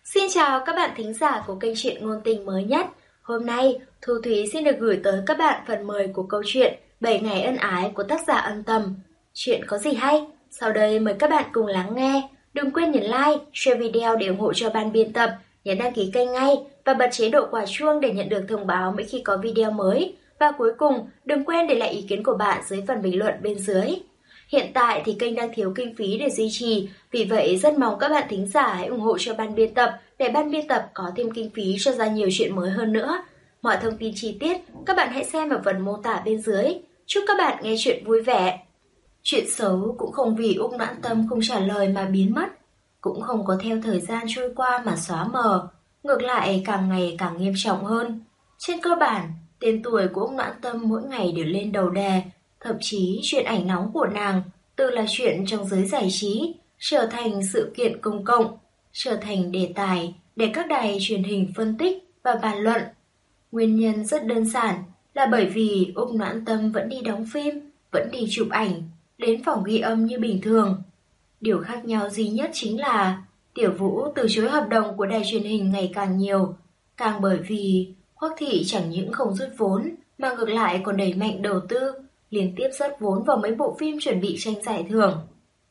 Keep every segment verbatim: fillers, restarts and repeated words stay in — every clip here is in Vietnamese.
Xin chào các bạn thính giả của kênh truyện ngôn tình mới nhất. Hôm nay, Thu Thúy xin được gửi tới các bạn phần mười của câu chuyện bảy ngày ân ái của tác giả Ân Tầm. Chuyện có gì hay? Sau đây mời các bạn cùng lắng nghe. Đừng quên nhấn like, share video để ủng hộ cho ban biên tập, nhấn đăng ký kênh ngay và bật chế độ quả chuông để nhận được thông báo mỗi khi có video mới. Và cuối cùng, đừng quên để lại ý kiến của bạn dưới phần bình luận bên dưới. Hiện tại thì kênh đang thiếu kinh phí để duy trì, vì vậy rất mong các bạn thính giả hãy ủng hộ cho ban biên tập để ban biên tập có thêm kinh phí cho ra nhiều chuyện mới hơn nữa. Mọi thông tin chi tiết các bạn hãy xem ở phần mô tả bên dưới. Chúc các bạn nghe chuyện vui vẻ. Chuyện xấu cũng không vì Úc Noãn Tâm không trả lời mà biến mất, cũng không có theo thời gian trôi qua mà xóa mờ, ngược lại càng ngày càng nghiêm trọng hơn. Trên cơ bản, tên tuổi của Úc Noãn Tâm mỗi ngày đều lên đầu đề. Thậm chí chuyện ảnh nóng của nàng từ là chuyện trong giới giải trí trở thành sự kiện công cộng, trở thành đề tài để các đài truyền hình phân tích và bàn luận. Nguyên nhân rất đơn giản là bởi vì Úc Noãn Tâm vẫn đi đóng phim, vẫn đi chụp ảnh, đến phòng ghi âm như bình thường. Điều khác nhau duy nhất chính là Tiểu Vũ từ chối hợp đồng của đài truyền hình ngày càng nhiều, càng bởi vì Hoắc Thị chẳng những không rút vốn mà ngược lại còn đẩy mạnh đầu tư, liên tiếp rót vốn vào mấy bộ phim chuẩn bị tranh giải thưởng.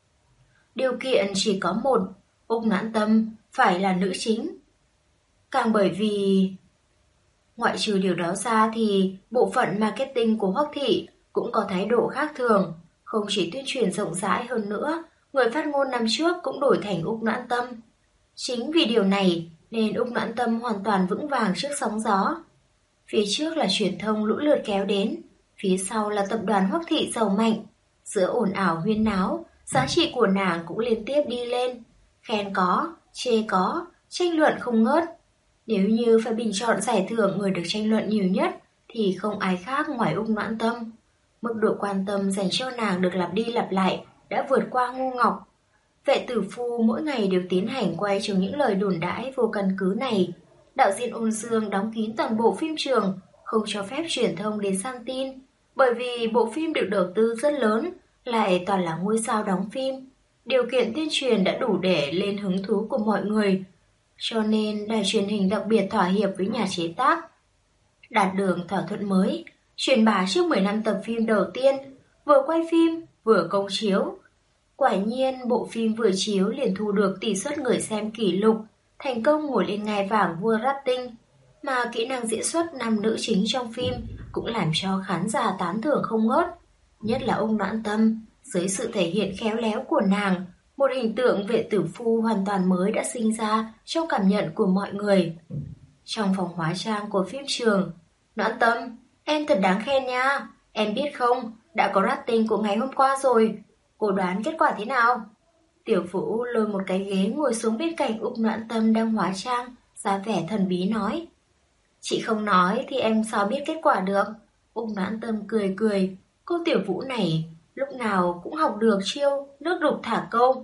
Điều kiện chỉ có một, Úc Noãn Tâm phải là nữ chính. Càng bởi vì, ngoại trừ điều đó ra thì bộ phận marketing của Hoắc Thị cũng có thái độ khác thường, không chỉ tuyên truyền rộng rãi hơn nữa, người phát ngôn năm trước cũng đổi thành Úc Noãn Tâm. Chính vì điều này nên Úc Noãn Tâm hoàn toàn vững vàng trước sóng gió. Phía trước là truyền thông lũ lượt kéo đến, phía sau là tập đoàn Hoắc Thị giàu mạnh. Giữa ồn ào huyên náo, giá trị của nàng cũng liên tiếp đi lên. Khen có, chê có, tranh luận không ngớt. Nếu như phải bình chọn giải thưởng người được tranh luận nhiều nhất thì không ai khác ngoài Úc Noãn Tâm. Mức độ quan tâm dành cho nàng được lặp đi lặp lại đã vượt qua ngu ngọc. Vệ tử phu mỗi ngày đều tiến hành quay trong những lời đồn đãi vô căn cứ này. Đạo diễn Ôn Dương đóng kín toàn bộ phim trường, không cho phép truyền thông đến săn tin. Bởi vì bộ phim được đầu tư rất lớn, lại toàn là ngôi sao đóng phim. Điều kiện tuyên truyền đã đủ để lên hứng thú của mọi người. Cho nên đài truyền hình đặc biệt thỏa hiệp với nhà chế tác, đạt được thỏa thuận mới, truyền bá trước mười năm tập phim đầu tiên, vừa quay phim, vừa công chiếu. Quả nhiên bộ phim vừa chiếu liền thu được tỷ suất người xem kỷ lục, thành công ngồi lên ngai vàng vua rating. Mà kỹ năng diễn xuất nam nữ chính trong phim cũng làm cho khán giả tán thưởng không ngớt. Nhất là Úc Noãn Tâm, dưới sự thể hiện khéo léo của nàng, một hình tượng vệ tử phu hoàn toàn mới đã sinh ra trong cảm nhận của mọi người. Trong phòng hóa trang của phim trường, Noãn Tâm, em thật đáng khen nha. Em biết không, đã có rating của ngày hôm qua rồi. Cô đoán kết quả thế nào? Tiểu Vũ lôi một cái ghế ngồi xuống bên cạnh Úc Noãn Tâm đang hóa trang, ra vẻ thần bí nói. Chị không nói thì em sao biết kết quả được? Úc Noãn Tâm cười cười, cô Tiểu Vũ này lúc nào cũng học được chiêu nước đục thả câu.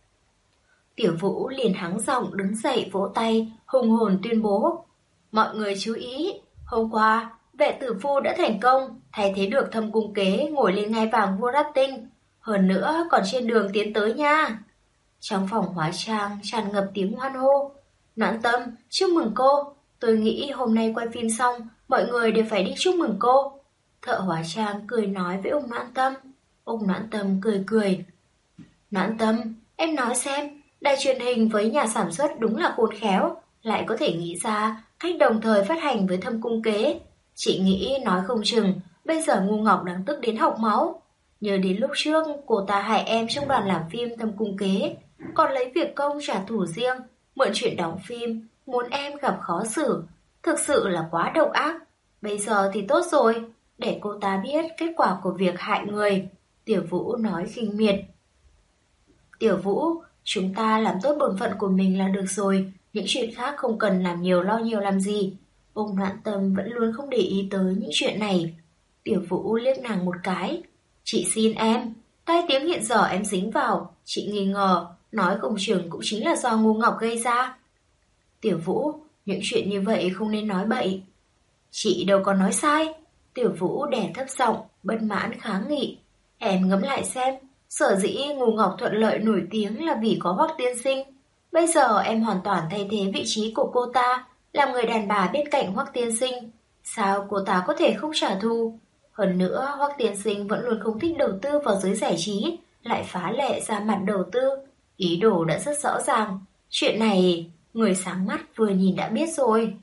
Tiểu Vũ liền hắng giọng đứng dậy vỗ tay, hùng hồn tuyên bố. Mọi người chú ý, hôm qua vệ tử phu đã thành công thay thế được Thâm Cung Kế ngồi lên ngai vàng vua rating, hơn nữa còn trên đường tiến tới nha. Trong phòng hóa trang tràn ngập tiếng hoan hô. Noãn Tâm, chúc mừng cô. Tôi nghĩ hôm nay quay phim xong, mọi người đều phải đi chúc mừng cô. Thợ hóa trang cười nói với Úc Noãn Tâm. Úc Noãn Tâm cười cười. Noãn Tâm, em nói xem, đài truyền hình với nhà sản xuất đúng là khôn khéo, lại có thể nghĩ ra cách đồng thời phát hành với Thâm Cung Kế. Chị nghĩ nói không chừng, bây giờ ngu ngọc đang tức đến học máu. Nhớ đến lúc trước cô ta hại em trong đoàn làm phim Thâm Cung Kế, còn lấy việc công trả thù riêng, mượn chuyện đóng phim, muốn em gặp khó xử, thực sự là quá độc ác. Bây giờ thì tốt rồi, để cô ta biết kết quả của việc hại người. Tiểu Vũ nói khinh miệt. Tiểu Vũ, chúng ta làm tốt bổn phận của mình là được rồi, những chuyện khác không cần làm nhiều lo nhiều làm gì. Úc Noãn Tâm vẫn luôn không để ý tới những chuyện này. Tiểu Vũ liếc nàng một cái. Chị xin em, tai tiếng hiện giờ em dính vào, chị nghi ngờ, nói không chừng cũng chính là do ngu ngọc gây ra. Tiểu Vũ, những chuyện như vậy không nên nói bậy. Chị đâu có nói sai. Tiểu Vũ đè thấp giọng, bất mãn kháng nghị. Em ngẫm lại xem, sở dĩ ngu ngọc thuận lợi nổi tiếng là vì có Hoắc tiên sinh. Bây giờ em hoàn toàn thay thế vị trí của cô ta, làm người đàn bà bên cạnh Hoắc tiên sinh. Sao cô ta có thể không trả thù? Hơn nữa, Hoắc tiên sinh vẫn luôn không thích đầu tư vào giới giải trí, lại phá lệ ra mặt đầu tư. Ý đồ đã rất rõ ràng. Chuyện này, người sáng mắt vừa nhìn đã biết rồi.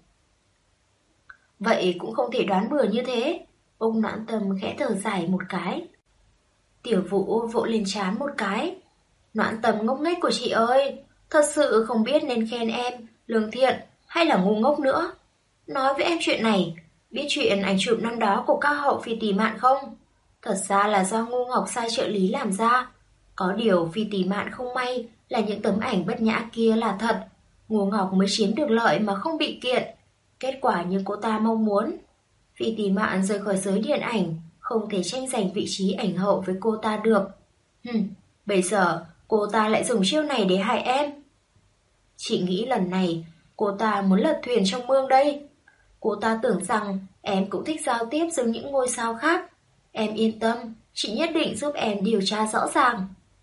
Vậy cũng không thể đoán bừa như thế. Ông Noãn Tâm khẽ thở dài một cái. Tiểu Vũ vỗ lên trán một cái. Noãn Tâm ngốc nghếch của chị ơi, thật sự không biết nên khen em lương thiện hay là ngu ngốc nữa. Nói với em chuyện này, biết chuyện ảnh chụp năm đó của ca hậu Phi Tỷ Mạn không? Thật ra là do Ngu Ngọc sai trợ lý làm ra. Có điều Phi Tỷ Mạn không may là những tấm ảnh bất nhã kia là thật. Ngu Ngọc mới chiếm được lợi mà không bị kiện. Kết quả như cô ta mong muốn. Phi Tỷ Mạn rời khỏi giới điện ảnh, không thể tranh giành vị trí ảnh hậu với cô ta được. Hừm, bây giờ cô ta lại dùng chiêu này để hại em. Chị nghĩ lần này cô ta muốn lật thuyền trong mương đây. Cô ta tưởng rằng em cũng thích giao tiếp giống những ngôi sao khác. Em yên tâm, chị nhất định giúp em điều tra rõ ràng.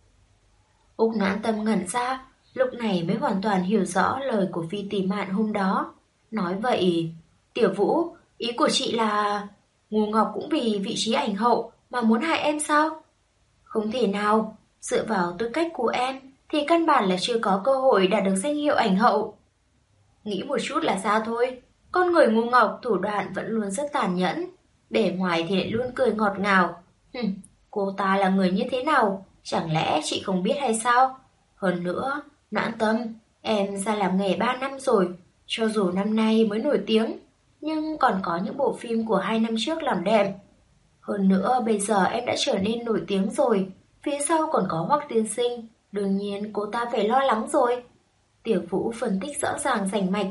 Úc Noãn Tâm ngẩn ra, lúc này mới hoàn toàn hiểu rõ lời của Phi Tỷ Mạn hôm đó. Nói vậy, Tiểu Vũ, ý của chị là Ngu Ngọc cũng vì vị trí ảnh hậu mà muốn hại em sao? Không thể nào, dựa vào tư cách của em thì căn bản là chưa có cơ hội đạt được danh hiệu ảnh hậu. Nghĩ một chút là sao thôi, con người Ngu Ngọc thủ đoạn vẫn luôn rất tàn nhẫn, bề ngoài thì lại luôn cười ngọt ngào. Hừm, cô ta là người như thế nào, chẳng lẽ chị không biết hay sao? Hơn nữa, Noãn Tâm, em ra làm nghề ba năm rồi, cho dù năm nay mới nổi tiếng, nhưng còn có những bộ phim của hai năm trước làm đệm. Hơn nữa bây giờ em đã trở nên nổi tiếng rồi, phía sau còn có Hoắc tiên sinh, đương nhiên cô ta phải lo lắng rồi. Tiểu Vũ phân tích rõ ràng rành mạch.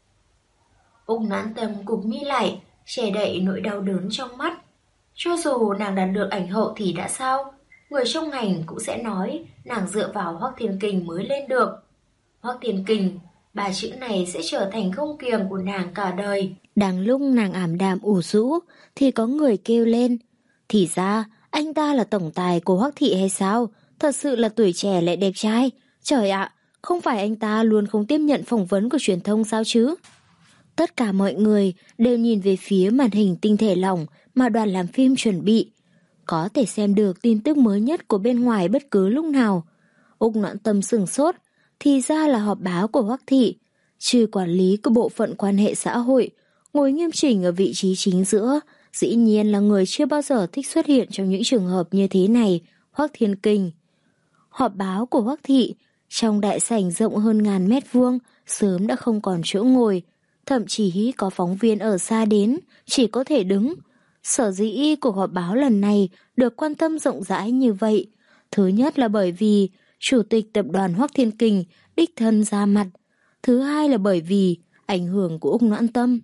Úc Noãn Tâm cụp mi lại, che đậy nỗi đau đớn trong mắt. Cho dù nàng đạt được ảnh hậu thì đã sao? Người trong ngành cũng sẽ nói nàng dựa vào Hoắc Thiên Kình mới lên được. Hoắc Thiên Kình, ba chữ này sẽ trở thành công kiềng của nàng cả đời. Đang lúc nàng ảm đạm ủ rũ thì có người kêu lên. Thì ra anh ta là tổng tài của Hoắc thị hay sao? Thật sự là tuổi trẻ lại đẹp trai. Trời ạ, không phải anh ta luôn không tiếp nhận phỏng vấn của truyền thông sao chứ? Tất cả mọi người đều nhìn về phía màn hình tinh thể lỏng mà đoàn làm phim chuẩn bị. Có thể xem được tin tức mới nhất của bên ngoài bất cứ lúc nào. Úc Noãn Tâm sửng sốt, thì ra là họp báo của Hoắc thị. Trừ quản lý của bộ phận quan hệ xã hội, ngồi nghiêm chỉnh ở vị trí chính giữa, dĩ nhiên là người chưa bao giờ thích xuất hiện trong những trường hợp như thế này, Hoắc Thiên Kình. Họp báo của Hoắc thị, trong đại sảnh rộng hơn ngàn mét vuông, sớm đã không còn chỗ ngồi, thậm chí có phóng viên ở xa đến, chỉ có thể đứng. Sở dĩ cuộc họp báo lần này được quan tâm rộng rãi như vậy, thứ nhất là bởi vì Chủ tịch tập đoàn Hoắc Thiên Kình đích thân ra mặt, thứ hai là bởi vì ảnh hưởng của Úc Noãn Tâm.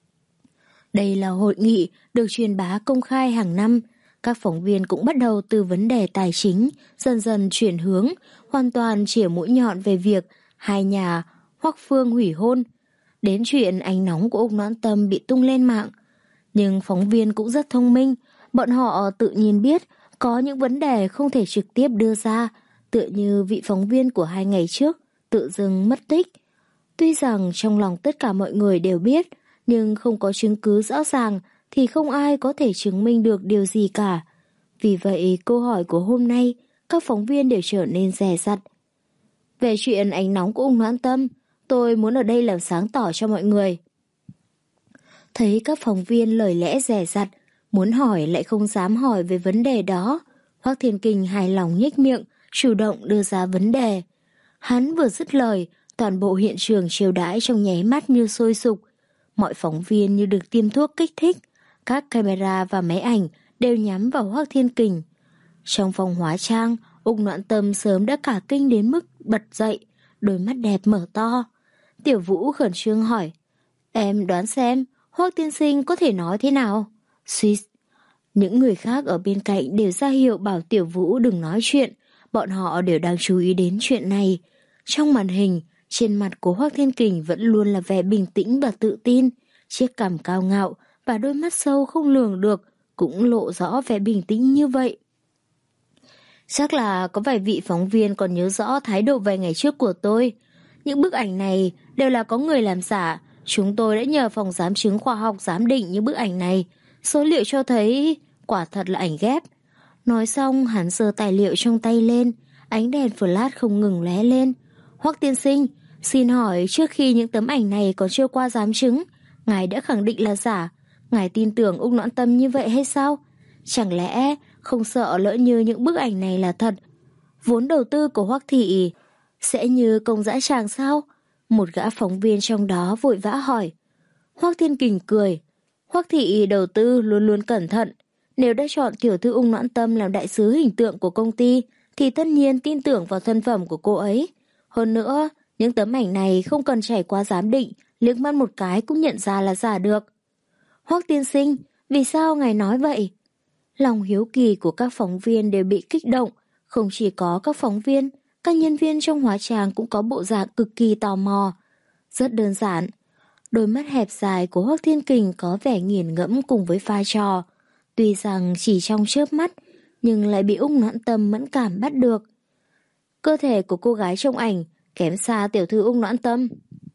Đây là hội nghị được truyền bá công khai hàng năm, các phóng viên cũng bắt đầu từ vấn đề tài chính, dần dần chuyển hướng, hoàn toàn chĩa mũi nhọn về việc hai nhà Hoắc Phương hủy hôn, đến chuyện ánh nóng của Úc Noãn Tâm bị tung lên mạng. Nhưng phóng viên cũng rất thông minh, bọn họ tự nhiên biết có những vấn đề không thể trực tiếp đưa ra, tựa như vị phóng viên của hai ngày trước tự dưng mất tích. Tuy rằng trong lòng tất cả mọi người đều biết, nhưng không có chứng cứ rõ ràng thì không ai có thể chứng minh được điều gì cả. Vì vậy câu hỏi của hôm nay các phóng viên đều trở nên dè dặt. Về chuyện ánh nóng của Úc Noãn Tâm, tôi muốn ở đây làm sáng tỏ cho mọi người. Thấy các phóng viên lời lẽ dè dặt, muốn hỏi lại không dám hỏi về vấn đề đó, Hoắc Thiên Kình hài lòng nhếch miệng, chủ động đưa ra vấn đề. Hắn vừa dứt lời, toàn bộ hiện trường chiêu đãi trong nháy mắt như sôi sục. Mọi phóng viên như được tiêm thuốc kích thích, các camera và máy ảnh đều nhắm vào Hoắc Thiên Kình. Trong phòng hóa trang, Úc Noãn Tâm sớm đã cả kinh đến mức bật dậy, đôi mắt đẹp mở to. Tiểu Vũ khẩn trương hỏi, em đoán xem, Hoắc tiên sinh có thể nói thế nào? Suýt. Những người khác ở bên cạnh đều ra hiệu bảo Tiểu Vũ đừng nói chuyện, bọn họ đều đang chú ý đến chuyện này. Trong màn hình, trên mặt của Hoắc Thiên Kình vẫn luôn là vẻ bình tĩnh và tự tin, chiếc cằm cao ngạo và đôi mắt sâu không lường được cũng lộ rõ vẻ bình tĩnh như vậy. Chắc là có vài vị phóng viên còn nhớ rõ thái độ vài ngày trước của tôi. những bức ảnh này đều là có người làm giả. Chúng tôi đã nhờ phòng giám chứng khoa học giám định những bức ảnh này. Số liệu cho thấy quả thật là ảnh ghép. Nói xong hắn giơ tài liệu trong tay lên, ánh đèn flash không ngừng lóe lên. Hoắc tiên sinh, xin hỏi trước khi những tấm ảnh này còn chưa qua giám chứng, ngài đã khẳng định là giả. Ngài tin tưởng Úc Noãn Tâm như vậy hay sao? Chẳng lẽ không sợ lỡ như những bức ảnh này là thật, vốn đầu tư của Hoắc thị sẽ như công dã tràng sao? Một gã phóng viên trong đó vội vã hỏi. Hoắc Thiên Kình cười. Hoắc thị đầu tư luôn luôn cẩn thận. Nếu đã chọn tiểu thư Ung Noãn Tâm làm đại sứ hình tượng của công ty, thì tất nhiên tin tưởng vào thân phẩm của cô ấy. Hơn nữa, những tấm ảnh này không cần trải qua giám định, liếc mắt một cái cũng nhận ra là giả được. Hoắc tiên sinh, vì sao ngài nói vậy? Lòng hiếu kỳ của các phóng viên đều bị kích động. Không chỉ có các phóng viên, các nhân viên trong hóa trang cũng có bộ dạng cực kỳ tò mò. Rất đơn giản. Đôi mắt hẹp dài của Hoắc Thiên Kình có vẻ nghiền ngẫm cùng với pha trò. Tuy rằng chỉ trong chớp mắt, nhưng lại bị Ung Noãn Tâm mẫn cảm bắt được. Cơ thể của cô gái trong ảnh kém xa tiểu thư Ung Noãn Tâm.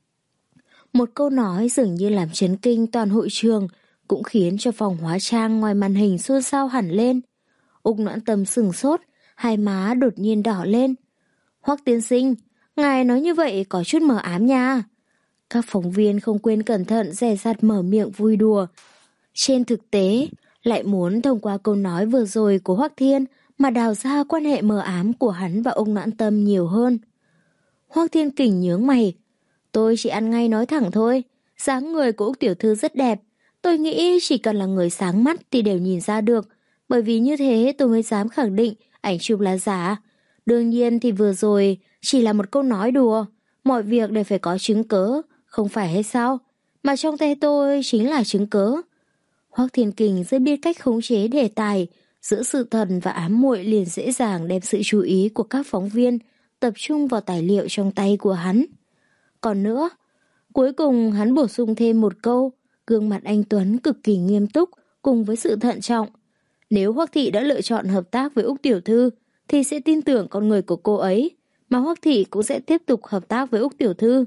Một câu nói dường như làm chấn kinh toàn hội trường, cũng khiến cho phòng hóa trang ngoài màn hình xôn xao hẳn lên. Ung Noãn Tâm sừng sốt, hai má đột nhiên đỏ lên. Hoắc tiên sinh, ngài nói như vậy có chút mờ ám nha. Các phóng viên không quên cẩn thận dè dặt mở miệng vui đùa. Trên thực tế, lại muốn thông qua câu nói vừa rồi của Hoắc Thiên mà đào ra quan hệ mờ ám của hắn và Ung Noãn Tâm nhiều hơn. Hoắc Thiên Kình nhướng mày. Tôi chỉ ăn ngay nói thẳng thôi. Dáng người của Úc tiểu thư rất đẹp. Tôi nghĩ chỉ cần là người sáng mắt thì đều nhìn ra được. Bởi vì như thế tôi mới dám khẳng định ảnh chụp là giả. Đương nhiên thì vừa rồi chỉ là một câu nói đùa. Mọi việc đều phải có chứng cớ, không phải hay sao? Mà trong tay tôi chính là chứng cớ. Hoắc Thiên Kình rất biết cách khống chế đề tài, giữa sự thần và ám muội liền dễ dàng đem sự chú ý của các phóng viên tập trung vào tài liệu trong tay của hắn. Còn nữa, cuối cùng hắn bổ sung thêm một câu, gương mặt anh Tuấn cực kỳ nghiêm túc cùng với sự thận trọng. Nếu Hoắc thị đã lựa chọn hợp tác với Úc tiểu thư thì sẽ tin tưởng con người của cô ấy, mà Hoắc thị cũng sẽ tiếp tục hợp tác với Úc tiểu thư.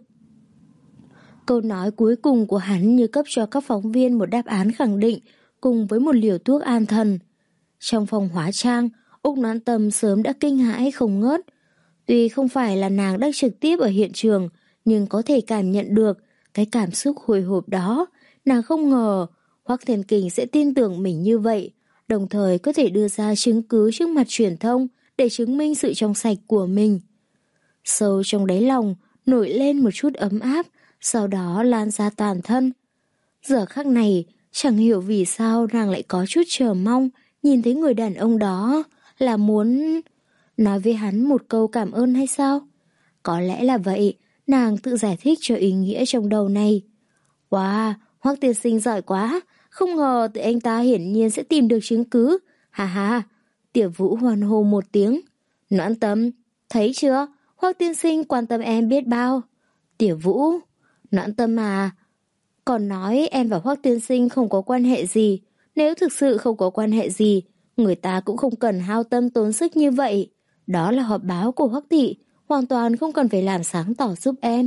Câu nói cuối cùng của hắn như cấp cho các phóng viên một đáp án khẳng định cùng với một liều thuốc an thần. Trong phòng hóa trang, Úc Noãn Tâm sớm đã kinh hãi không ngớt. Tuy không phải là nàng đang trực tiếp ở hiện trường, nhưng có thể cảm nhận được cái cảm xúc hồi hộp đó. Nàng không ngờ Hoắc Thiên Kình sẽ tin tưởng mình như vậy, đồng thời có thể đưa ra chứng cứ trước mặt truyền thông để chứng minh sự trong sạch của mình. Sâu trong đáy lòng nổi lên một chút ấm áp, sau đó lan ra toàn thân. Giờ khắc này, chẳng hiểu vì sao nàng lại có chút chờ mong nhìn thấy người đàn ông đó, là muốn nói với hắn một câu cảm ơn hay sao? Có lẽ là vậy, nàng tự giải thích cho ý nghĩa trong đầu này. Wow, Hoắc tiên sinh giỏi quá, không ngờ tụi anh ta hiển nhiên sẽ tìm được chứng cứ. Hà hà, Tiểu Vũ hoan hô một tiếng. Noãn Tâm, thấy chưa, Hoắc tiên sinh quan tâm em biết bao. Tiểu Vũ, Noãn Tâm à, còn nói em và Hoắc tiên sinh không có quan hệ gì. Nếu thực sự không có quan hệ gì, người ta cũng không cần hao tâm tốn sức như vậy. Đó là họp báo của Hoắc thị, hoàn toàn không cần phải làm sáng tỏ giúp em.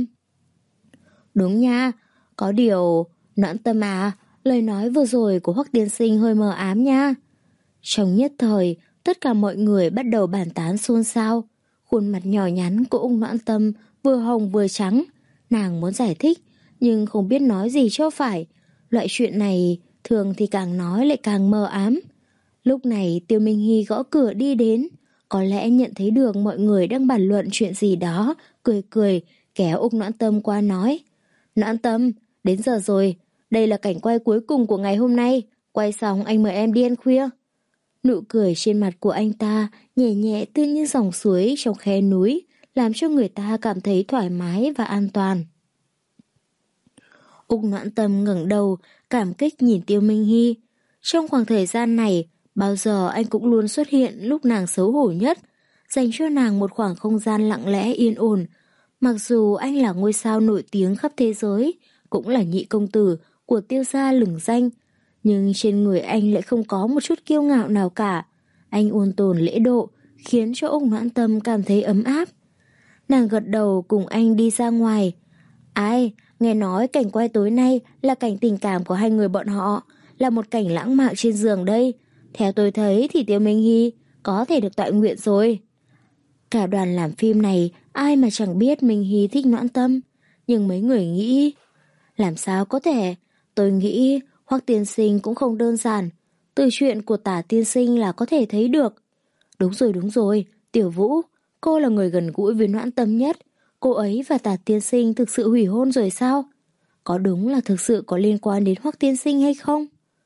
Đúng nha, có điều, Noãn Tâm à, lời nói vừa rồi của Hoắc tiên sinh hơi mờ ám nha. Trong nhất thời, tất cả mọi người bắt đầu bàn tán xôn xao. Khuôn mặt nhỏ nhắn của Ung Noãn Tâm vừa hồng vừa trắng. Nàng muốn giải thích, nhưng không biết nói gì cho phải. Loại chuyện này thường thì càng nói lại càng mờ ám. Lúc này Tiêu Minh Hy gõ cửa đi đến, có lẽ nhận thấy được mọi người đang bàn luận chuyện gì đó, cười cười, kéo Ung Noãn Tâm qua nói. Noãn Tâm, đến giờ rồi, đây là cảnh quay cuối cùng của ngày hôm nay, quay xong anh mời em đi ăn khuya. Nụ cười trên mặt của anh ta nhẹ nhẹ tươi như dòng suối trong khe núi, làm cho người ta cảm thấy thoải mái và an toàn. Ung Noãn Tâm ngẩng đầu, cảm kích nhìn Tiêu Minh Hy. Trong khoảng thời gian này, bao giờ anh cũng luôn xuất hiện lúc nàng xấu hổ nhất, dành cho nàng một khoảng không gian lặng lẽ yên ổn. Mặc dù anh là ngôi sao nổi tiếng khắp thế giới, cũng là nhị công tử của Tiêu gia lừng danh, nhưng trên người anh lại không có một chút kiêu ngạo nào cả. Anh ôn tồn lễ độ, khiến cho Ung Noãn Tâm cảm thấy ấm áp. Nàng gật đầu cùng anh đi ra ngoài. Ai, nghe nói cảnh quay tối nay là cảnh tình cảm của hai người bọn họ, là một cảnh lãng mạn trên giường đây. Theo tôi thấy thì Tiêu Minh Hy có thể được tọa nguyện rồi. Cả đoàn làm phim này ai mà chẳng biết Minh Hy thích Noãn Tâm, nhưng mấy người nghĩ làm sao có thể. Tôi nghĩ Hoắc tiên sinh cũng không đơn giản, từ chuyện của Tả tiên sinh là có thể thấy được. Đúng rồi đúng rồi, Tiểu Vũ, cô là người gần gũi với Noãn Tâm nhất. Cô ấy và Tả tiên sinh thực sự hủy hôn rồi sao? Có đúng là thực sự có liên quan đến Hoắc tiên sinh hay không?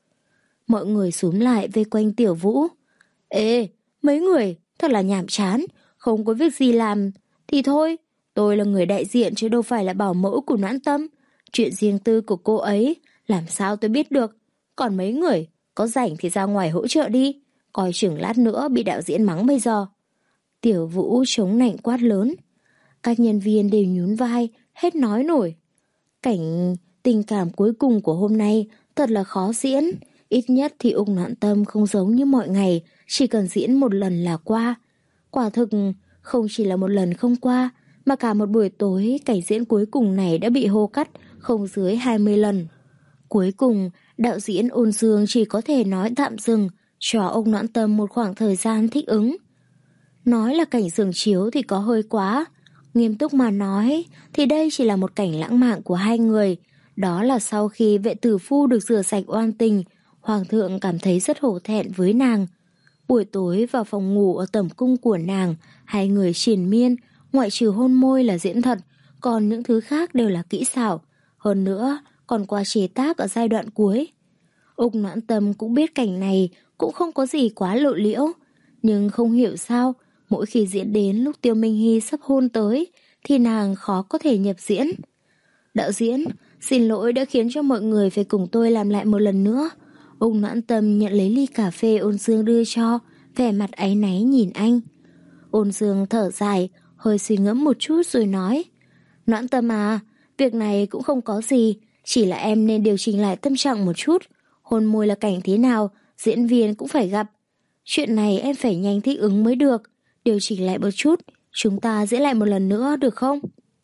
Mọi người xúm lại vây quanh Tiểu Vũ. Ê, mấy người thật là nhàm chán, không có việc gì làm thì thôi. Tôi là người đại diện chứ đâu phải là bảo mẫu của Noãn Tâm. Chuyện riêng tư của cô ấy làm sao tôi biết được. Còn mấy người có rảnh thì ra ngoài hỗ trợ đi, coi chừng lát nữa bị đạo diễn mắng bây giờ. Tiểu Vũ chống nạnh quát lớn. Các nhân viên đều nhún vai, hết nói nổi. Cảnh tình cảm cuối cùng của hôm nay thật là khó diễn. Ít nhất thì Úc Noãn Tâm không giống như mọi ngày, chỉ cần diễn một lần là qua. Quả thực không chỉ là một lần không qua, mà cả một buổi tối cảnh diễn cuối cùng này đã bị hô cắt không dưới hai mươi lần. Cuối cùng, đạo diễn Ôn Dương chỉ có thể nói tạm dừng, cho Úc Noãn Tâm một khoảng thời gian thích ứng. Nói là cảnh giường chiếu thì có hơi quá. Nghiêm túc mà nói thì đây chỉ là một cảnh lãng mạn của hai người. Đó là sau khi vệ tử phu được rửa sạch oan tình, Hoàng thượng cảm thấy rất hổ thẹn với nàng. Buổi tối vào phòng ngủ ở tẩm cung của nàng, hai người triền miên, ngoại trừ hôn môi là diễn thật, còn những thứ khác đều là kỹ xảo. Hơn nữa, còn qua chế tác ở giai đoạn cuối. Úc Noãn Tâm cũng biết cảnh này cũng không có gì quá lộ liễu, nhưng không hiểu sao, mỗi khi diễn đến lúc Tiêu Minh Hy sắp hôn tới, thì nàng khó có thể nhập diễn. Đạo diễn, xin lỗi đã khiến cho mọi người phải cùng tôi làm lại một lần nữa. Úc Noãn Tâm nhận lấy ly cà phê Ôn Dương đưa cho, vẻ mặt áy náy nhìn anh. Ôn Dương thở dài, hơi suy ngẫm một chút rồi nói. Noãn Tâm à, việc này cũng không có gì, chỉ là em nên điều chỉnh lại tâm trạng một chút. Hôn môi là cảnh thế nào, diễn viên cũng phải gặp. Chuyện này em phải nhanh thích ứng mới được. Điều chỉnh lại một chút, chúng ta diễn lại một lần nữa được không?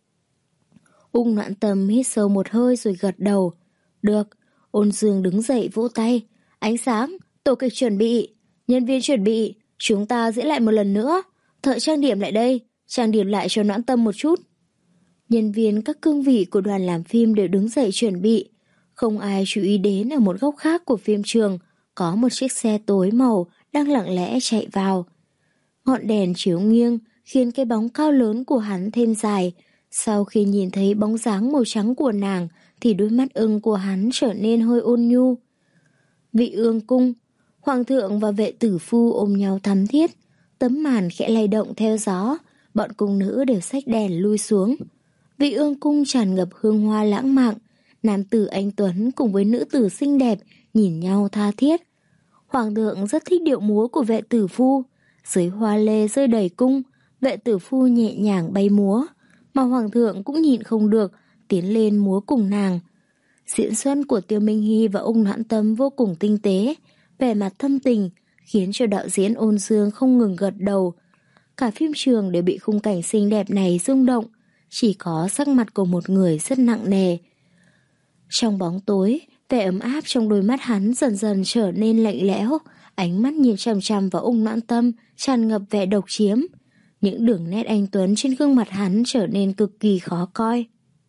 Úc Noãn Tâm hít sâu một hơi rồi gật đầu. Được. Ôn Dương đứng dậy vỗ tay. Ánh sáng, tổ kịch chuẩn bị, nhân viên chuẩn bị, chúng ta diễn lại một lần nữa. Thợ trang điểm lại đây, trang điểm lại cho Noãn Tâm một chút. Nhân viên các cương vị của đoàn làm phim đều đứng dậy chuẩn bị. Không ai chú ý đến ở một góc khác của phim trường có một chiếc xe tối màu đang lặng lẽ chạy vào. Ngọn đèn chiếu nghiêng khiến cái bóng cao lớn của hắn thêm dài. Sau khi nhìn thấy bóng dáng màu trắng của nàng thì đôi mắt ưng của hắn trở nên hơi ôn nhu. Vị ương cung, Hoàng thượng và vệ tử phu ôm nhau thắm thiết. Tấm màn khẽ lay động theo gió, bọn cung nữ đều xách đèn lui xuống. Vị ương cung tràn ngập hương hoa lãng mạn. Nam tử anh tuấn cùng với nữ tử xinh đẹp nhìn nhau tha thiết. Hoàng thượng rất thích điệu múa của vệ tử phu. Dưới hoa lê rơi đầy cung, vệ tử phu nhẹ nhàng bay múa, mà hoàng thượng cũng nhịn không được, tiến lên múa cùng nàng. Diễn xuất của Tiêu Minh Hy và Úc Noãn Tâm vô cùng tinh tế, vẻ mặt thâm tình, khiến cho đạo diễn Ôn Dương không ngừng gật đầu. Cả phim trường đều bị khung cảnh xinh đẹp này rung động, chỉ có sắc mặt của một người rất nặng nề. Trong bóng tối, vẻ ấm áp trong đôi mắt hắn dần dần trở nên lạnh lẽo, ánh mắt nhìn chằm chằm vào Úc Noãn Tâm tràn ngập vẻ độc chiếm. Những đường nét anh tuấn trên gương mặt hắn trở nên cực kỳ khó coi.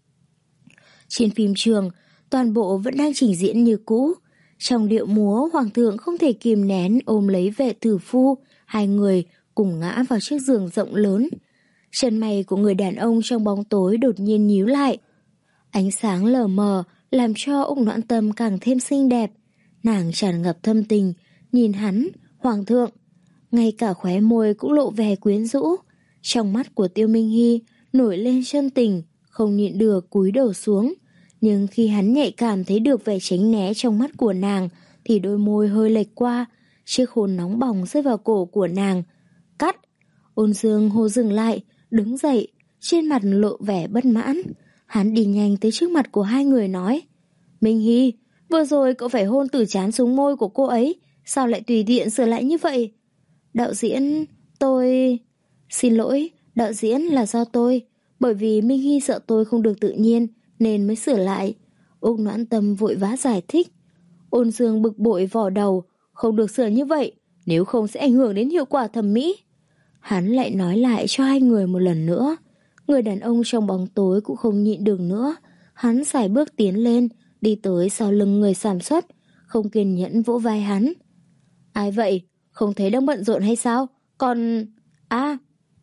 Trên phim trường, toàn bộ vẫn đang trình diễn như cũ. Trong điệu múa, hoàng thượng không thể kìm nén ôm lấy vệ tử phu, hai người cùng ngã vào chiếc giường rộng lớn. Chân mày của người đàn ông trong bóng tối đột nhiên nhíu lại. Ánh sáng lờ mờ làm cho Úc Noãn Tâm càng thêm xinh đẹp. Nàng tràn ngập thâm tình, nhìn hắn, hoàng thượng. Ngay cả khóe môi cũng lộ vẻ quyến rũ. Trong mắt của Tiêu Minh Hy nổi lên chân tình, không nhịn được cúi đầu xuống. Nhưng khi hắn nhạy cảm thấy được vẻ tránh né trong mắt của nàng, thì đôi môi hơi lệch qua, chiếc hôn nóng bỏng rơi vào cổ của nàng. Cắt! Ôn Dương hô dừng lại, đứng dậy, trên mặt lộ vẻ bất mãn. Hắn đi nhanh tới trước mặt của hai người nói: Minh Hy, vừa rồi cậu phải hôn từ trán xuống môi của cô ấy, sao lại tùy tiện sửa lại như vậy? Đạo diễn, tôi... Xin lỗi, Đạo diễn là do tôi, bởi vì Minh Hy sợ tôi không được tự nhiên nên mới sửa lại. Úc Noãn Tâm vội vã giải thích. Ôn Dương bực bội vò đầu, không được sửa như vậy, nếu không sẽ ảnh hưởng đến hiệu quả thẩm mỹ. Hắn lại nói lại cho hai người một lần nữa. Người đàn ông trong bóng tối cũng không nhịn được nữa. Hắn sải bước tiến lên, đi tới sau lưng người sản xuất, không kiên nhẫn vỗ vai hắn. Ai vậy? Không thấy đang bận rộn hay sao? Còn... À...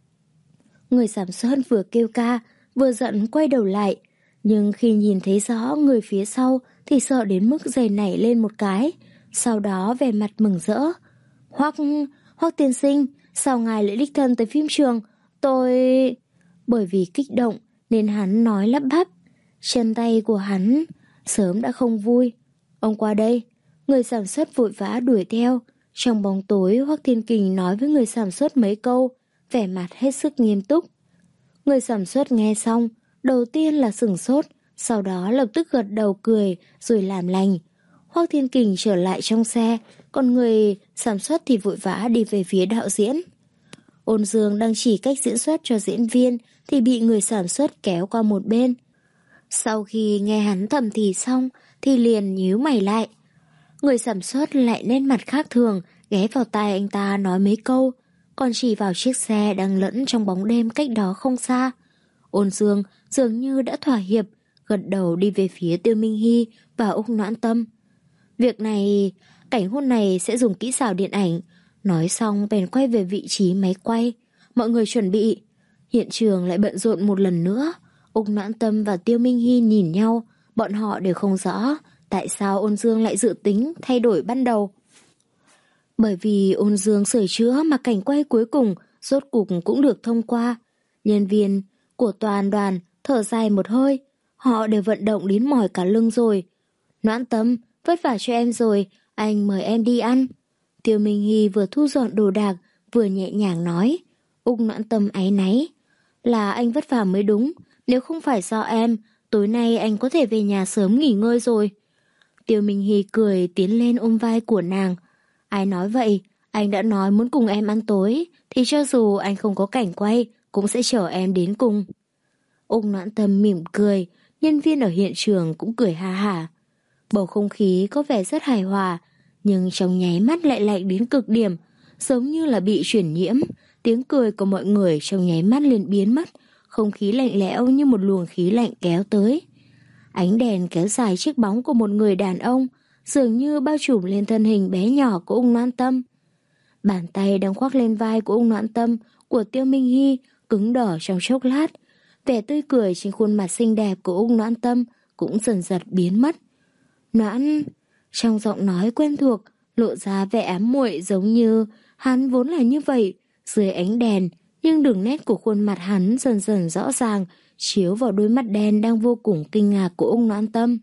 Người sản xuất vừa kêu ca, vừa giận quay đầu lại. Nhưng khi nhìn thấy rõ người phía sau thì sợ đến mức giày nảy lên một cái. Sau đó vẻ mặt mừng rỡ. Hoắc... Hoắc tiên sinh, sao ngài lại đích thân tới phim trường? Tôi... Bởi vì kích động nên hắn nói lắp bắp. Chân tay của hắn sớm đã không vui. Ông qua đây. Người sản xuất vội vã đuổi theo. Trong bóng tối, Hoắc Thiên Kình nói với người sản xuất mấy câu, vẻ mặt hết sức nghiêm túc. Người sản xuất nghe xong, đầu tiên là sửng sốt, sau đó lập tức gật đầu cười rồi làm lành. Hoắc Thiên Kình trở lại trong xe, còn người sản xuất thì vội vã đi về phía đạo diễn. Ôn Dương đang chỉ cách diễn xuất cho diễn viên thì bị người sản xuất kéo qua một bên. Sau khi nghe hắn thầm thì xong thì liền nhíu mày lại. Người sản xuất lại nét mặt khác thường, ghé vào tai anh ta nói mấy câu, còn chỉ vào chiếc xe đang lẫn trong bóng đêm cách đó không xa. Ôn Dương dường như đã thỏa hiệp, gật đầu đi về phía Tiêu Minh Hy và Úc Noãn Tâm. Việc này, cảnh hôn này sẽ dùng kỹ xảo điện ảnh. Nói xong bèn quay về vị trí máy quay. Mọi người chuẩn bị. Hiện trường lại bận rộn một lần nữa. Úc Noãn Tâm và Tiêu Minh Hy nhìn nhau, bọn họ đều không rõ tại sao Ôn Dương lại dự tính thay đổi ban đầu. Bởi vì Ôn Dương sửa chữa mà cảnh quay cuối cùng rốt cục cũng được thông qua. Nhân viên của toàn đoàn thở dài một hơi, họ đều vận động đến mỏi cả lưng rồi. Noãn Tâm, vất vả cho em rồi, anh mời em đi ăn. Tiêu Minh Hy vừa thu dọn đồ đạc, vừa nhẹ nhàng nói. Úc Noãn Tâm áy náy. Là anh vất vả mới đúng, nếu không phải do em, tối nay anh có thể về nhà sớm nghỉ ngơi rồi. Tiêu Minh Hy cười tiến lên ôm vai của nàng. Ai nói vậy, anh đã nói muốn cùng em ăn tối, thì cho dù anh không có cảnh quay, cũng sẽ chở em đến cùng. Úc Noãn Tâm mỉm cười, nhân viên ở hiện trường cũng cười ha hả. Bầu không khí có vẻ rất hài hòa, nhưng trong nháy mắt lại lạnh đến cực điểm, giống như là bị truyền nhiễm. Tiếng cười của mọi người trong nháy mắt liền biến mất, không khí lạnh lẽo như một luồng khí lạnh kéo tới. Ánh đèn kéo dài chiếc bóng của một người đàn ông, dường như bao trùm lên thân hình bé nhỏ của Úc Noãn Tâm. Bàn tay đang khoác lên vai của Úc Noãn Tâm, của Tiêu Minh Hy, cứng đỏ trong chốc lát. Vẻ tươi cười trên khuôn mặt xinh đẹp của Úc Noãn Tâm cũng dần dần biến mất. Noãn, trong giọng nói quen thuộc, lộ ra vẻ ám muội giống như hắn vốn là như vậy, dưới ánh đèn, nhưng đường nét của khuôn mặt hắn dần dần rõ ràng, chiếu vào đôi mắt đen đang vô cùng kinh ngạc của Úc Noãn Tâm.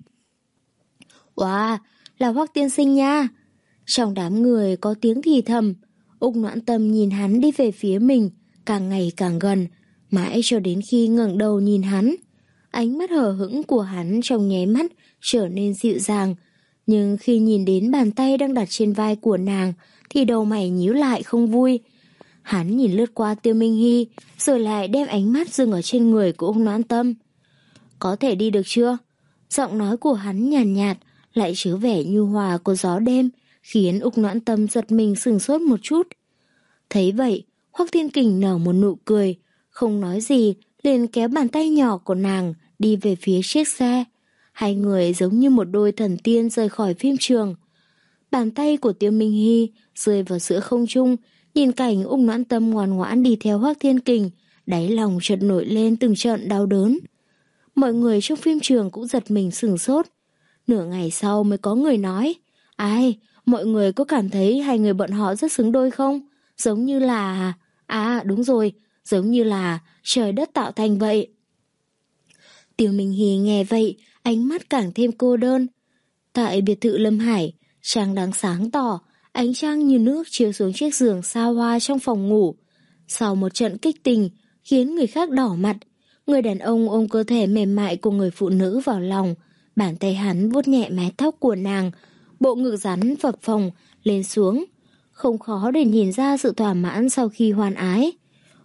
Wow, là Hoắc tiên sinh nha! Trong đám người có tiếng thì thầm, Úc Noãn Tâm nhìn hắn đi về phía mình, càng ngày càng gần, mãi cho đến khi ngẩng đầu nhìn hắn. Ánh mắt hờ hững của hắn trong nháy mắt trở nên dịu dàng, nhưng khi nhìn đến bàn tay đang đặt trên vai của nàng thì đầu mày nhíu lại không vui. Hắn nhìn lướt qua Tiêu Minh Hy, rồi lại đem ánh mắt dừng ở trên người của Úc Noãn Tâm. Có thể đi được chưa? Giọng nói của hắn nhàn nhạt, nhạt, lại chứa vẻ nhu hòa của gió đêm, khiến Úc Noãn Tâm giật mình sửng sốt một chút. Thấy vậy, Hoắc Thiên Kình nở một nụ cười, không nói gì, liền kéo bàn tay nhỏ của nàng đi về phía chiếc xe. Hai người giống như một đôi thần tiên rời khỏi phim trường. Bàn tay của Tiêu Minh Hy rơi vào giữa không trung, nhìn cảnh Úc Noãn Tâm ngoan ngoãn đi theo Hoắc Thiên Kình, đáy lòng chợt nổi lên từng trận đau đớn. Mọi người trong phim trường cũng giật mình sửng sốt. Nửa ngày sau mới có người nói, ai, mọi người có cảm thấy hai người bọn họ rất xứng đôi không? Giống như là... À đúng rồi, giống như là trời đất tạo thành vậy. Tiêu Minh Hy nghe vậy, ánh mắt càng thêm cô đơn. Tại biệt thự Lâm Hải, trăng đang sáng tỏ, ánh trăng như nước chiếu xuống chiếc giường xa hoa trong phòng ngủ. Sau một trận kích tình, khiến người khác đỏ mặt, người đàn ông ôm cơ thể mềm mại của người phụ nữ vào lòng, bàn tay hắn vuốt nhẹ mái tóc của nàng, bộ ngực rắn phập phồng lên xuống. Không khó để nhìn ra sự thỏa mãn sau khi hoan ái.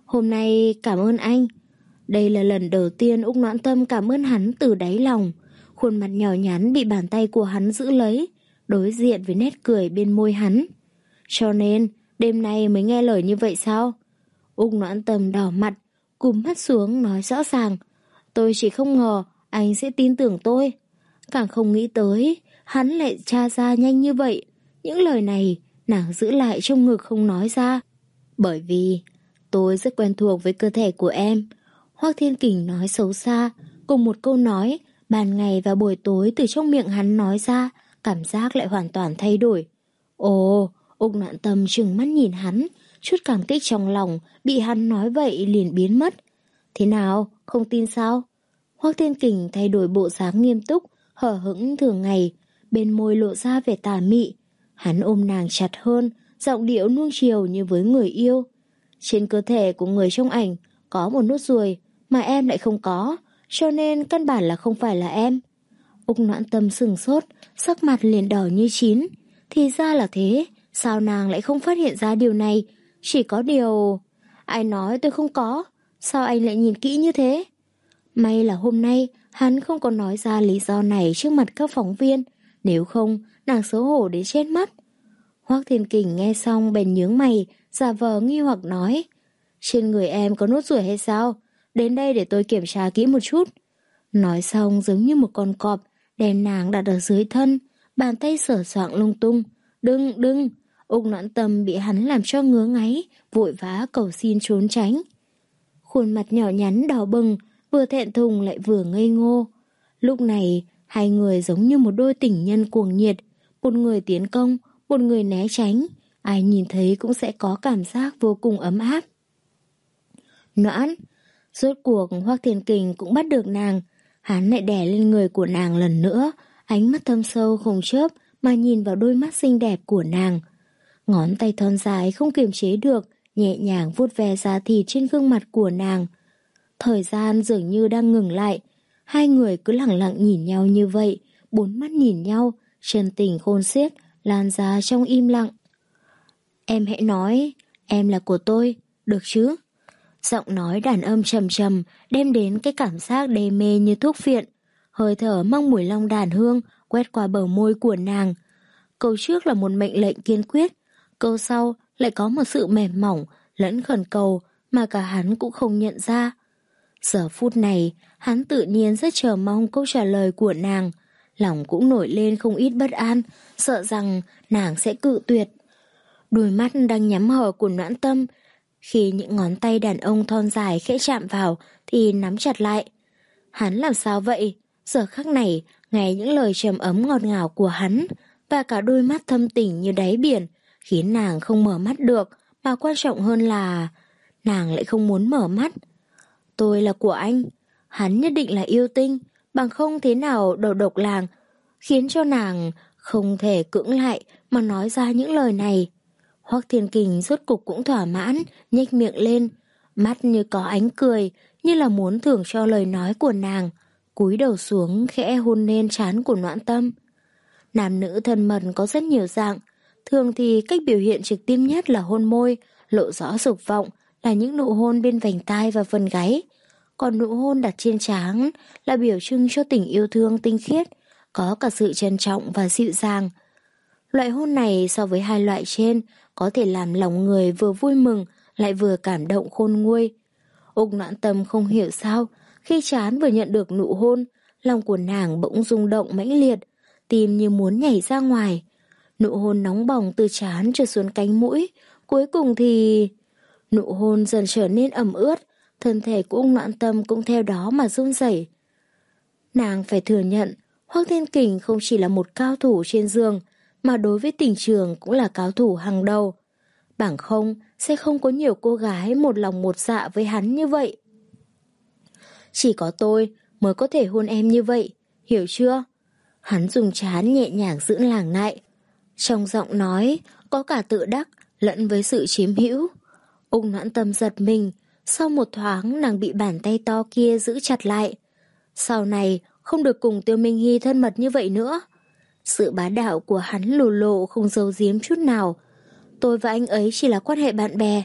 Hôm nay cảm ơn anh. Đây là lần đầu tiên Úc Noãn Tâm cảm ơn hắn từ đáy lòng. Khuôn mặt nhỏ nhắn bị bàn tay của hắn giữ lấy, đối diện với nét cười bên môi hắn. Cho nên, đêm nay mới nghe lời như vậy sao? Úc Noãn Tâm đỏ mặt, cúm mắt xuống nói rõ ràng. Tôi chỉ không ngờ anh sẽ tin tưởng tôi. Càng không nghĩ tới, hắn lại tra ra nhanh như vậy. Những lời này, nàng giữ lại trong ngực không nói ra. Bởi vì, tôi rất quen thuộc với cơ thể của em. Hoắc Thiên Kình nói xấu xa, cùng một câu nói, ban ngày và buổi tối từ trong miệng hắn nói ra, cảm giác lại hoàn toàn thay đổi. Ồ, Úc Noãn Tâm trừng mắt nhìn hắn, chút cảm kích trong lòng bị hắn nói vậy liền biến mất. Thế nào, không tin sao? Hoắc Thiên Kình thay đổi bộ dáng nghiêm túc, hở hững thường ngày, bên môi lộ ra vẻ tà mị. Hắn ôm nàng chặt hơn, giọng điệu nuông chiều như với người yêu. Trên cơ thể của người trong ảnh có một nốt ruồi mà em lại không có, cho nên căn bản là không phải là em. Úc Noãn Tâm sừng sốt, sắc mặt liền đỏ như chín. Thì ra là thế, sao nàng lại không phát hiện ra điều này? Chỉ có điều... Ai nói tôi không có? Sao anh lại nhìn kỹ như thế? May là hôm nay hắn không có nói ra lý do này trước mặt các phóng viên, nếu không nàng xấu hổ đến chết mất. Hoắc Thiên Kình nghe xong bèn nhướng mày, giả vờ nghi hoặc nói: trên người em có nốt ruồi hay sao? Đến đây để tôi kiểm tra kỹ một chút. Nói xong giống như một con cọp, đèn nàng đặt ở dưới thân, bàn tay sờ soạng lung tung. Đừng, đừng! Úc Noãn Tâm bị hắn làm cho ngứa ngáy, vội vã cầu xin trốn tránh. Khuôn mặt nhỏ nhắn đỏ bừng, vừa thẹn thùng lại vừa ngây ngô. Lúc này, hai người giống như một đôi tình nhân cuồng nhiệt, một người tiến công, một người né tránh, ai nhìn thấy cũng sẽ có cảm giác vô cùng ấm áp. Noãn, rốt cuộc Hoắc Thiên Kình cũng bắt được nàng, hắn lại đè lên người của nàng lần nữa, ánh mắt thâm sâu không chớp mà nhìn vào đôi mắt xinh đẹp của nàng. Ngón tay thon dài không kiềm chế được, nhẹ nhàng vuốt ve da thịt trên gương mặt của nàng. Thời gian dường như đang ngừng lại, hai người cứ lặng lặng nhìn nhau như vậy, bốn mắt nhìn nhau, chân tình khôn xiết lan ra trong im lặng. Em hãy nói, em là của tôi, được chứ? Giọng nói đàn âm trầm trầm đem đến cái cảm giác đê mê như thuốc phiện. Hơi thở mang mùi long đàn hương quét qua bờ môi của nàng. Câu trước là một mệnh lệnh kiên quyết, câu sau lại có một sự mềm mỏng lẫn khẩn cầu mà cả hắn cũng không nhận ra. Giờ phút này, hắn tự nhiên rất chờ mong câu trả lời của nàng, lòng cũng nổi lên không ít bất an, sợ rằng nàng sẽ cự tuyệt. Đôi mắt đang nhắm hờ của Noãn Tâm, khi những ngón tay đàn ông thon dài khẽ chạm vào thì nắm chặt lại. Hắn làm sao vậy? Giờ khắc này, nghe những lời trầm ấm ngọt ngào của hắn và cả đôi mắt thâm tình như đáy biển, khiến nàng không mở mắt được, mà quan trọng hơn là nàng lại không muốn mở mắt. Tôi là của anh, hắn nhất định là yêu tinh, bằng không thế nào đầu độc làng, khiến cho nàng không thể cưỡng lại mà nói ra những lời này. Hoắc Thiên Kình rốt cục cũng thỏa mãn, nhếch miệng lên, mắt như có ánh cười, như là muốn thưởng cho lời nói của nàng, cúi đầu xuống khẽ hôn lên trán của Noãn Tâm. Nam nữ thân mật có rất nhiều dạng, thường thì cách biểu hiện trực tiếp nhất là hôn môi, lộ rõ dục vọng là những nụ hôn bên vành tai và phần gáy, còn nụ hôn đặt trên trán là biểu trưng cho tình yêu thương tinh khiết, có cả sự trân trọng và dịu dàng. Loại hôn này so với hai loại trên có thể làm lòng người vừa vui mừng lại vừa cảm động khôn nguôi. Úc Noãn Tâm không hiểu sao, khi trán vừa nhận được nụ hôn, lòng của nàng bỗng rung động mãnh liệt, tim như muốn nhảy ra ngoài. Nụ hôn nóng bỏng từ trán trượt xuống cánh mũi, cuối cùng thì... Nụ hôn dần trở nên ẩm ướt, thân thể của Úc Noãn Tâm cũng theo đó mà run rẩy. Nàng phải thừa nhận, Hoắc Thiên Kình không chỉ là một cao thủ trên giường, mà đối với tình trường cũng là cao thủ hàng đầu. Bằng không, sẽ không có nhiều cô gái một lòng một dạ với hắn như vậy. Chỉ có tôi mới có thể hôn em như vậy, hiểu chưa? Hắn dùng trán nhẹ nhàng giữ nàng lại. Trong giọng nói, có cả tự đắc, lẫn với sự chiếm hữu. Úc Noãn Tâm giật mình, sau một thoáng nàng bị bàn tay to kia giữ chặt lại. Sau này, không được cùng Tiêu Minh Hy thân mật như vậy nữa. Sự bá đạo của hắn lù lộ không giấu giếm chút nào. Tôi và anh ấy chỉ là quan hệ bạn bè.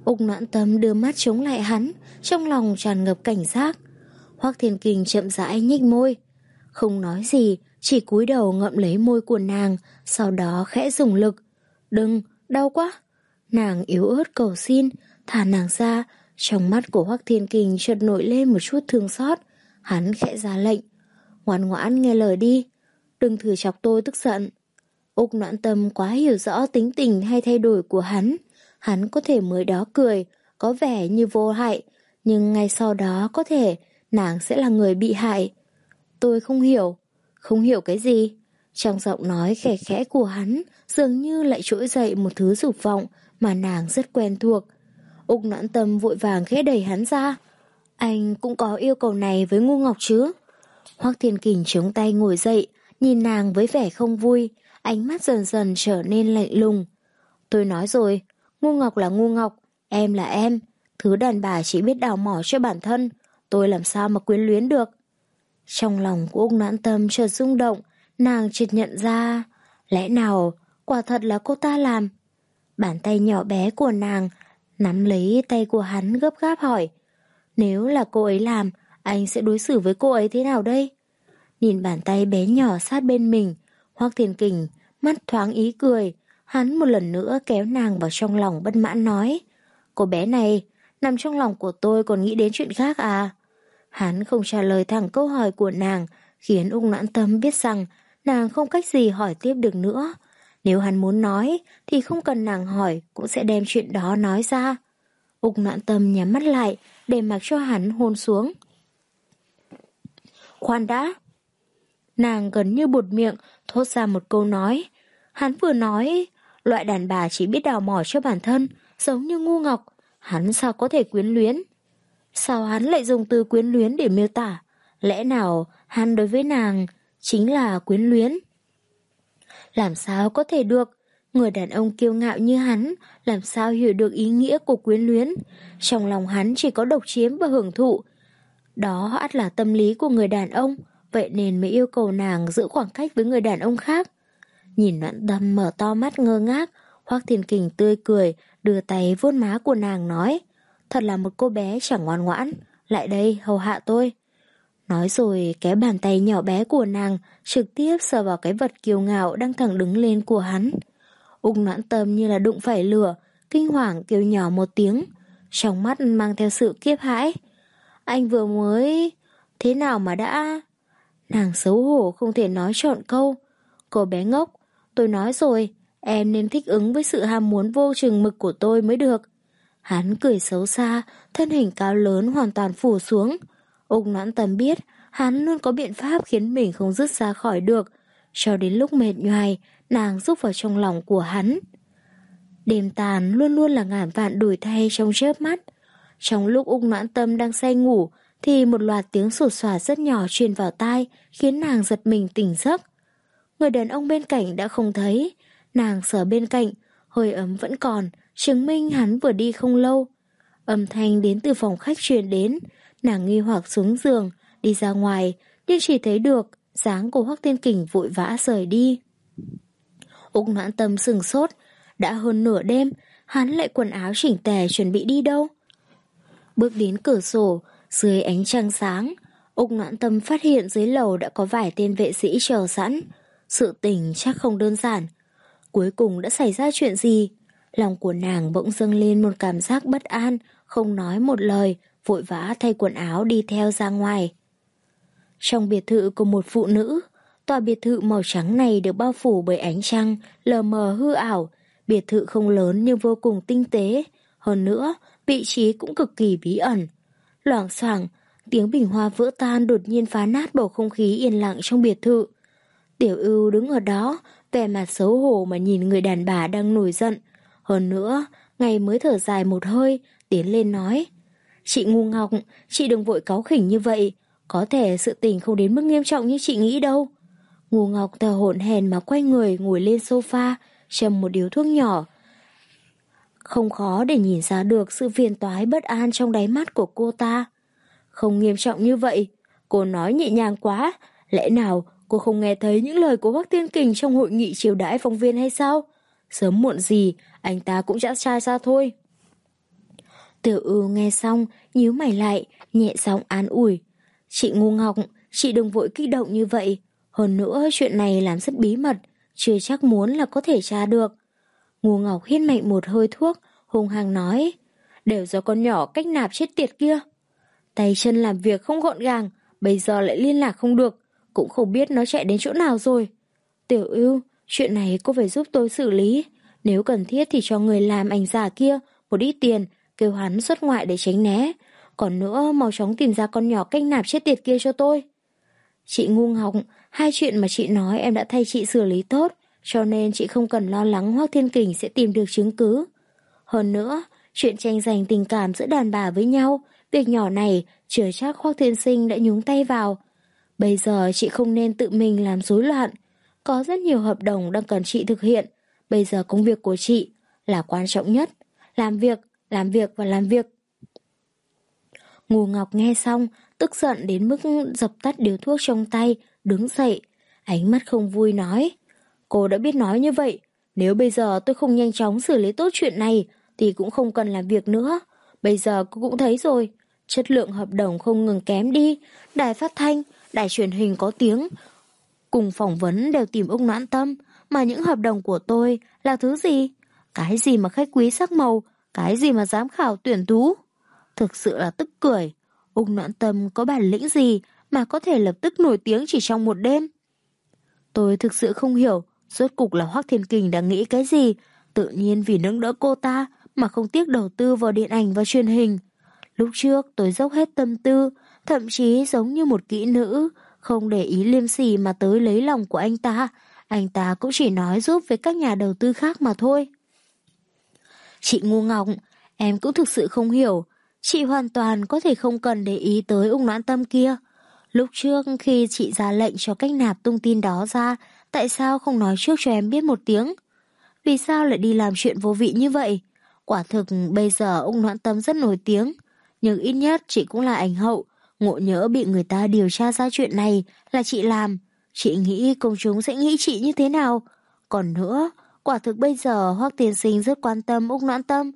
Úc Noãn Tâm đưa mắt chống lại hắn, trong lòng tràn ngập cảnh giác. Hoắc Thiên Kình chậm rãi nhếch môi, không nói gì, chỉ cúi đầu ngậm lấy môi của nàng, sau đó khẽ dùng lực. Đừng, đau quá. Nàng yếu ớt cầu xin, thả nàng ra. Trong mắt của Hoắc Thiên Kình chợt nổi lên một chút thương xót. Hắn khẽ ra lệnh, ngoan ngoãn nghe lời đi, đừng thử chọc tôi tức giận. Úc Noãn Tâm quá hiểu rõ tính tình hay thay đổi của hắn. Hắn có thể mới đó cười, có vẻ như vô hại, nhưng ngay sau đó có thể nàng sẽ là người bị hại. Tôi không hiểu. Không hiểu cái gì? Trong giọng nói khẽ khẽ của hắn dường như lại trỗi dậy một thứ dục vọng mà nàng rất quen thuộc. Úc Noãn Tâm vội vàng khẽ đẩy hắn ra. Anh cũng có yêu cầu này với Ngu Ngọc chứ? Hoắc Thiên Kình chống tay ngồi dậy, nhìn nàng với vẻ không vui, ánh mắt dần dần trở nên lạnh lùng. Tôi nói rồi, Ngu Ngọc là Ngu Ngọc, em là em, thứ đàn bà chỉ biết đào mỏ cho bản thân, tôi làm sao mà quyến luyến được. Trong lòng của Úc Noãn Tâm chợt rung động, nàng chợt nhận ra, lẽ nào quả thật là cô ta làm. Bàn tay nhỏ bé của nàng nắm lấy tay của hắn gấp gáp hỏi, nếu là cô ấy làm, anh sẽ đối xử với cô ấy thế nào đây? Nhìn bàn tay bé nhỏ sát bên mình, Hoắc Thiên Kình mắt thoáng ý cười, hắn một lần nữa kéo nàng vào trong lòng bất mãn nói, cô bé này, nằm trong lòng của tôi còn nghĩ đến chuyện khác à? Hắn không trả lời thẳng câu hỏi của nàng, khiến Úc Noãn Tâm biết rằng nàng không cách gì hỏi tiếp được nữa. Nếu hắn muốn nói thì không cần nàng hỏi cũng sẽ đem chuyện đó nói ra. Úc Noãn Tâm nhắm mắt lại để mặc cho hắn hôn xuống. Khoan đã. Nàng gần như buột miệng thốt ra một câu nói. Hắn vừa nói loại đàn bà chỉ biết đào mỏ cho bản thân, giống như Ngu Ngọc, hắn sao có thể quyến luyến? Sao hắn lại dùng từ quyến luyến để miêu tả? Lẽ nào hắn đối với nàng chính là quyến luyến? Làm sao có thể được? Người đàn ông kiêu ngạo như hắn làm sao hiểu được ý nghĩa của quyến luyến? Trong lòng hắn chỉ có độc chiếm và hưởng thụ. Đó ắt là tâm lý của người đàn ông, vậy nên mới yêu cầu nàng giữ khoảng cách với người đàn ông khác. Nhìn Noãn Tâm mở to mắt ngơ ngác, Hoắc Thiên Kình tươi cười, đưa tay vuốt má của nàng nói, thật là một cô bé chẳng ngoan ngoãn, lại đây hầu hạ tôi. Nói rồi kéo bàn tay nhỏ bé của nàng trực tiếp sờ vào cái vật kiêu ngạo đang thẳng đứng lên của hắn. Úc Noãn Tâm như là đụng phải lửa, kinh hoàng kêu nhỏ một tiếng, trong mắt mang theo sự kiếp hãi. Anh vừa mới... thế nào mà đã... Nàng xấu hổ không thể nói trọn câu. Cô bé ngốc, tôi nói rồi, em nên thích ứng với sự ham muốn vô chừng mực của tôi mới được. Hắn cười xấu xa, thân hình cao lớn hoàn toàn phủ xuống. Úc Noãn Tâm biết hắn luôn có biện pháp khiến mình không dứt ra khỏi được. Cho đến lúc mệt nhoài, nàng rúc vào trong lòng của hắn. Đêm tàn luôn luôn là ngàn vạn đổi thay trong chớp mắt. Trong lúc Úc Noãn Tâm đang say ngủ, thì một loạt tiếng sột soạt rất nhỏ truyền vào tai, khiến nàng giật mình tỉnh giấc. Người đàn ông bên cạnh đã không thấy, nàng sờ bên cạnh, hơi ấm vẫn còn, chứng minh hắn vừa đi không lâu. Âm thanh đến từ phòng khách truyền đến, nàng nghi hoặc xuống giường, đi ra ngoài, nhưng chỉ thấy được dáng của Hoắc Thiên Kình vội vã rời đi. Úc Noãn Tâm sừng sốt, đã hơn nửa đêm, hắn lại quần áo chỉnh tề chuẩn bị đi đâu? Bước đến cửa sổ, dưới ánh trăng sáng, Úc Noãn Tâm phát hiện dưới lầu đã có vài tên vệ sĩ chờ sẵn. Sự tình chắc không đơn giản. Cuối cùng đã xảy ra chuyện gì? Lòng của nàng bỗng dâng lên một cảm giác bất an, không nói một lời, vội vã thay quần áo đi theo ra ngoài. Trong biệt thự của một phụ nữ, tòa biệt thự màu trắng này được bao phủ bởi ánh trăng, lờ mờ hư ảo. Biệt thự không lớn nhưng vô cùng tinh tế. Hơn nữa, vị trí cũng cực kỳ bí ẩn. Loảng xoảng, tiếng bình hoa vỡ tan đột nhiên phá nát bầu không khí yên lặng trong biệt thự. Tiểu Ưu đứng ở đó, vẻ mặt xấu hổ mà nhìn người đàn bà đang nổi giận. Hơn nữa, ngày mới thở dài một hơi, tiến lên nói, chị Ngu Ngọc, chị đừng vội cáu khỉnh như vậy, có thể sự tình không đến mức nghiêm trọng như chị nghĩ đâu. Ngu Ngọc thở hổn hển mà quay người ngồi lên sofa, châm một điếu thuốc nhỏ. Không khó để nhìn ra được sự phiền toái bất an trong đáy mắt của cô ta. Không nghiêm trọng như vậy, cô nói nhẹ nhàng quá, lẽ nào cô không nghe thấy những lời của Hoắc Thiên Kình trong hội nghị chiêu đãi phóng viên hay sao? Sớm muộn gì, anh ta cũng đã trai ra thôi. Tiểu Ưu nghe xong, nhíu mày lại, nhẹ giọng an ủi. Chị ngu ngọc, chị đừng vội kích động như vậy. Hơn nữa chuyện này làm rất bí mật, chưa chắc muốn là có thể tra được. Ngu ngọc hít mạnh một hơi thuốc, hung hăng nói. Đều do con nhỏ cách nạp chết tiệt kia. Tay chân làm việc không gọn gàng, bây giờ lại liên lạc không được, cũng không biết nó chạy đến chỗ nào rồi. Tiểu Ưu, chuyện này cô phải giúp tôi xử lý. Nếu cần thiết thì cho người làm ảnh giả kia một ít tiền, kêu hắn xuất ngoại để tránh né. Còn nữa, mau chóng tìm ra con nhỏ cách nạp chết tiệt kia cho tôi. Chị ngu ngọc, hai chuyện mà chị nói em đã thay chị xử lý tốt, cho nên chị không cần lo lắng Hoắc Thiên Kình sẽ tìm được chứng cứ. Hơn nữa, chuyện tranh giành tình cảm giữa đàn bà với nhau, việc nhỏ này chưa chắc Hoắc Thiên Sinh đã nhúng tay vào. Bây giờ chị không nên tự mình làm rối loạn. Có rất nhiều hợp đồng đang cần chị thực hiện. Bây giờ công việc của chị là quan trọng nhất. Làm việc, làm việc và làm việc. Ngô Ngọc nghe xong, tức giận đến mức dập tắt điếu thuốc trong tay, đứng dậy. Ánh mắt không vui nói. Cô đã biết nói như vậy. Nếu bây giờ tôi không nhanh chóng xử lý tốt chuyện này, thì cũng không cần làm việc nữa. Bây giờ cô cũng thấy rồi. Chất lượng hợp đồng không ngừng kém đi. Đài phát thanh, đài truyền hình có tiếng cùng phỏng vấn đều tìm Úc Noãn Tâm. Mà những hợp đồng của tôi là thứ gì? Cái gì mà khách quý sắc màu? Cái gì mà giám khảo tuyển tú? Thực sự là tức cười. Úc Noãn Tâm có bản lĩnh gì mà có thể lập tức nổi tiếng chỉ trong một đêm? Tôi thực sự không hiểu rốt cục là Hoắc Thiên Kình đã nghĩ cái gì, tự nhiên vì nâng đỡ cô ta mà không tiếc đầu tư vào điện ảnh và truyền hình. Lúc trước tôi dốc hết tâm tư, thậm chí giống như một kỹ nữ, không để ý liêm sỉ mà tới lấy lòng của anh ta. Anh ta cũng chỉ nói giúp với các nhà đầu tư khác mà thôi. Chị ngu ngọc, em cũng thực sự không hiểu. Chị hoàn toàn có thể không cần để ý tới Úc Noãn Tâm kia. Lúc trước khi chị ra lệnh cho cách nạp tung tin đó ra, tại sao không nói trước cho em biết một tiếng? Vì sao lại đi làm chuyện vô vị như vậy? Quả thực bây giờ Úc Noãn Tâm rất nổi tiếng, nhưng ít nhất chị cũng là ảnh hậu. Ngộ nhỡ bị người ta điều tra ra chuyện này là chị làm, chị nghĩ công chúng sẽ nghĩ chị như thế nào? Còn nữa, quả thực bây giờ Hoắc Tiên Sinh rất quan tâm Úc Noãn Tâm.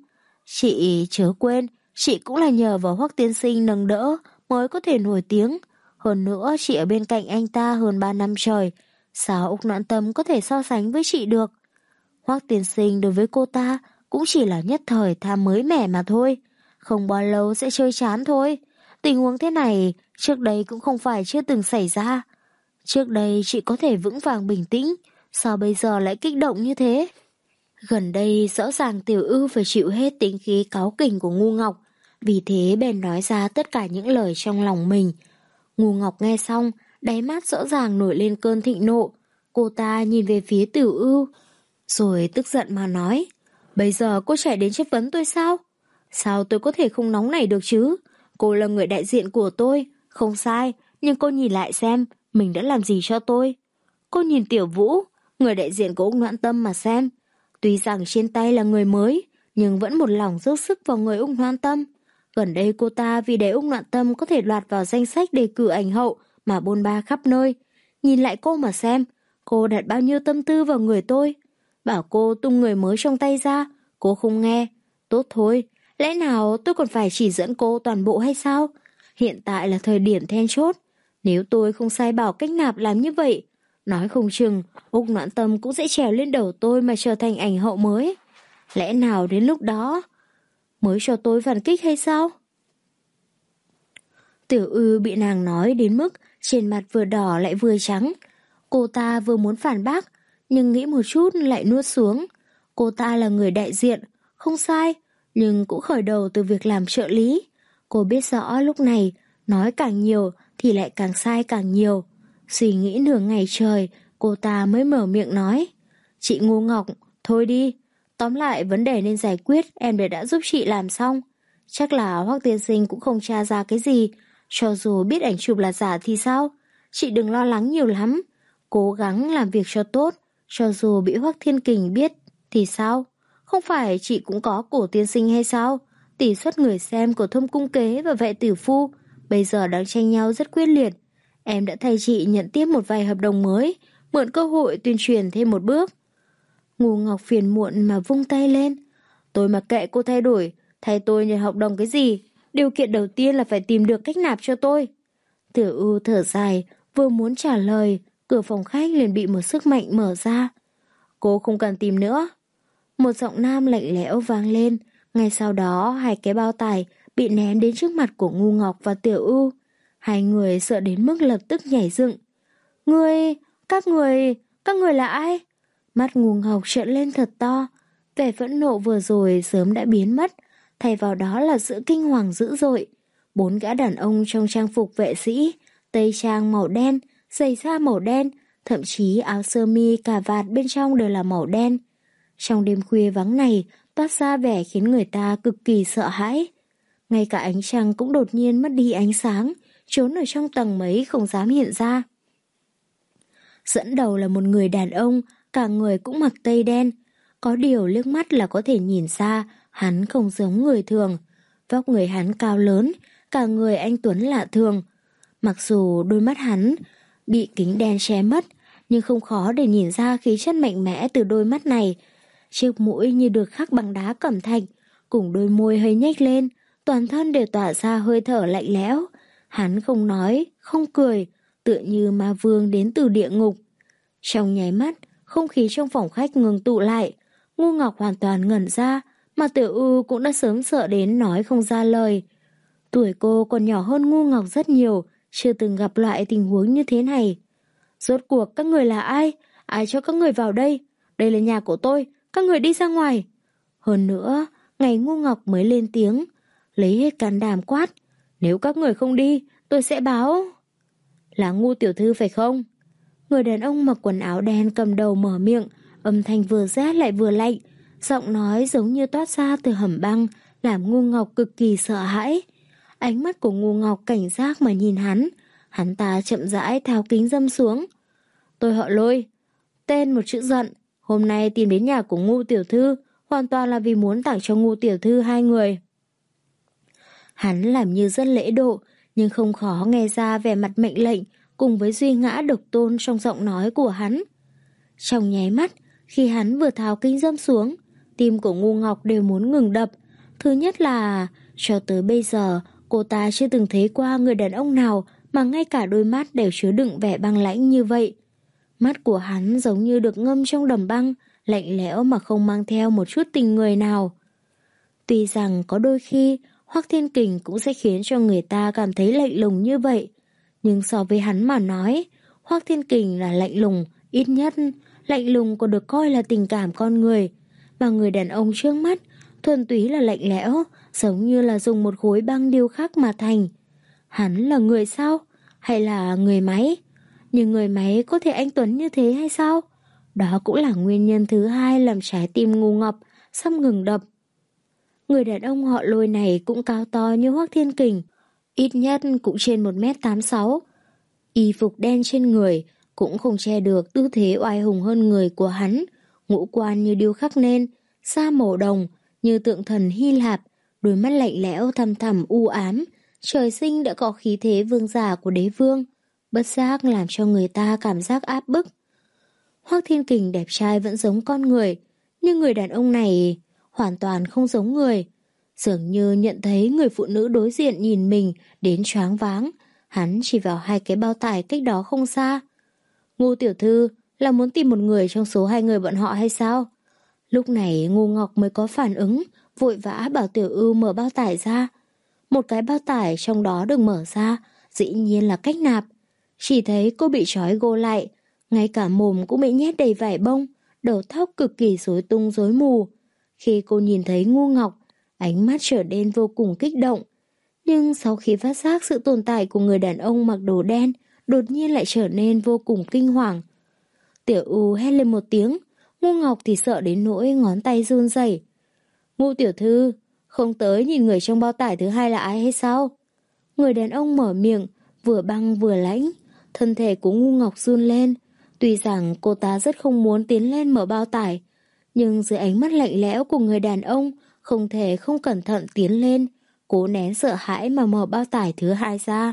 Chị chớ quên, chị cũng là nhờ vào Hoắc Tiên Sinh nâng đỡ mới có thể nổi tiếng. Hơn nữa chị ở bên cạnh anh ta hơn ba năm trời, sao Úc Noãn Tâm có thể so sánh với chị được? Hoắc Tiên Sinh đối với cô ta cũng chỉ là nhất thời tham mới mẻ mà thôi, không bao lâu sẽ chơi chán thôi. Tình huống thế này trước đây cũng không phải chưa từng xảy ra. Trước đây chị có thể vững vàng bình tĩnh, sao bây giờ lại kích động như thế? Gần đây rõ ràng Tiểu Ưu phải chịu hết tính khí cáu kỉnh của Ngu Ngọc, vì thế bèn nói ra tất cả những lời trong lòng mình. Ngu Ngọc nghe xong, đáy mắt rõ ràng nổi lên cơn thịnh nộ. Cô ta nhìn về phía Tiểu Ưu, rồi tức giận mà nói, bây giờ cô chạy đến chất vấn tôi sao? Sao tôi có thể không nóng nảy được chứ? Cô là người đại diện của tôi, không sai, nhưng cô nhìn lại xem, mình đã làm gì cho tôi. Cô nhìn Tiểu Vũ, người đại diện của Úc Noãn Tâm mà xem. Tuy rằng trên tay là người mới, nhưng vẫn một lòng dốc sức vào người Úc Noãn Tâm. Gần đây cô ta vì để Úc Noãn Tâm có thể lọt vào danh sách đề cử ảnh hậu mà bôn ba khắp nơi. Nhìn lại cô mà xem, cô đặt bao nhiêu tâm tư vào người tôi. Bảo cô tung người mới trong tay ra, cô không nghe. Tốt thôi, lẽ nào tôi còn phải chỉ dẫn cô toàn bộ hay sao? Hiện tại là thời điểm then chốt. Nếu tôi không sai bảo cách nạp làm như vậy, nói không chừng Úc Noãn Tâm cũng sẽ trèo lên đầu tôi mà trở thành ảnh hậu mới. Lẽ nào đến lúc đó mới cho tôi phản kích hay sao? Tiểu Ưu bị nàng nói đến mức trên mặt vừa đỏ lại vừa trắng. Cô ta vừa muốn phản bác, nhưng nghĩ một chút lại nuốt xuống. Cô ta là người đại diện, không sai, nhưng cũng khởi đầu từ việc làm trợ lý. Cô biết rõ lúc này nói càng nhiều thì lại càng sai càng nhiều. Suy nghĩ nửa ngày trời, cô ta mới mở miệng nói, chị Ngô Ngọc, thôi đi. Tóm lại vấn đề nên giải quyết em đều đã giúp chị làm xong. Chắc là Hoắc Tiên Sinh cũng không tra ra cái gì. Cho dù biết ảnh chụp là giả thì sao? Chị đừng lo lắng nhiều lắm. Cố gắng làm việc cho tốt. Cho dù bị Hoắc Thiên Kình biết thì sao? Không phải chị cũng có Cổ Tiên Sinh hay sao? Tỷ suất người xem của Thâm Cung Kế và Vệ Tử Phu bây giờ đang tranh nhau rất quyết liệt. Em đã thay chị nhận tiếp một vài hợp đồng mới, mượn cơ hội tuyên truyền thêm một bước. Ngô Ngọc phiền muộn mà vung tay lên. Tôi mặc kệ cô thay đổi, Thay tôi nhận hợp đồng cái gì? Điều kiện đầu tiên là phải tìm được cách nạp cho tôi. Tiểu Ưu thở dài, vừa muốn trả lời, cửa phòng khách liền bị một sức mạnh mở ra. Cô không cần tìm nữa. Một giọng nam lạnh lẽo vang lên, ngay sau đó hai cái bao tải bị ném đến trước mặt của Ngu Ngọc và Tiểu Ưu. Hai người sợ đến mức lập tức nhảy dựng. Ngươi, các người, các người là ai? Mắt Ngu Ngọc trợn lên thật to, vẻ phẫn nộ vừa rồi sớm đã biến mất, thay vào đó là sự kinh hoàng dữ dội. Bốn gã đàn ông trong trang phục vệ sĩ, tây trang màu đen, giày da màu đen, thậm chí áo sơ mi cà vạt bên trong đều là màu đen. Trong đêm khuya vắng này, toát ra vẻ khiến người ta cực kỳ sợ hãi. Ngay cả ánh trăng cũng đột nhiên mất đi ánh sáng, trốn ở trong tầng mấy không dám hiện ra. Dẫn đầu là một người đàn ông, cả người cũng mặc tây đen. Có điều liếc mắt là có thể nhìn ra hắn không giống người thường. Vóc người hắn cao lớn, cả người anh tuấn lạ thường. Mặc dù đôi mắt hắn bị kính đen che mất, nhưng không khó để nhìn ra khí chất mạnh mẽ từ đôi mắt này. Chiếc mũi như được khắc bằng đá cẩm thạch, cùng đôi môi hơi nhếch lên, toàn thân đều tỏa ra hơi thở lạnh lẽo. Hắn không nói, không cười, tựa như ma vương đến từ địa ngục. Trong nháy mắt, không khí trong phòng khách ngừng tụ lại. Ngu Ngọc hoàn toàn ngẩn ra, mà Tiểu Ưu cũng đã sớm sợ đến nói không ra lời. Tuổi cô còn nhỏ hơn Ngu Ngọc rất nhiều, chưa từng gặp loại tình huống như thế này. Rốt cuộc các người là ai? Ai cho các người vào đây? Đây là nhà của tôi, các người đi ra ngoài. Hơn nữa, ngày Ngu Ngọc mới lên tiếng, lấy hết can đảm quát. Nếu các người không đi, tôi sẽ báo. Là Ngu tiểu thư phải không? Người đàn ông mặc quần áo đen cầm đầu mở miệng, âm thanh vừa rét lại vừa lạnh, giọng nói giống như toát ra từ hầm băng, làm Ngu Ngọc cực kỳ sợ hãi. Ánh mắt của Ngu Ngọc cảnh giác mà nhìn hắn, hắn ta chậm rãi tháo kính dâm xuống. Tôi họ Lôi, tên một chữ giận, hôm nay tìm đến nhà của Ngu tiểu thư, hoàn toàn là vì muốn tặng cho Ngu tiểu thư hai người. Hắn làm như rất lễ độ, nhưng không khó nghe ra vẻ mặt mệnh lệnh cùng với duy ngã độc tôn trong giọng nói của hắn. Trong nháy mắt, khi hắn vừa tháo kính dâm xuống, tim của Ngu Ngọc đều muốn ngừng đập. Thứ nhất là, cho tới bây giờ, cô ta chưa từng thấy qua người đàn ông nào mà ngay cả đôi mắt đều chứa đựng vẻ băng lãnh như vậy. Mắt của hắn giống như được ngâm trong đầm băng, lạnh lẽo mà không mang theo một chút tình người nào. Tuy rằng có đôi khi, Hoắc Thiên Kình cũng sẽ khiến cho người ta cảm thấy lạnh lùng như vậy, nhưng so với hắn mà nói, Hoắc Thiên Kình là lạnh lùng, ít nhất lạnh lùng còn được coi là tình cảm con người, mà người đàn ông trước mắt thuần túy là lạnh lẽo, giống như là dùng một khối băng điêu khắc mà thành. Hắn là người sao? Hay là người máy? Nhưng người máy có thể anh tuấn như thế hay sao? Đó cũng là nguyên nhân thứ hai làm trái tim Ngu Ngọc sắp ngừng đập. Người đàn ông họ Lôi này cũng cao to như Hoắc Thiên Kình, ít nhất cũng trên một mét tám sáu. Y phục đen trên người cũng không che được tư thế oai hùng hơn người của hắn, ngũ quan như điêu khắc nên, da màu đồng như tượng thần Hy Lạp, đôi mắt lạnh lẽo thăm thẳm u ám, trời sinh đã có khí thế vương giả của đế vương, bất giác làm cho người ta cảm giác áp bức. Hoắc Thiên Kình đẹp trai vẫn giống con người, nhưng người đàn ông này hoàn toàn không giống người. Dường như nhận thấy người phụ nữ đối diện nhìn mình đến choáng váng, hắn chỉ vào hai cái bao tải cách đó không xa. Ngu tiểu thư là muốn tìm một người trong số hai người bọn họ hay sao? Lúc này Ngu Ngọc mới có phản ứng, vội vã bảo Tiểu Ưu mở bao tải ra. Một cái bao tải trong đó được mở ra, dĩ nhiên là cách nạp. Chỉ thấy cô bị trói gô lại, ngay cả mồm cũng bị nhét đầy vải bông, đầu tóc cực kỳ rối tung rối mù. Khi cô nhìn thấy Ngu Ngọc, ánh mắt trở nên vô cùng kích động. Nhưng sau khi phát giác sự tồn tại của người đàn ông mặc đồ đen, đột nhiên lại trở nên vô cùng kinh hoàng. Tiểu Ưu hét lên một tiếng, Ngu Ngọc thì sợ đến nỗi ngón tay run rẩy. Ngu tiểu thư, không tới nhìn người trong bao tải thứ hai là ai hay sao? Người đàn ông mở miệng, vừa băng vừa lãnh, thân thể của Ngu Ngọc run lên. Tuy rằng cô ta rất không muốn tiến lên mở bao tải, nhưng dưới ánh mắt lạnh lẽo của người đàn ông, không thể không cẩn thận tiến lên, cố nén sợ hãi mà mở bao tải thứ hai ra.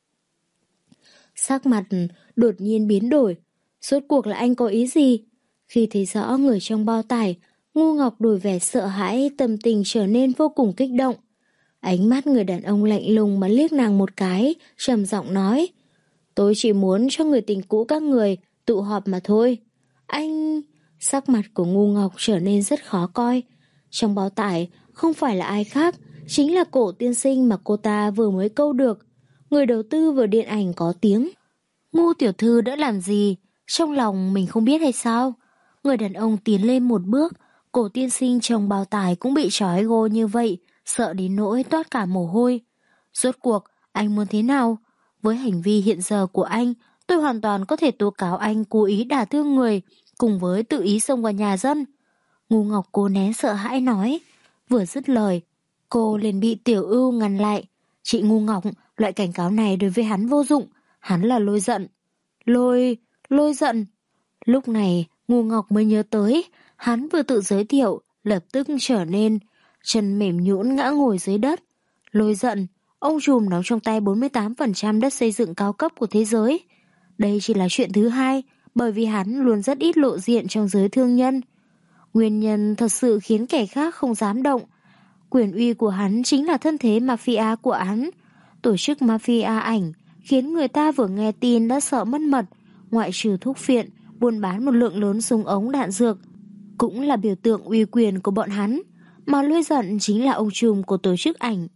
Sắc mặt đột nhiên biến đổi, rốt cuộc là anh có ý gì? Khi thấy rõ người trong bao tải, Ngu Ngọc đổi vẻ sợ hãi, tâm tình trở nên vô cùng kích động. Ánh mắt người đàn ông lạnh lùng mà liếc nàng một cái, trầm giọng nói: tôi chỉ muốn cho người tình cũ các người tụ họp mà thôi. Anh... Sắc mặt của Ngu Ngọc trở nên rất khó coi. Trong bao tải không phải là ai khác, chính là Cổ tiên sinh mà cô ta vừa mới câu được, người đầu tư vào điện ảnh có tiếng. Ngu tiểu thư đã làm gì? Trong lòng mình không biết hay sao? Người đàn ông tiến lên một bước, Cổ tiên sinh trong bao tải cũng bị trói gô như vậy, sợ đến nỗi toát cả mồ hôi. Rốt cuộc, anh muốn thế nào? Với hành vi hiện giờ của anh, tôi hoàn toàn có thể tố cáo anh cố ý đả thương người, cùng với tự ý xông vào nhà dân. Ngu Ngọc cố nén sợ hãi nói. Vừa dứt lời, cô liền bị Tiểu Ưu ngăn lại. Chị Ngu Ngọc, loại cảnh cáo này đối với hắn vô dụng, hắn là Lôi Giận. Lôi, lôi giận. Lúc này, Ngu Ngọc mới nhớ tới, hắn vừa tự giới thiệu, lập tức trở nên chân mềm nhũn ngã ngồi dưới đất. Lôi Giận, ông trùm nắm trong tay bốn mươi tám phần trăm đất xây dựng cao cấp của thế giới. Đây chỉ là chuyện thứ hai, bởi vì hắn luôn rất ít lộ diện trong giới thương nhân. Nguyên nhân thật sự khiến kẻ khác không dám động. Quyền uy của hắn chính là thân thế mafia của hắn. Tổ chức mafia ảnh khiến người ta vừa nghe tin đã sợ mất mật, ngoại trừ thuốc phiện, buôn bán một lượng lớn súng ống đạn dược, cũng là biểu tượng uy quyền của bọn hắn, mà Lôi Giận chính là ông trùm của tổ chức ảnh.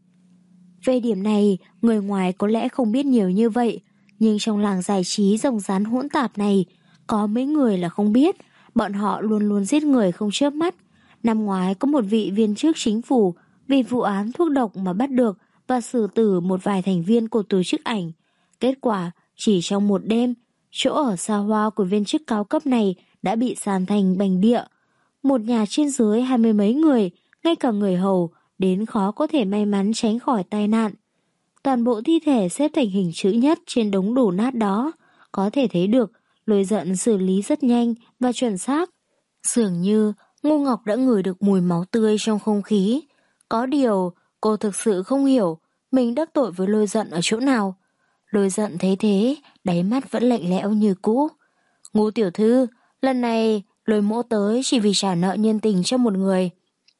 Về điểm này, người ngoài có lẽ không biết nhiều như vậy, nhưng trong làng giải trí rồng rắn hỗn tạp này, có mấy người là không biết, bọn họ luôn luôn giết người không chớp mắt. Năm ngoái có một vị viên chức chính phủ vì vụ án thuốc độc mà bắt được và xử tử một vài thành viên của tổ chức ảnh. Kết quả, chỉ trong một đêm, chỗ ở xa hoa của viên chức cao cấp này đã bị san thành bành địa. Một nhà trên dưới hai mươi mấy người, ngay cả người hầu, đến khó có thể may mắn tránh khỏi tai nạn. Toàn bộ thi thể xếp thành hình chữ nhất trên đống đổ nát đó, có thể thấy được Lôi Giận xử lý rất nhanh và chuẩn xác. Dường như Ngu Ngọc đã ngửi được mùi máu tươi trong không khí. Có điều, cô thực sự không hiểu mình đắc tội với Lôi Giận ở chỗ nào. Lôi Giận thấy thế, đáy mắt vẫn lạnh lẽo như cũ. Ngu tiểu thư, lần này Lôi mỗ tới chỉ vì trả nợ nhân tình cho một người.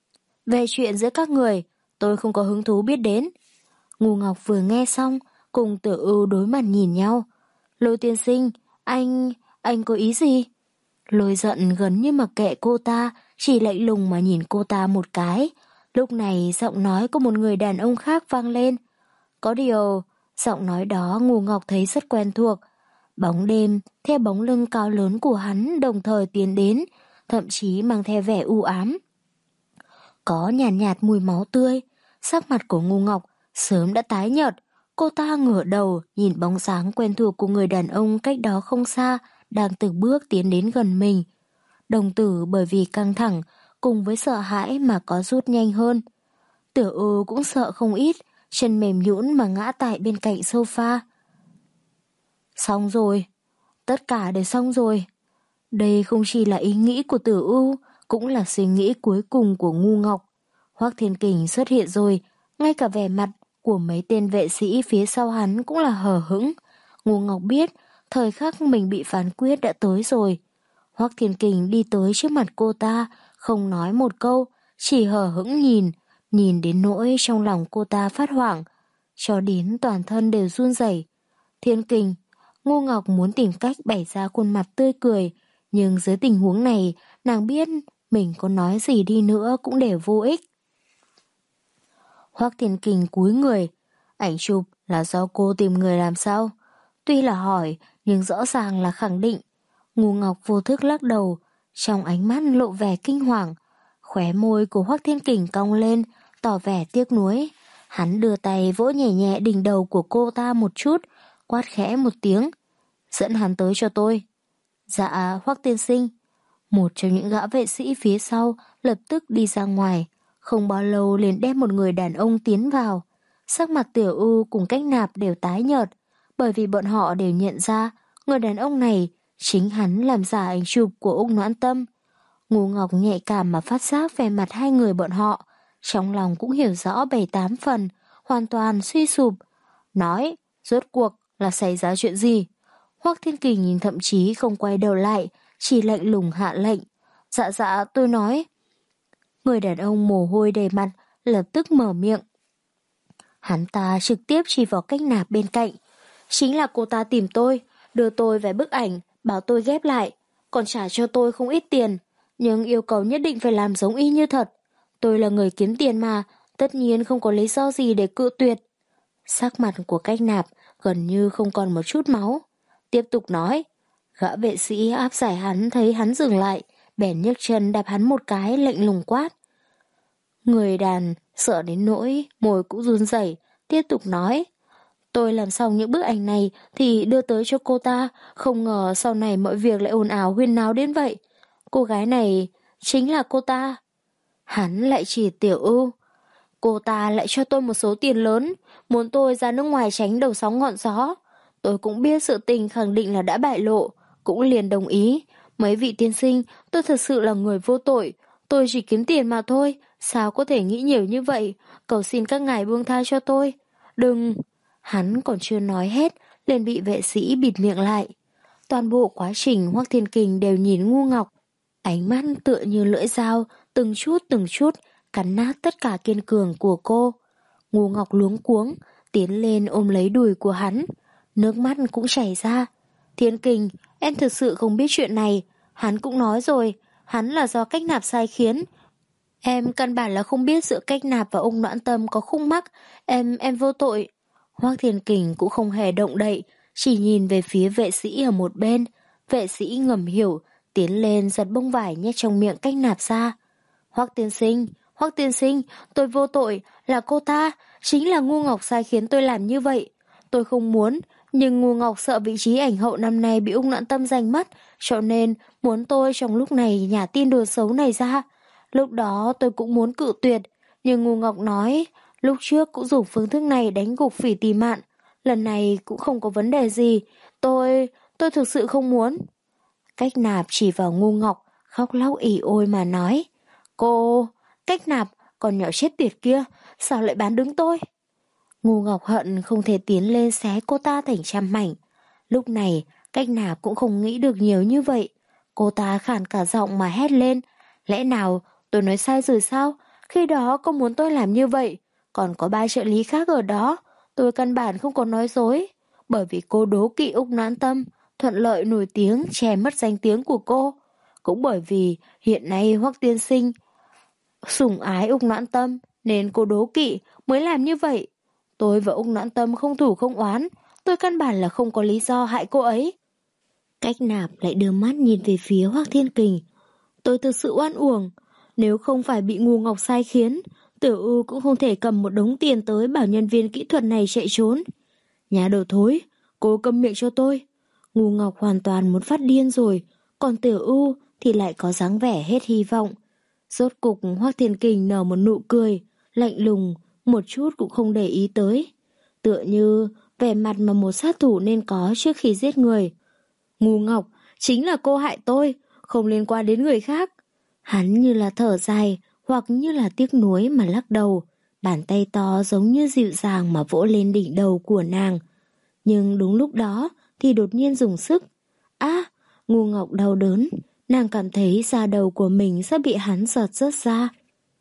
Về chuyện giữa các người, tôi không có hứng thú biết đến. Ngu Ngọc vừa nghe xong, cùng Tiểu Ưu đối mặt nhìn nhau. Lôi tiên sinh, anh, anh có ý gì? Lôi Giận gần như mặc kệ cô ta, chỉ lạnh lùng mà nhìn cô ta một cái. Lúc này giọng nói của một người đàn ông khác vang lên. Có điều, giọng nói đó Ngu Ngọc thấy rất quen thuộc. Bóng đêm, theo bóng lưng cao lớn của hắn đồng thời tiến đến, thậm chí mang theo vẻ u ám. Có nhàn nhạt, nhạt mùi máu tươi, sắc mặt của Ngu Ngọc sớm đã tái nhợt. Cô ta ngửa đầu nhìn bóng dáng quen thuộc của người đàn ông cách đó không xa, đang từng bước tiến đến gần mình. Đồng tử bởi vì căng thẳng cùng với sợ hãi mà có rút nhanh hơn. Tiểu Ưu cũng sợ không ít, chân mềm nhũn mà ngã tại bên cạnh sofa. Xong rồi, tất cả đều xong rồi. Đây không chỉ là ý nghĩ của Tiểu Ưu, cũng là suy nghĩ cuối cùng của Ngu Ngọc. Hoắc Thiên Kình xuất hiện rồi, ngay cả vẻ mặt của mấy tên vệ sĩ phía sau hắn cũng là hờ hững. Ngu Ngọc biết thời khắc mình bị phán quyết đã tới rồi. Hoắc Thiên Kình đi tới trước mặt cô ta, không nói một câu, chỉ hờ hững nhìn, nhìn đến nỗi trong lòng cô ta phát hoảng, cho đến toàn thân đều run rẩy. Thiên Kình, Ngu Ngọc muốn tìm cách bày ra khuôn mặt tươi cười, nhưng dưới tình huống này, nàng biết mình có nói gì đi nữa cũng đều vô ích. Hoắc Thiên Kình cúi người, ảnh chụp là do cô tìm người làm sao? Tuy là hỏi, nhưng rõ ràng là khẳng định. Ngu Ngọc vô thức lắc đầu, trong ánh mắt lộ vẻ kinh hoàng. Khóe môi của Hoắc Thiên Kình cong lên, tỏ vẻ tiếc nuối. Hắn đưa tay vỗ nhẹ nhẹ đỉnh đầu của cô ta một chút, quát khẽ một tiếng. Dẫn hắn tới cho tôi. Dạ, Hoắc tiên sinh. Một trong những gã vệ sĩ phía sau lập tức đi ra ngoài. Không bao lâu liền đem một người đàn ông tiến vào. Sắc mặt Tiểu Ưu cùng Cách Nạp đều tái nhợt, bởi vì bọn họ đều nhận ra người đàn ông này chính hắn làm giả ảnh chụp của Úc Noãn Tâm. Ngu Ngọc nhạy cảm mà phát giác về mặt hai người bọn họ, trong lòng cũng hiểu rõ bảy tám phần, hoàn toàn suy sụp. Nói, rốt cuộc là xảy ra chuyện gì? Hoắc Thiên Kình nhìn thậm chí không quay đầu lại, chỉ lạnh lùng hạ lệnh. Dạ dạ tôi nói. Người đàn ông mồ hôi đầy mặt lập tức mở miệng. Hắn ta trực tiếp chỉ vào Cách Nạp bên cạnh. Chính là cô ta tìm tôi, đưa tôi vài bức ảnh, bảo tôi ghép lại, còn trả cho tôi không ít tiền, nhưng yêu cầu nhất định phải làm giống y như thật. Tôi là người kiếm tiền mà, tất nhiên không có lý do gì để cự tuyệt. Sắc mặt của Cách Nạp gần như không còn một chút máu. Tiếp tục nói, gã vệ sĩ áp giải hắn thấy hắn dừng lại, bèn nhấc chân đạp hắn một cái lạnh lùng quát. Người đàn sợ đến nỗi môi cũng run rẩy, tiếp tục nói, tôi làm xong những bức ảnh này thì đưa tới cho cô ta, không ngờ sau này mọi việc lại ồn ào huyên náo đến vậy. Cô gái này chính là cô ta. Hắn lại chỉ Tiểu Ưu. Cô ta lại cho tôi một số tiền lớn, muốn tôi ra nước ngoài tránh đầu sóng ngọn gió. Tôi cũng biết sự tình khẳng định là đã bại lộ, cũng liền đồng ý. Mấy vị tiên sinh, tôi thật sự là người vô tội, tôi chỉ kiếm tiền mà thôi, sao có thể nghĩ nhiều như vậy, cầu xin các ngài buông tha cho tôi. Đừng... Hắn còn chưa nói hết, liền bị vệ sĩ bịt miệng lại. Toàn bộ quá trình Hoắc Thiên Kình đều nhìn Ngu Ngọc, ánh mắt tựa như lưỡi dao, từng chút từng chút, cắn nát tất cả kiên cường của cô. Ngu Ngọc luống cuống, tiến lên ôm lấy đùi của hắn, nước mắt cũng chảy ra. Thiên Kình, em thực sự không biết chuyện này, hắn cũng nói rồi, hắn là do Cách Nạp sai khiến. Em căn bản là không biết giữa Cách Nạp và ông Noãn Tâm có khúc mắc, em, em vô tội. Hoắc Thiên Kình cũng không hề động đậy, chỉ nhìn về phía vệ sĩ ở một bên. Vệ sĩ ngầm hiểu, tiến lên giật bông vải nhét trong miệng Cách Nạp ra. Hoắc tiên sinh, Hoắc tiên sinh, tôi vô tội, là cô ta, chính là Ngu Ngọc sai khiến tôi làm như vậy. Tôi không muốn, nhưng Ngu Ngọc sợ vị trí ảnh hậu năm nay bị Ung Noãn Tâm giành mất, cho nên muốn tôi trong lúc này nhả tin đồn xấu này ra. Lúc đó tôi cũng muốn cự tuyệt, nhưng Ngu Ngọc nói, lúc trước cũng dùng phương thức này đánh gục Phỉ Tì Mạn, lần này cũng không có vấn đề gì, tôi, tôi thực sự không muốn. Cách Nạp chỉ vào Ngu Ngọc, khóc lóc ỉ ôi mà nói, cô, Cách Nạp, con nhỏ chết tiệt kia, sao lại bán đứng tôi? Ngu Ngọc hận không thể tiến lên xé cô ta thành trăm mảnh. Lúc này, Cách Nạp cũng không nghĩ được nhiều như vậy. Cô ta khàn cả giọng mà hét lên, lẽ nào tôi nói sai rồi sao? Khi đó cô muốn tôi làm như vậy, còn có ba trợ lý khác ở đó, tôi căn bản không có nói dối. Bởi vì cô đố kỵ Úc Noãn Tâm, thuận lợi nổi tiếng che mất danh tiếng của cô. Cũng bởi vì hiện nay Hoắc tiên sinh sủng ái Úc Noãn Tâm, nên cô đố kỵ mới làm như vậy. Tôi và Úc Noãn Tâm không thủ không oán, tôi căn bản là không có lý do hại cô ấy. Cách Nạp lại đưa mắt nhìn về phía Hoắc Thiên Kình. Tôi thực sự oan uổng, nếu không phải bị Ngu Ngọc sai khiến, Tiểu Ưu cũng không thể cầm một đống tiền tới bảo nhân viên kỹ thuật này chạy trốn. Nhà đầu thối, cô câm miệng cho tôi. Ngu Ngọc hoàn toàn muốn phát điên rồi, còn Tiểu Ưu thì lại có dáng vẻ hết hy vọng. Rốt cục Hoắc Thiên Kình nở một nụ cười, lạnh lùng, một chút cũng không để ý tới. Tựa như vẻ mặt mà một sát thủ nên có trước khi giết người. Ngu Ngọc, chính là cô hại tôi, không liên quan đến người khác. Hắn như là thở dài, hoặc như là tiếc nuối mà lắc đầu, bàn tay to giống như dịu dàng mà vỗ lên đỉnh đầu của nàng. Nhưng đúng lúc đó thì đột nhiên dùng sức. Á, Ngu Ngọc đau đớn, nàng cảm thấy da đầu của mình sẽ bị hắn giật rớt ra.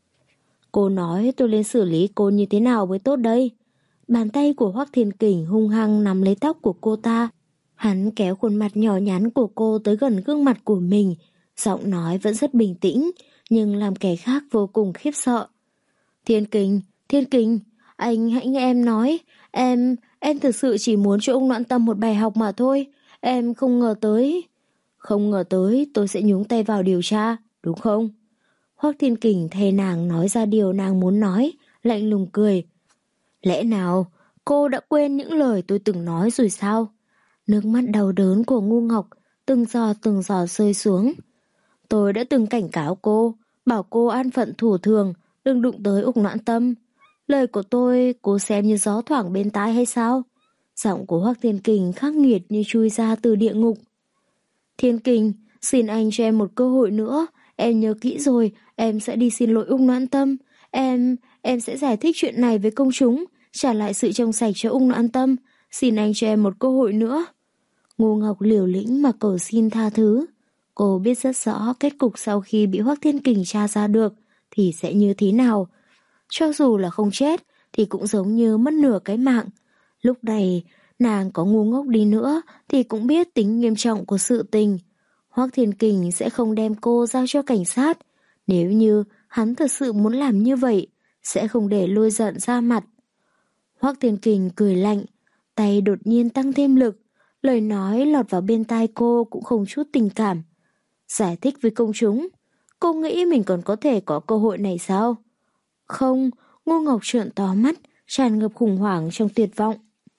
Cô nói tôi nên xử lý cô như thế nào mới tốt đây? Bàn tay của Hoắc Thiên Kình hung hăng nắm lấy tóc của cô ta. Hắn kéo khuôn mặt nhỏ nhắn của cô tới gần gương mặt của mình, giọng nói vẫn rất bình tĩnh, nhưng làm kẻ khác vô cùng khiếp sợ. Thiên Kình, Thiên Kình, anh hãy nghe em nói, em, em thực sự chỉ muốn cho ông Noãn Tâm một bài học mà thôi, em không ngờ tới. Không ngờ tới tôi sẽ nhúng tay vào điều tra, đúng không? Hoắc Thiên Kình thề nàng nói ra điều nàng muốn nói, lạnh lùng cười. Lẽ nào cô đã quên những lời tôi từng nói rồi sao? Nước mắt đau đớn của Ngu Ngọc từng giọt từng giọt rơi xuống. Tôi đã từng cảnh cáo cô, bảo cô an phận thủ thường, đừng đụng tới Úc Noãn Tâm. Lời của tôi cô xem như gió thoảng bên tai hay sao? Giọng của Hoắc Thiên Kình khắc nghiệt như chui ra từ địa ngục. Thiên Kình, xin anh cho em một cơ hội nữa. Em nhớ kỹ rồi, em sẽ đi xin lỗi Úc Noãn Tâm. Em, em sẽ giải thích chuyện này với công chúng, trả lại sự trong sạch cho Úc Noãn Tâm. Xin anh cho em một cơ hội nữa. Ngu Ngọc liều lĩnh mà cầu xin tha thứ. Cô biết rất rõ kết cục sau khi bị Hoắc Thiên Kình tra ra được, thì sẽ như thế nào? Cho dù là không chết thì cũng giống như mất nửa cái mạng. Lúc này, nàng có ngu ngốc đi nữa thì cũng biết tính nghiêm trọng của sự tình. Hoắc Thiên Kình sẽ không đem cô giao cho cảnh sát. Nếu như hắn thật sự muốn làm như vậy, sẽ không để Lôi Giận ra mặt. Hoắc Thiên Kình cười lạnh, tay đột nhiên tăng thêm lực, lời nói lọt vào bên tai cô cũng không chút tình cảm. Giải thích với công chúng, cô nghĩ mình còn có thể có cơ hội này sao? Không, Ngô Ngọc trợn to mắt, tràn ngập khủng hoảng trong tuyệt vọng.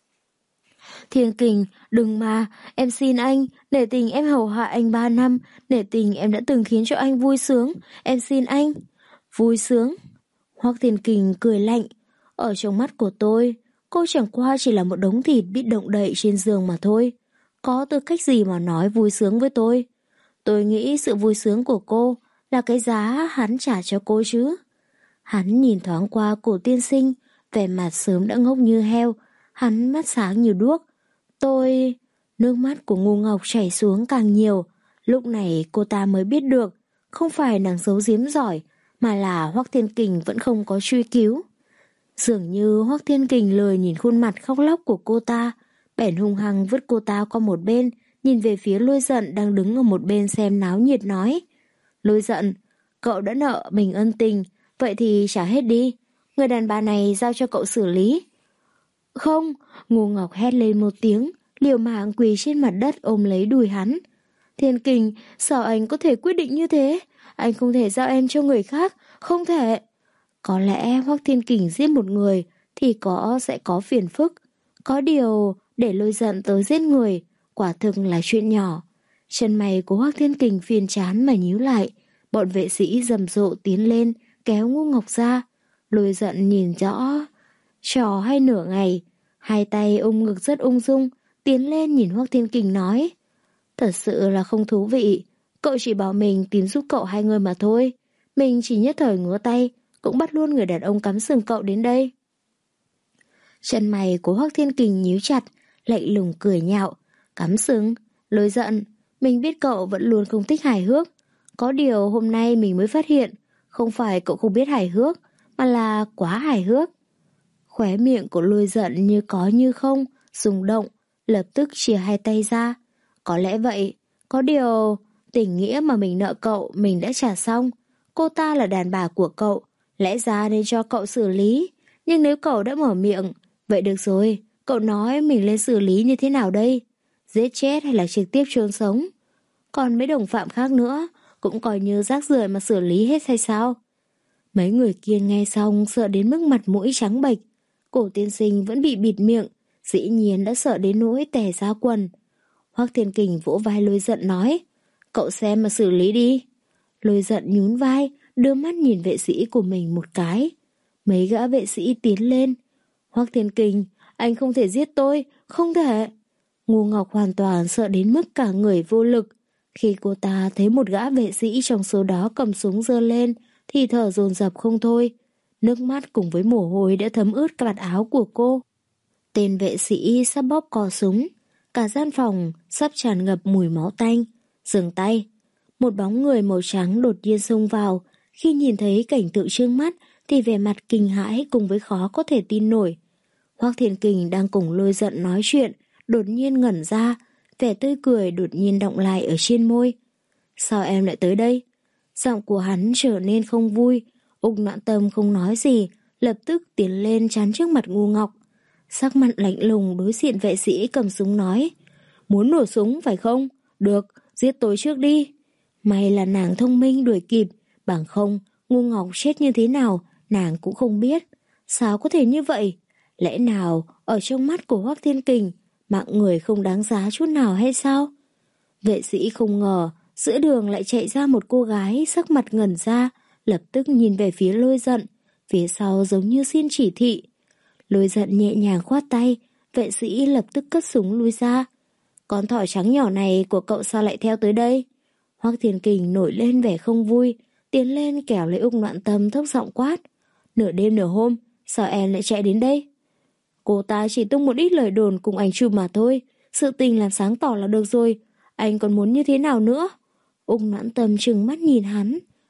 Thiên Kình, đừng mà, em xin anh, nể tình em hầu hạ anh ba năm, nể tình em đã từng khiến cho anh vui sướng, em xin anh. Vui sướng? Hoắc Thiên Kình cười lạnh, ở trong mắt của tôi, cô chẳng qua chỉ là một đống thịt bị động đậy trên giường mà thôi. Có tư cách gì mà nói vui sướng với tôi? Tôi nghĩ sự vui sướng của cô là cái giá hắn trả cho cô chứ. Hắn nhìn thoáng qua cổ tiên sinh, vẻ mặt sớm đã ngốc như heo, hắn mắt sáng như đuốc. Tôi... Nước mắt của Ngô Ngọc chảy xuống càng nhiều. Lúc này cô ta mới biết được, không phải nàng giấu giếm giỏi, mà là Hoắc Thiên Kình vẫn không có truy cứu. Dường như Hoắc Thiên Kình lười nhìn khuôn mặt khóc lóc của cô ta, bèn hung hăng vứt cô ta qua một bên, nhìn về phía Lôi Giận đang đứng ở một bên xem náo nhiệt nói. Lôi Giận, cậu đã nợ mình ân tình, vậy thì trả hết đi, người đàn bà này giao cho cậu xử lý. Không, Ngô Ngọc hét lên một tiếng, liều mạng quỳ trên mặt đất ôm lấy đùi hắn. Thiên Kình, sao anh có thể quyết định như thế? Anh không thể giao em cho người khác, không thể. Có lẽ Hoắc Thiên Kình giết một người thì có sẽ có phiền phức. Có điều để Lôi Giận tới giết người, quả thực là chuyện nhỏ. Chân mày của Hoắc Thiên Kình phiền chán mà nhíu lại. Bọn vệ sĩ rầm rộ tiến lên, kéo Ngô Ngọc ra. Lôi Giận nhìn rõ trò hay nửa ngày, hai tay ôm ngực rất ung dung, tiến lên nhìn Hoắc Thiên Kình nói. Thật sự là không thú vị, cậu chỉ bảo mình tìm giúp cậu hai người mà thôi. Mình chỉ nhất thời ngứa tay, cũng bắt luôn người đàn ông cắm sừng cậu đến đây. Chân mày của Hoắc Thiên Kình nhíu chặt, lạnh lùng cười nhạo. Cắm sừng? Lôi Giận, mình biết cậu vẫn luôn không thích hài hước. Có điều hôm nay mình mới phát hiện, không phải cậu không biết hài hước, mà là quá hài hước. Khóe miệng của Lôi Giận như có như không, rung động, lập tức chia hai tay ra. Có lẽ vậy, có điều tình nghĩa mà mình nợ cậu mình đã trả xong. Cô ta là đàn bà của cậu, lẽ ra nên cho cậu xử lý. Nhưng nếu cậu đã mở miệng, vậy được rồi, cậu nói mình lên xử lý như thế nào đây? Giết chết hay là trực tiếp chôn sống? Còn mấy đồng phạm khác nữa, cũng coi như rác rưởi mà xử lý hết hay sao? Mấy người kia nghe xong sợ đến mức mặt mũi trắng bệch. Cổ tiên sinh vẫn bị bịt miệng, dĩ nhiên đã sợ đến nỗi tè ra quần. Hoắc Thiên Kình vỗ vai Lôi Giận nói, cậu xem mà xử lý đi. Lôi Giận nhún vai, đưa mắt nhìn vệ sĩ của mình một cái. Mấy gã vệ sĩ tiến lên. Hoắc Thiên Kình, anh không thể giết tôi, không thể. Ngô Ngọc hoàn toàn sợ đến mức cả người vô lực. Khi cô ta thấy một gã vệ sĩ trong số đó cầm súng giơ lên, thì thở dồn dập không thôi. Nước mắt cùng với mồ hôi đã thấm ướt cả vạt áo của cô. Tên vệ sĩ sắp bóp cò súng. Cả gian phòng sắp tràn ngập mùi máu tanh. Dừng tay. Một bóng người màu trắng đột nhiên xông vào. Khi nhìn thấy cảnh tượng trước mắt thì vẻ mặt kinh hãi cùng với khó có thể tin nổi. Hoắc Thiên Kình đang cùng Lôi Giận nói chuyện, đột nhiên ngẩn ra, vẻ tươi cười đột nhiên đọng lại ở trên môi. Sao em lại tới đây? Giọng của hắn trở nên không vui. Úc Noãn Tâm không nói gì, lập tức tiến lên chắn trước mặt Ngô Ngọc. Sắc mặt lạnh lùng đối diện vệ sĩ cầm súng nói, muốn nổ súng phải không? Được, giết tôi trước đi. May là nàng thông minh đuổi kịp, bằng không Ngô Ngọc chết như thế nào nàng cũng không biết. Sao có thể như vậy? Lẽ nào ở trong mắt của Hoắc Thiên Kình mạng người không đáng giá chút nào hay sao? Vệ sĩ không ngờ giữa đường lại chạy ra một cô gái sắc mặt ngẩn ra, lập tức nhìn về phía Lôi Giận, phía sau giống như xin chỉ thị. Lôi Giận nhẹ nhàng khoát tay, vệ sĩ lập tức cất súng lui ra. Con thỏ trắng nhỏ này của cậu sao lại theo tới đây? Hoắc Thiên Kình nổi lên vẻ không vui, tiến lên kẻo lấy Úc Noãn Tâm thấp giọng quát. Nửa đêm nửa hôm, sao em lại chạy đến đây? Cô ta chỉ tung một ít lời đồn cùng anh chụp mà thôi, sự tình làm sáng tỏ là được rồi, anh còn muốn như thế nào nữa? Úc Noãn Tâm trừng mắt nhìn hắn,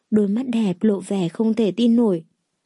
đôi mắt đẹp lộ vẻ không thể tin nổi.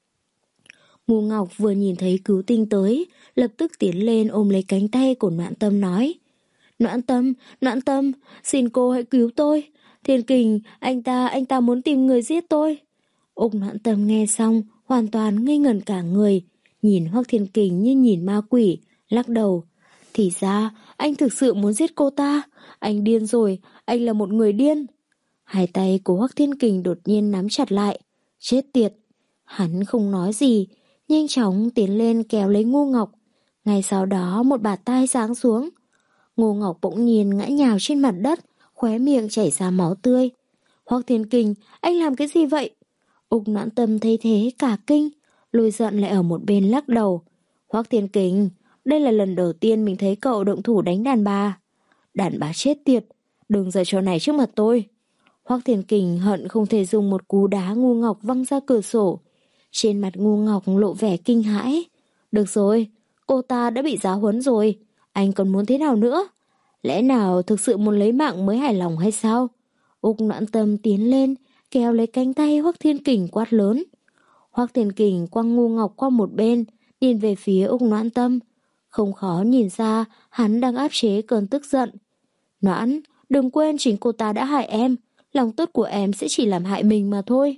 Ngô Ngọc vừa nhìn thấy Cứu Tinh tới, lập tức tiến lên ôm lấy cánh tay của Noãn Tâm nói: Noãn Tâm, Noãn Tâm, xin cô hãy cứu tôi. Thiên Kình, anh ta, anh ta muốn tìm người giết tôi. Úc Noãn Tâm nghe xong, hoàn toàn ngây ngẩn cả người, nhìn Hoắc Thiên Kình như nhìn ma quỷ, lắc đầu. Thì ra, anh thực sự muốn giết cô ta. Anh điên rồi, anh là một người điên. Hai tay của Hoắc Thiên Kình đột nhiên nắm chặt lại. Chết tiệt. Hắn không nói gì, nhanh chóng tiến lên kéo lấy Ngô Ngọc. Ngay sau đó một bạt tai giáng xuống. Ngô Ngọc bỗng nhiên ngã nhào trên mặt đất, khóe miệng chảy ra máu tươi. Hoắc Thiên Kình, anh làm cái gì vậy? Úc Noãn Tâm thấy thế cả kinh, lùi giận lại ở một bên lắc đầu. Hoắc Thiên Kình, đây là lần đầu tiên mình thấy cậu động thủ đánh đàn bà. Đàn bà chết tiệt, đừng giở trò này trước mặt tôi. Hoắc Thiên Kình hận không thể dùng một cú đá Ngô Ngọc văng ra cửa sổ. Trên mặt Ngô Ngọc lộ vẻ kinh hãi. Được rồi, cô ta đã bị giáo huấn rồi, anh còn muốn thế nào nữa? Lẽ nào thực sự muốn lấy mạng mới hài lòng hay sao? Úc Noãn Tâm tiến lên, kéo lấy cánh tay Hoắc Thiên Kình quát lớn. Hoắc Thiên Kình quăng Ngô Ngọc qua một bên, nhìn về phía Úc Noãn Tâm. Không khó nhìn ra hắn đang áp chế cơn tức giận. Noãn, đừng quên chính cô ta đã hại em, lòng tốt của em sẽ chỉ làm hại mình mà thôi.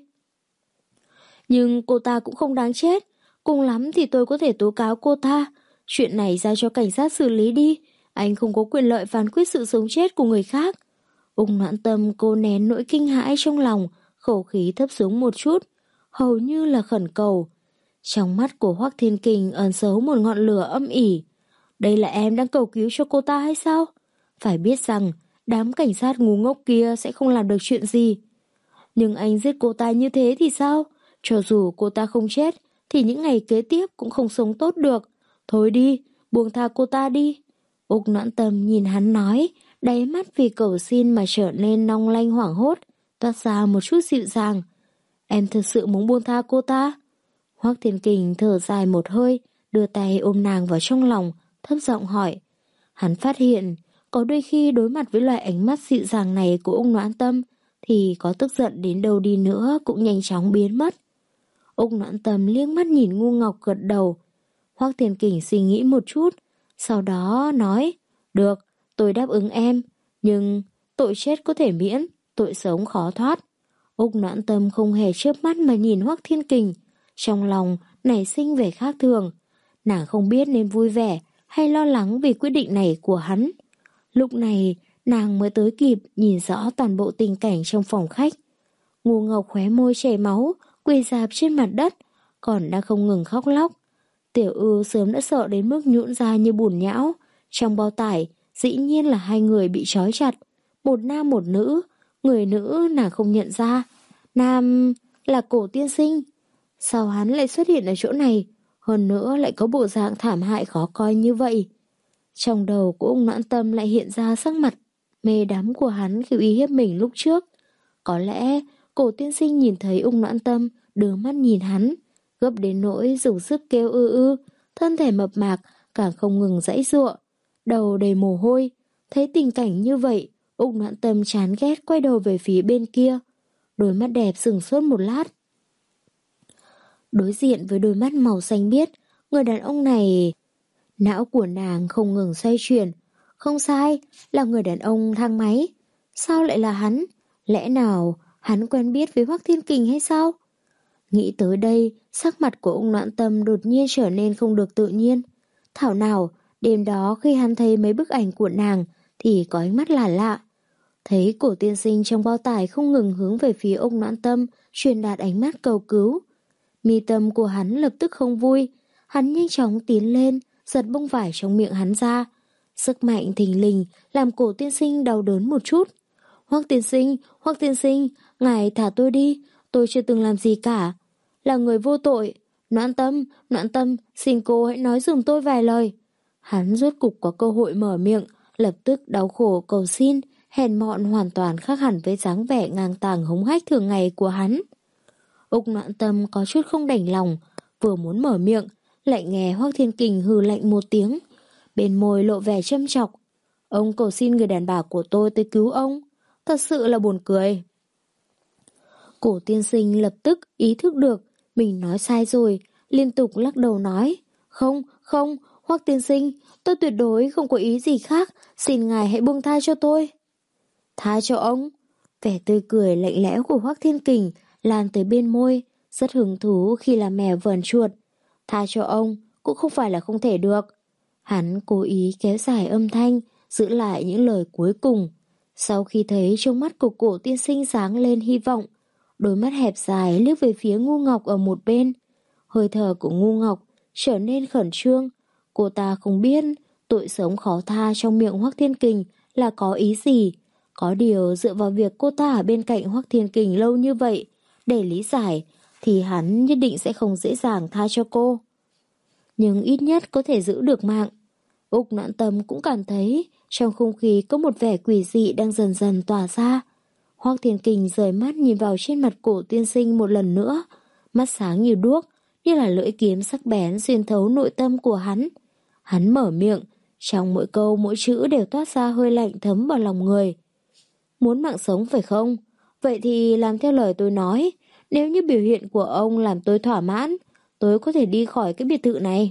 Nhưng cô ta cũng không đáng chết, cùng lắm thì tôi có thể tố cáo cô ta. Chuyện này giao cho cảnh sát xử lý đi, anh không có quyền lợi phán quyết sự sống chết của người khác. Úc Noãn Tâm cô nén nỗi kinh hãi trong lòng, khẩu khí thấp xuống một chút, hầu như là khẩn cầu. Trong mắt của Hoắc Thiên Kình ẩn giấu một ngọn lửa âm ỉ. Đây là em đang cầu cứu cho cô ta hay sao? Phải biết rằng đám cảnh sát ngu ngốc kia sẽ không làm được chuyện gì. Nhưng anh giết cô ta như thế thì sao? Cho dù cô ta không chết thì những ngày kế tiếp cũng không sống tốt được. Thôi đi, buông tha cô ta đi. Úc Noãn Tâm nhìn hắn nói, đáy mắt vì cầu xin mà trở nên long lanh hoảng hốt, toát ra một chút dịu dàng. Em thực sự muốn buông tha cô ta? Hoắc Thiên Kình thở dài một hơi, đưa tay ôm nàng vào trong lòng, thấp giọng hỏi. Hắn phát hiện, có đôi khi đối mặt với loại ánh mắt dịu dàng này của Úc Noãn Tâm, thì có tức giận đến đâu đi nữa cũng nhanh chóng biến mất. Úc Noãn Tâm liếc mắt nhìn Ngô Ngọc gật đầu. Hoắc Thiên Kình suy nghĩ một chút, sau đó nói, được, tôi đáp ứng em, nhưng tội chết có thể miễn, tội sống khó thoát. Úc Noãn Tâm không hề chớp mắt mà nhìn Hoắc Thiên Kình, trong lòng nảy sinh vẻ khác thường. Nàng không biết nên vui vẻ hay lo lắng vì quyết định này của hắn. Lúc này, nàng mới tới kịp nhìn rõ toàn bộ tình cảnh trong phòng khách. Ngô Ngọc khóe môi chảy máu, quỳ rạp trên mặt đất, còn đang không ngừng khóc lóc. Tiểu Ư sớm đã sợ đến mức nhũn ra như bùn nhão. Trong bao tải, dĩ nhiên là hai người bị trói chặt, một nam một nữ. Người nữ nàng không nhận ra, nam là Cổ tiên sinh. Sao hắn lại xuất hiện ở chỗ này, hơn nữa lại có bộ dạng thảm hại khó coi như vậy? Trong đầu của Úc Noãn Tâm lại hiện ra sắc mặt mê đắm của hắn khi uy hiếp mình lúc trước. Có lẽ Cổ tiên sinh nhìn thấy Úc Noãn Tâm đưa mắt nhìn hắn, gấp đến nỗi dùng sức kêu ư ư, thân thể mập mạp càng không ngừng giãy giụa, đầu đầy mồ hôi. Thấy tình cảnh như vậy, Úc Noãn Tâm chán ghét quay đầu về phía bên kia. Đôi mắt đẹp sừng sốt một lát. Đối diện với đôi mắt màu xanh biếc, người đàn ông này... Não của nàng không ngừng xoay chuyển. Không sai, là người đàn ông thang máy. Sao lại là hắn? Lẽ nào hắn quen biết với Hoắc Thiên Kình hay sao? Nghĩ tới đây, sắc mặt của ông Noãn Tâm đột nhiên trở nên không được tự nhiên. Thảo nào, đêm đó khi hắn thấy mấy bức ảnh của nàng thì có ánh mắt lạ lạ. Thấy Cổ tiên sinh trong bao tải không ngừng hướng về phía ông Noãn Tâm, truyền đạt ánh mắt cầu cứu. Mi tâm của hắn lập tức không vui. Hắn nhanh chóng tiến lên, giật bông vải trong miệng hắn ra. Sức mạnh thình lình làm Cổ tiên sinh đau đớn một chút. Hoắc tiên sinh, Hoắc tiên sinh, ngài thả tôi đi, tôi chưa từng làm gì cả, là người vô tội. Noãn Tâm, Noãn Tâm, xin cô hãy nói giùm tôi vài lời. Hắn rốt cục có cơ hội mở miệng, lập tức đau khổ cầu xin, hèn mọn hoàn toàn khác hẳn với dáng vẻ ngang tàng hống hách thường ngày của hắn. Úc Noãn Tâm có chút không đành lòng, vừa muốn mở miệng, lại nghe Hoắc Thiên Kình hừ lạnh một tiếng, bên môi lộ vẻ châm chọc. Ông cầu xin người đàn bà của tôi tới cứu ông, thật sự là buồn cười. Cổ tiên sinh lập tức ý thức được mình nói sai rồi, liên tục lắc đầu nói, không, không, Hoắc tiên sinh, tôi tuyệt đối không có ý gì khác, xin ngài hãy buông tha cho tôi. Tha cho ông? Vẻ tươi cười lạnh lẽo của Hoắc Thiên Kình lan tới bên môi, rất hứng thú khi làm mèo vờn chuột. Tha cho ông cũng không phải là không thể được. Hắn cố ý kéo dài âm thanh, giữ lại những lời cuối cùng. Sau khi thấy trong mắt của cổ tiên sinh sáng lên hy vọng, đôi mắt hẹp dài liếc về phía Ngu Ngọc ở một bên. Hơi thở của Ngu Ngọc trở nên khẩn trương. Cô ta không biết tội sống khó tha trong miệng Hoắc Thiên Kình là có ý gì. Có điều dựa vào việc cô ta ở bên cạnh Hoắc Thiên Kình lâu như vậy, để lý giải, thì hắn nhất định sẽ không dễ dàng tha cho cô. Nhưng ít nhất có thể giữ được mạng. Úc Noãn Tâm cũng cảm thấy trong không khí có một vẻ quỷ dị đang dần dần tỏa ra. Hoắc Thiên Kình rời mắt nhìn vào trên mặt cổ tiên sinh một lần nữa, mắt sáng như đuốc, như là lưỡi kiếm sắc bén xuyên thấu nội tâm của hắn. Hắn mở miệng, trong mỗi câu mỗi chữ đều toát ra hơi lạnh thấm vào lòng người. Muốn mạng sống phải không? Vậy thì làm theo lời tôi nói, nếu như biểu hiện của ông làm tôi thỏa mãn, tôi có thể đi khỏi cái biệt thự này.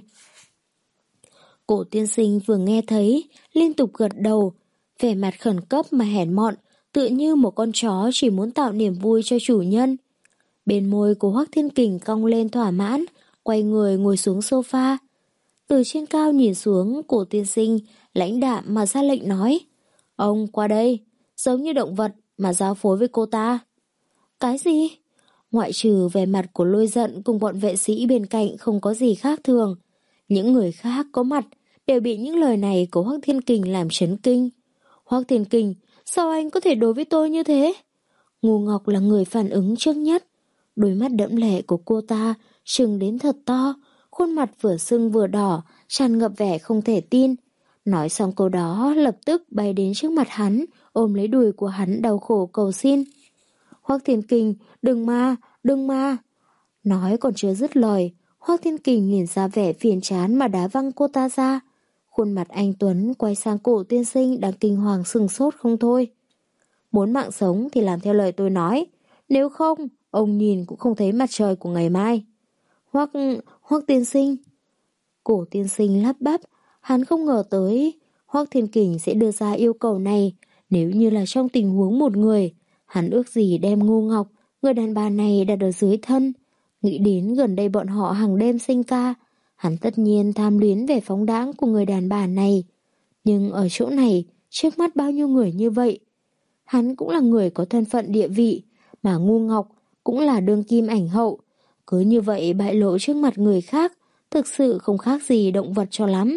Cổ tiên sinh vừa nghe thấy, liên tục gật đầu, vẻ mặt khẩn cấp mà hèn mọn, tựa như một con chó chỉ muốn tạo niềm vui cho chủ nhân. Bên môi của Hoắc Thiên Kình cong lên thỏa mãn, quay người ngồi xuống sofa. Từ trên cao nhìn xuống, cổ tiên sinh lãnh đạm mà ra lệnh nói, ông qua đây, giống như động vật mà giao phối với cô ta. Cái gì? Ngoại trừ vẻ mặt của Lôi Giận cùng bọn vệ sĩ bên cạnh không có gì khác thường. Những người khác có mặt đều bị những lời này của Hoắc Thiên Kình làm chấn kinh. Hoắc Thiên Kình, sao anh có thể đối với tôi như thế? Ngu Ngọc là người phản ứng trước nhất. Đôi mắt đẫm lệ của cô ta trừng đến thật to, khuôn mặt vừa sưng vừa đỏ, tràn ngập vẻ không thể tin. Nói xong câu đó lập tức bay đến trước mặt hắn, ôm lấy đùi của hắn đau khổ cầu xin. Hoắc Thiên Kình, đừng mà, đừng mà. Nói còn chưa dứt lời, Hoắc Thiên Kình nhìn ra vẻ phiền chán mà đá văng cô ta ra. Khuôn mặt anh Tuấn quay sang cổ tiên sinh đang kinh hoàng sừng sốt không thôi. Muốn mạng sống thì làm theo lời tôi nói, nếu không, ông nhìn cũng không thấy mặt trời của ngày mai. Hoắc, Hoắc tiên sinh. Cổ tiên sinh lắp bắp, hắn không ngờ tới Hoắc Thiên Kình sẽ đưa ra yêu cầu này. Nếu như là trong tình huống một người, hắn ước gì đem Ngu Ngọc, người đàn bà này đặt ở dưới thân. Nghĩ đến gần đây bọn họ hàng đêm sinh ca, hắn tất nhiên tham luyến vẻ phóng đãng của người đàn bà này. Nhưng ở chỗ này, trước mắt bao nhiêu người như vậy, hắn cũng là người có thân phận địa vị, mà Ngu Ngọc cũng là đương kim ảnh hậu. Cứ như vậy bại lộ trước mặt người khác, thực sự không khác gì động vật cho lắm.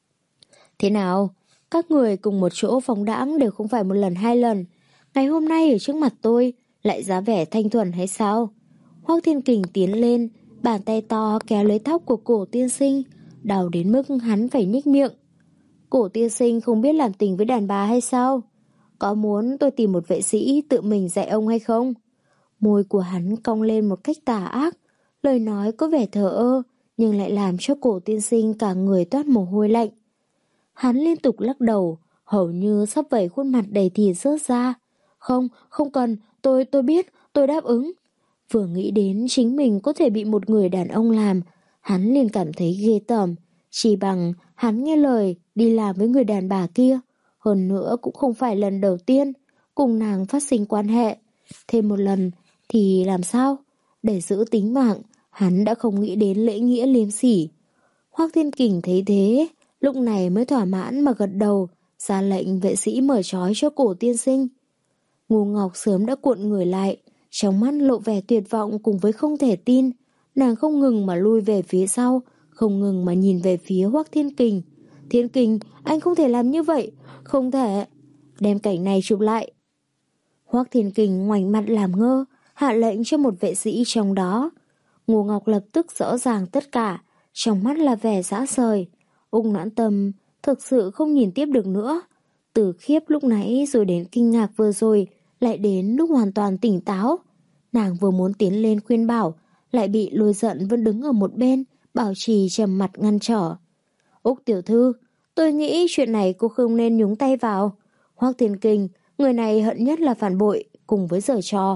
Thế nào? Các người cùng một chỗ phóng đãng đều không phải một lần hai lần. Ngày hôm nay ở trước mặt tôi lại giá vẻ thanh thuần hay sao? Hoắc Thiên Kình tiến lên, bàn tay to kéo lấy tóc của cổ tiên sinh, đau đến mức hắn phải nhếch miệng. Cổ tiên sinh không biết làm tình với đàn bà hay sao? Có muốn tôi tìm một vệ sĩ tự mình dạy ông hay không? Môi của hắn cong lên một cách tà ác, lời nói có vẻ thờ ơ, nhưng lại làm cho cổ tiên sinh cả người toát mồ hôi lạnh. Hắn liên tục lắc đầu, hầu như sắp vẩy khuôn mặt đầy thịt rớt ra. Không, không cần, tôi, tôi biết, tôi đáp ứng. Vừa nghĩ đến chính mình có thể bị một người đàn ông làm, hắn liền cảm thấy ghê tởm. Chỉ bằng hắn nghe lời đi làm với người đàn bà kia. Hơn nữa cũng không phải lần đầu tiên cùng nàng phát sinh quan hệ. Thêm một lần thì làm sao? Để giữ tính mạng, hắn đã không nghĩ đến lễ nghĩa liêm sỉ. Hoắc Thiên Kình thấy thế, lúc này mới thỏa mãn mà gật đầu, ra lệnh vệ sĩ mở trói cho cổ tiên sinh. Ngu Ngọc sớm đã cuộn người lại, trong mắt lộ vẻ tuyệt vọng cùng với không thể tin. Nàng không ngừng mà lui về phía sau, không ngừng mà nhìn về phía Hoắc Thiên Kình. Thiên Kình, anh không thể làm như vậy, không thể. Đem cảnh này chụp lại. Hoắc Thiên Kình ngoảnh mặt làm ngơ, hạ lệnh cho một vệ sĩ trong đó. Ngô Ngọc lập tức rõ ràng tất cả, trong mắt là vẻ dã rời. Úc Noãn Tâm thực sự không nhìn tiếp được nữa. Từ khiếp lúc nãy rồi đến kinh ngạc vừa rồi, lại đến lúc hoàn toàn tỉnh táo. Nàng vừa muốn tiến lên khuyên bảo, lại bị Lôi Giận vẫn đứng ở một bên, bảo trì trầm mặt ngăn trở. Úc tiểu thư, tôi nghĩ chuyện này cô không nên nhúng tay vào. Hoắc Thiên Kình, người này hận nhất là phản bội, cùng với giở trò.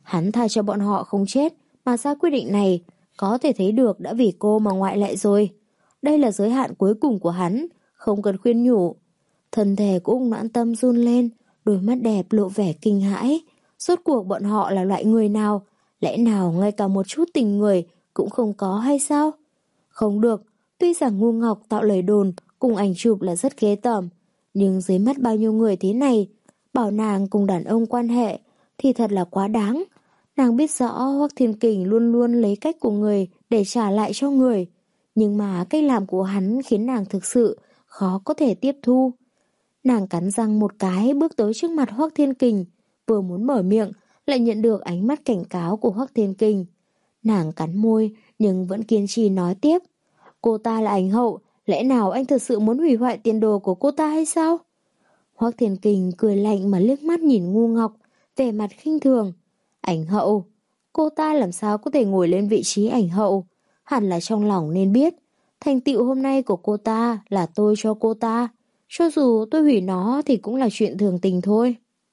Hắn tha cho bọn họ không chết mà ra quyết định này, có thể thấy được đã vì cô mà ngoại lệ rồi. Đây là giới hạn cuối cùng của hắn, không cần khuyên nhủ. Thân thể của Úc Noãn Tâm run lên, đôi mắt đẹp lộ vẻ kinh hãi. Rốt cuộc bọn họ là loại người nào? Lẽ nào ngay cả một chút tình người cũng không có hay sao? Không được, tuy rằng Ngu Ngọc tạo lời đồn cùng ảnh chụp là rất ghê tởm, nhưng dưới mắt bao nhiêu người thế này, bảo nàng cùng đàn ông quan hệ thì thật là quá đáng. Nàng biết rõ Hoắc Thiên Kình luôn luôn lấy cách của người để trả lại cho người, nhưng mà cách làm của hắn khiến nàng thực sự khó có thể tiếp thu. Nàng cắn răng một cái bước tới trước mặt Hoắc Thiên Kình, vừa muốn mở miệng lại nhận được ánh mắt cảnh cáo của Hoắc Thiên Kình. Nàng cắn môi nhưng vẫn kiên trì nói tiếp. Cô ta là ảnh hậu, lẽ nào anh thật sự muốn hủy hoại tiền đồ của cô ta hay sao? Hoắc Thiên Kình cười lạnh mà liếc mắt nhìn Ngu Ngọc, vẻ mặt khinh thường. Ảnh hậu? Cô ta làm sao có thể ngồi lên vị trí ảnh hậu? Hẳn là trong lòng nên biết, thành tựu hôm nay của cô ta là tôi cho cô ta. Cho dù tôi hủy nó thì cũng là chuyện thường tình thôi.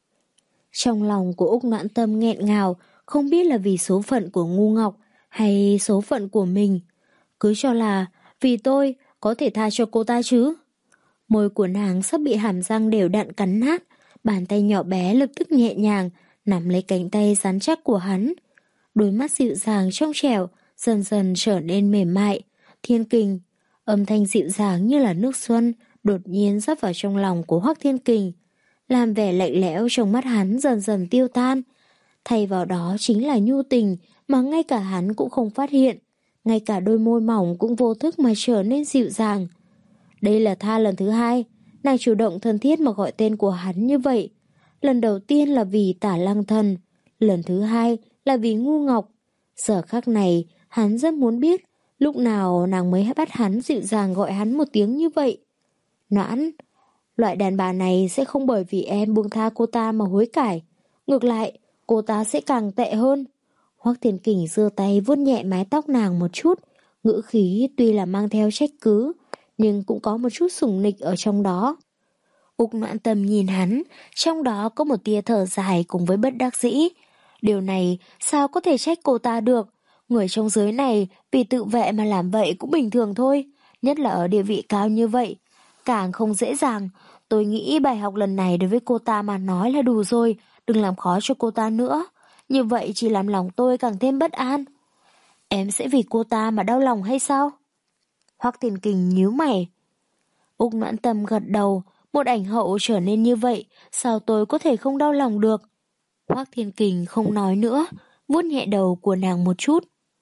Trong lòng của Úc Noãn Tâm nghẹn ngào, không biết là vì số phận của Ngu Ngọc hay số phận của mình. Cứ cho là vì tôi có thể tha cho cô ta chứ. Môi của nàng sắp bị hàm răng đều đặn cắn nát, bàn tay nhỏ bé lập tức nhẹ nhàng nắm lấy cánh tay rắn chắc của hắn. Đôi mắt dịu dàng trong trẻo dần dần trở nên mềm mại. Thiên Kình, âm thanh dịu dàng như là nước xuân đột nhiên rót vào trong lòng của Hoắc Thiên Kình, làm vẻ lạnh lẽo trong mắt hắn dần dần tiêu tan. Thay vào đó chính là nhu tình mà ngay cả hắn cũng không phát hiện, ngay cả đôi môi mỏng cũng vô thức mà trở nên dịu dàng. Đây là tha lần thứ hai, nàng chủ động thân thiết mà gọi tên của hắn như vậy. Lần đầu tiên là vì Tả Lăng Thần, lần thứ hai là vì Ngu Ngọc. Giờ khắc này, hắn rất muốn biết lúc nào nàng mới bắt hắn dịu dàng gọi hắn một tiếng như vậy. Noãn, loại đàn bà này sẽ không bởi vì em buông tha cô ta mà hối cải. Ngược lại, cô ta sẽ càng tệ hơn. Hoắc Thiên Kình giơ tay vuốt nhẹ mái tóc nàng một chút, ngữ khí tuy là mang theo trách cứ, nhưng cũng có một chút sủng nịch ở trong đó. Úc Noãn Tâm nhìn hắn, trong đó có một tia thở dài cùng với bất đắc dĩ. Điều này sao có thể trách cô ta được? Người trong giới này vì tự vệ mà làm vậy cũng bình thường thôi, nhất là ở địa vị cao như vậy. Càng không dễ dàng, tôi nghĩ bài học lần này đối với cô ta mà nói là đủ rồi, đừng làm khó cho cô ta nữa. Như vậy chỉ làm lòng tôi càng thêm bất an. Em sẽ vì cô ta mà đau lòng hay sao? Hoắc Thiên Kình nhíu mày. Úc Noãn Tâm gật đầu, một ảnh hậu trở nên như vậy, sao tôi có thể không đau lòng được? Hoắc Thiên Kình không nói nữa, vuốt nhẹ đầu của nàng một chút.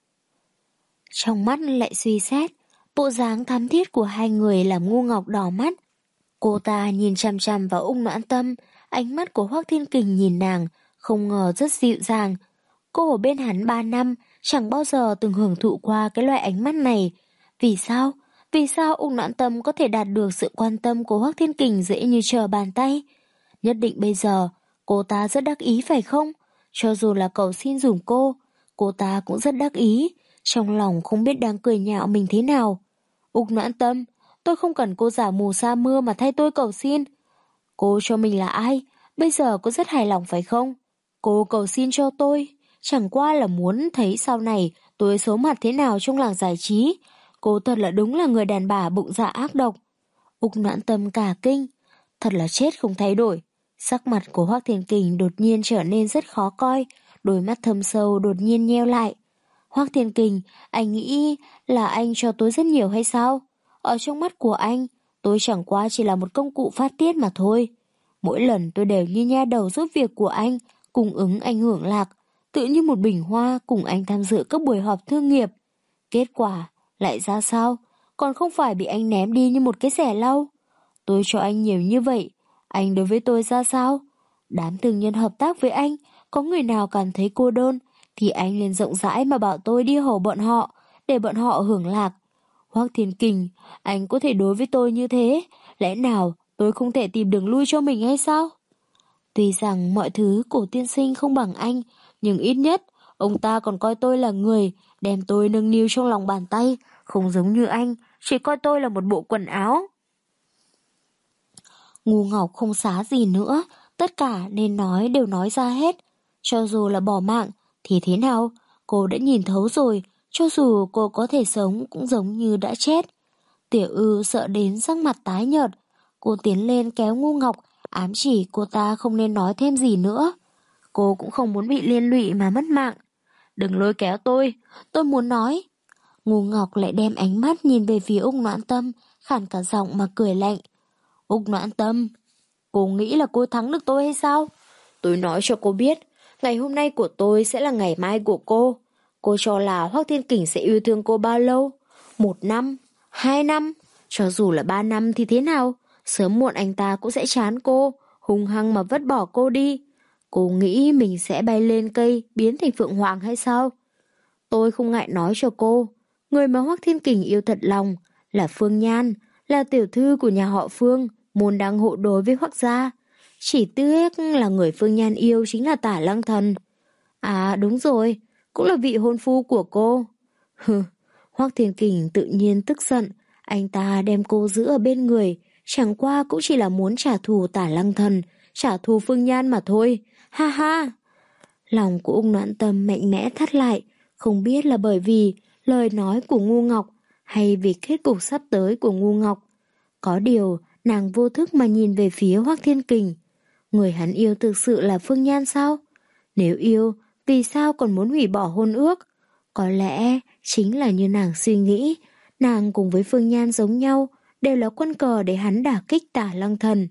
Trong mắt lại suy xét, bộ dáng thắm thiết của hai người làm Ngu Ngọc đỏ mắt. Cô ta nhìn chằm chằm vào Úc Noãn Tâm, ánh mắt của Hoắc Thiên Kình nhìn nàng, không ngờ rất dịu dàng. Cô ở bên hắn ba năm, chẳng bao giờ từng hưởng thụ qua cái loại ánh mắt này. Vì sao? Vì sao Úc Noãn Tâm có thể đạt được sự quan tâm của Hoắc Thiên Kình dễ như trở bàn tay? Nhất định bây giờ, cô ta rất đắc ý phải không? Cho dù là cầu xin dùm cô, cô ta cũng rất đắc ý, trong lòng không biết đang cười nhạo mình thế nào. Úc Noãn Tâm, tôi không cần cô giả mù sa mưa mà thay tôi cầu xin. Cô cho mình là ai? Bây giờ cô rất hài lòng phải không? Cô cầu xin cho tôi, chẳng qua là muốn thấy sau này tôi số mặt thế nào trong làng giải trí. Cô thật là đúng là người đàn bà bụng dạ ác độc. Úc Noãn Tâm cả kinh, thật là chết không thay đổi. Sắc mặt của Hoắc Thiên Kình đột nhiên trở nên rất khó coi, đôi mắt thâm sâu đột nhiên nheo lại. Hoắc Thiên Kình, anh nghĩ là anh cho tôi rất nhiều hay sao? Ở trong mắt của anh, tôi chẳng qua chỉ là một công cụ phát tiết mà thôi. Mỗi lần tôi đều như nha đầu giúp việc của anh, cung ứng anh hưởng lạc, tự như một bình hoa cùng anh tham dự các buổi họp thương nghiệp. Kết quả lại ra sao? Còn không phải bị anh ném đi như một cái xẻ lau. Tôi cho anh nhiều như vậy, anh đối với tôi ra sao? Đám thương nhân hợp tác với anh, có người nào cảm thấy cô đơn, thì anh liền rộng rãi mà bảo tôi đi hầu bọn họ, để bọn họ hưởng lạc. Hoắc Thiên Kình, anh có thể đối với tôi như thế, lẽ nào tôi không thể tìm đường lui cho mình hay sao? Tuy rằng mọi thứ cổ tiên sinh không bằng anh, nhưng ít nhất ông ta còn coi tôi là người, đem tôi nâng niu trong lòng bàn tay, không giống như anh, chỉ coi tôi là một bộ quần áo. Ngu Ngọc không xá gì nữa, tất cả nên nói đều nói ra hết. Cho dù là bỏ mạng, Thì thế nào? Cô đã nhìn thấu rồi, cho dù cô có thể sống cũng giống như đã chết. Tiểu Ư sợ đến sắc mặt tái nhợt. Cô tiến lên kéo Ngu Ngọc, ám chỉ cô ta không nên nói thêm gì nữa. Cô cũng không muốn bị liên lụy mà mất mạng. Đừng lôi kéo tôi, tôi muốn nói. Ngu Ngọc lại đem ánh mắt nhìn về phía Úc Noãn Tâm, khản cả giọng mà cười lạnh. Úc Noãn Tâm, cô nghĩ là cô thắng được tôi hay sao? Tôi nói cho cô biết, ngày hôm nay của tôi sẽ là ngày mai của cô. Cô cho là Hoắc Thiên Kình sẽ yêu thương cô bao lâu? Một năm? Hai năm? Cho dù là ba năm thì thế nào? Sớm muộn anh ta cũng sẽ chán cô, hung hăng mà vứt bỏ cô đi. Cô nghĩ mình sẽ bay lên cây, biến thành Phượng Hoàng hay sao? Tôi không ngại nói cho cô, người mà Hoắc Thiên Kình yêu thật lòng là Phương Nhan, là tiểu thư của nhà họ Phương, môn đăng hộ đối với Hoắc gia. Chỉ tiếc là người Phương Nhan yêu chính là Tả Lăng Thần. À đúng rồi, cũng là vị hôn phu của cô. Hừ, Hoắc Thiên Kình tự nhiên tức giận, anh ta đem cô giữ ở bên người, chẳng qua cũng chỉ là muốn trả thù Tả Lăng Thần, trả thù Phương Nhan mà thôi. Ha ha! Lòng của Úc Noãn Tâm mạnh mẽ thắt lại, không biết là bởi vì lời nói của Ngu Ngọc hay vì kết cục sắp tới của Ngu Ngọc. Có điều, nàng vô thức mà nhìn về phía Hoắc Thiên Kình. Người hắn yêu thực sự là Phương Nhan sao? Nếu yêu, vì sao còn muốn hủy bỏ hôn ước? Có lẽ chính là như nàng suy nghĩ, nàng cùng với Phương Nhan giống nhau, đều là quân cờ để hắn đả kích Tả Lăng Thần.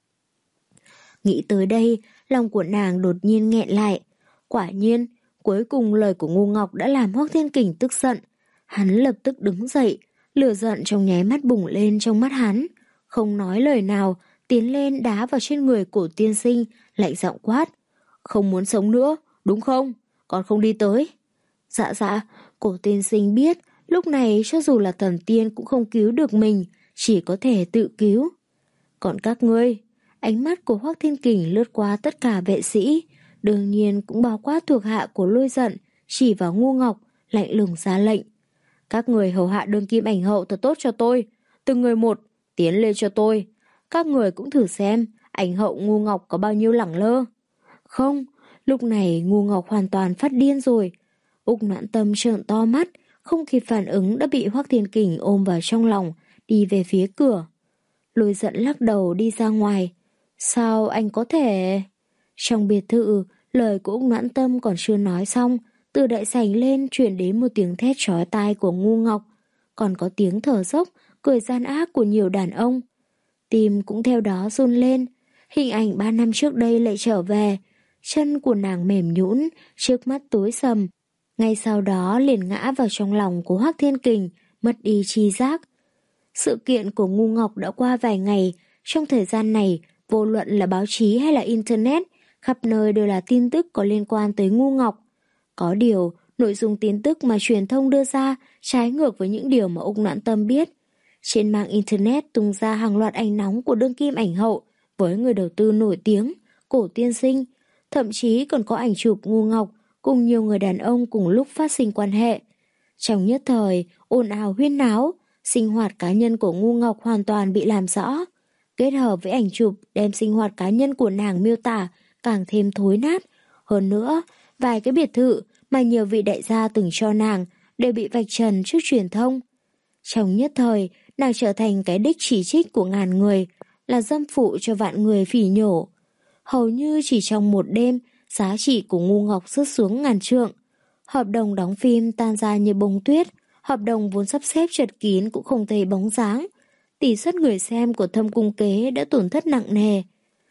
Nghĩ tới đây, lòng của nàng đột nhiên nghẹn lại. Quả nhiên, cuối cùng lời của Ngu Ngọc đã làm Hoắc Thiên Kình tức giận. Hắn lập tức đứng dậy, lửa giận trong nháy mắt bùng lên trong mắt hắn. Không nói lời nào, tiến lên đá vào trên người Cổ Tiên Sinh, lạnh giọng quát. Không muốn sống nữa, đúng không? Còn không đi tới. Dạ dạ, Cổ Tiên Sinh biết, lúc này cho dù là thần tiên cũng không cứu được mình, chỉ có thể tự cứu. Còn các ngươi, ánh mắt của Hoắc Thiên Kình lướt qua tất cả vệ sĩ, đương nhiên cũng bao quát thuộc hạ của Lôi Giận, chỉ vào Ngu Ngọc, lạnh lùng ra lệnh. Các người hầu hạ đương kim ảnh hậu thật tốt cho tôi, từng người một, tiến lên cho tôi. Các người cũng thử xem, ảnh hậu Ngu Ngọc có bao nhiêu lẳng lơ. Không, lúc này Ngu Ngọc hoàn toàn phát điên rồi. Úc Noãn Tâm trợn to mắt, không kịp phản ứng đã bị Hoắc Thiên Kình ôm vào trong lòng, đi về phía cửa. Lôi Giận lắc đầu đi ra ngoài. Sao anh có thể... Trong biệt thự, lời của Úc Noãn Tâm còn chưa nói xong, từ đại sảnh lên truyền đến một tiếng thét chói tai của Ngu Ngọc, còn có tiếng thở dốc, cười gian ác của nhiều đàn ông. Tim cũng theo đó run lên, hình ảnh ba năm trước đây lại trở về, chân của nàng mềm nhũn, trước mắt tối sầm, ngay sau đó liền ngã vào trong lòng của Hoắc Thiên Kình, mất đi tri giác. Sự kiện của Ngu Ngọc đã qua vài ngày, trong thời gian này, vô luận là báo chí hay là internet, khắp nơi đều là tin tức có liên quan tới Ngu Ngọc. Có điều, nội dung tin tức mà truyền thông đưa ra trái ngược với những điều mà Úc Noãn Tâm biết. Trên mạng internet tung ra hàng loạt ảnh nóng của đương kim ảnh hậu với người đầu tư nổi tiếng, Cổ Tiên Sinh, thậm chí còn có ảnh chụp Ngu Ngọc cùng nhiều người đàn ông cùng lúc phát sinh quan hệ. Trong nhất thời, ồn ào huyên náo, sinh hoạt cá nhân của Ngu Ngọc hoàn toàn bị làm rõ. Kết hợp với ảnh chụp đem sinh hoạt cá nhân của nàng miêu tả càng thêm thối nát. Hơn nữa, vài cái biệt thự mà nhiều vị đại gia từng cho nàng đều bị vạch trần trước truyền thông. Trong nhất thời, nàng trở thành cái đích chỉ trích của ngàn người, là dâm phụ cho vạn người phỉ nhổ. Hầu như chỉ trong một đêm, giá trị của Ngu Ngọc rớt xuống ngàn trượng. Hợp đồng đóng phim tan ra như bông tuyết, hợp đồng vốn sắp xếp chật kín cũng không thấy bóng dáng. Tỷ suất người xem của Thâm Cung Kế đã tổn thất nặng nề.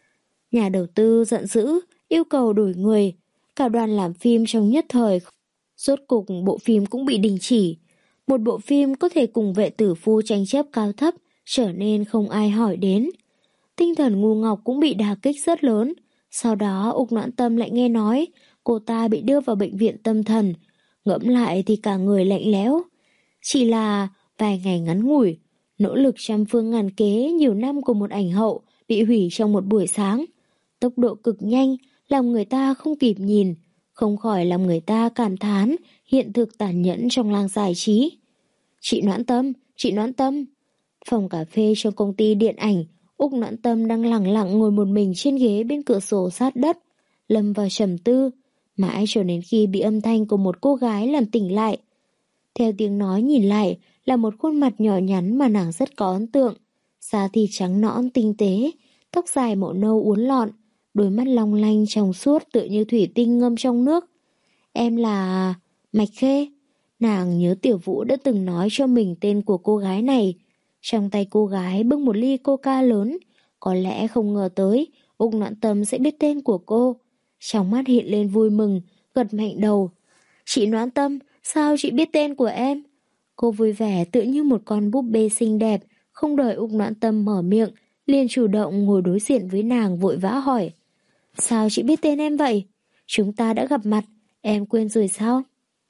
Nhà đầu tư giận dữ, yêu cầu đổi người. Cả đoàn làm phim trong nhất thời, rốt cục bộ phim cũng bị đình chỉ. Một bộ phim có thể cùng vệ tử phu tranh chấp cao thấp, trở nên không ai hỏi đến. Tinh thần Ngu Ngọc cũng bị đả kích rất lớn. Sau đó Úc Noãn Tâm lại nghe nói cô ta bị đưa vào bệnh viện tâm thần. Ngẫm lại thì cả người lạnh lẽo. Chỉ là vài ngày ngắn ngủi, nỗ lực trăm phương ngàn kế nhiều năm của một ảnh hậu bị hủy trong một buổi sáng. Tốc độ cực nhanh, làm người ta không kịp nhìn, không khỏi làm người ta cảm thán hiện thực tàn nhẫn trong làng giải trí. Chị Noãn Tâm, chị Noãn Tâm. Phòng cà phê trong công ty điện ảnh, Úc Noãn Tâm đang lẳng lặng ngồi một mình trên ghế bên cửa sổ sát đất, lâm vào trầm tư. mãi cho đến khi bị âm thanh của một cô gái làm tỉnh lại. Theo tiếng nói nhìn lại là một khuôn mặt nhỏ nhắn mà nàng rất có ấn tượng, da thịt trắng nõn tinh tế, tóc dài màu nâu uốn lọn, đôi mắt long lanh trong suốt tựa như thủy tinh ngâm trong nước. Em là... Mạch Khê. Nàng nhớ Tiểu Vũ đã từng nói cho mình tên của cô gái này. Trong tay cô gái bưng một ly coca lớn, có lẽ không ngờ tới Úc Noãn Tâm sẽ biết tên của cô. Trong mắt hiện lên vui mừng, gật mạnh đầu. Chị Noãn Tâm, sao chị biết tên của em? Cô vui vẻ tựa như một con búp bê xinh đẹp, không đợi Úc Noãn Tâm mở miệng, liền chủ động ngồi đối diện với nàng vội vã hỏi. Sao chị biết tên em vậy? Chúng ta đã gặp mặt, em quên rồi sao?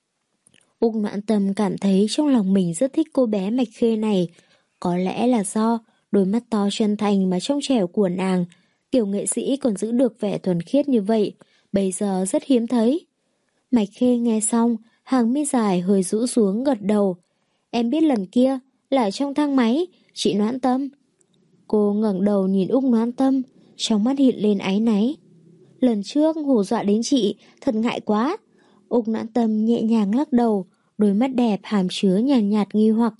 Úc Noãn Tâm cảm thấy trong lòng mình rất thích cô bé Mạch Khê này. Có lẽ là do đôi mắt to chân thành mà trong trẻo của nàng, kiểu nghệ sĩ còn giữ được vẻ thuần khiết như vậy, bây giờ rất hiếm thấy. Mạch Khê nghe xong, hàng mi dài hơi rũ xuống gật đầu. Em biết lần kia là trong thang máy, chị Noãn Tâm. Cô ngẩng đầu nhìn Úc Noãn Tâm, trong mắt hiện lên áy náy. Lần trước hù dọa đến chị, thật ngại quá. Úc Noãn Tâm nhẹ nhàng lắc đầu, đôi mắt đẹp hàm chứa nhàn nhạt, nhạt nghi hoặc.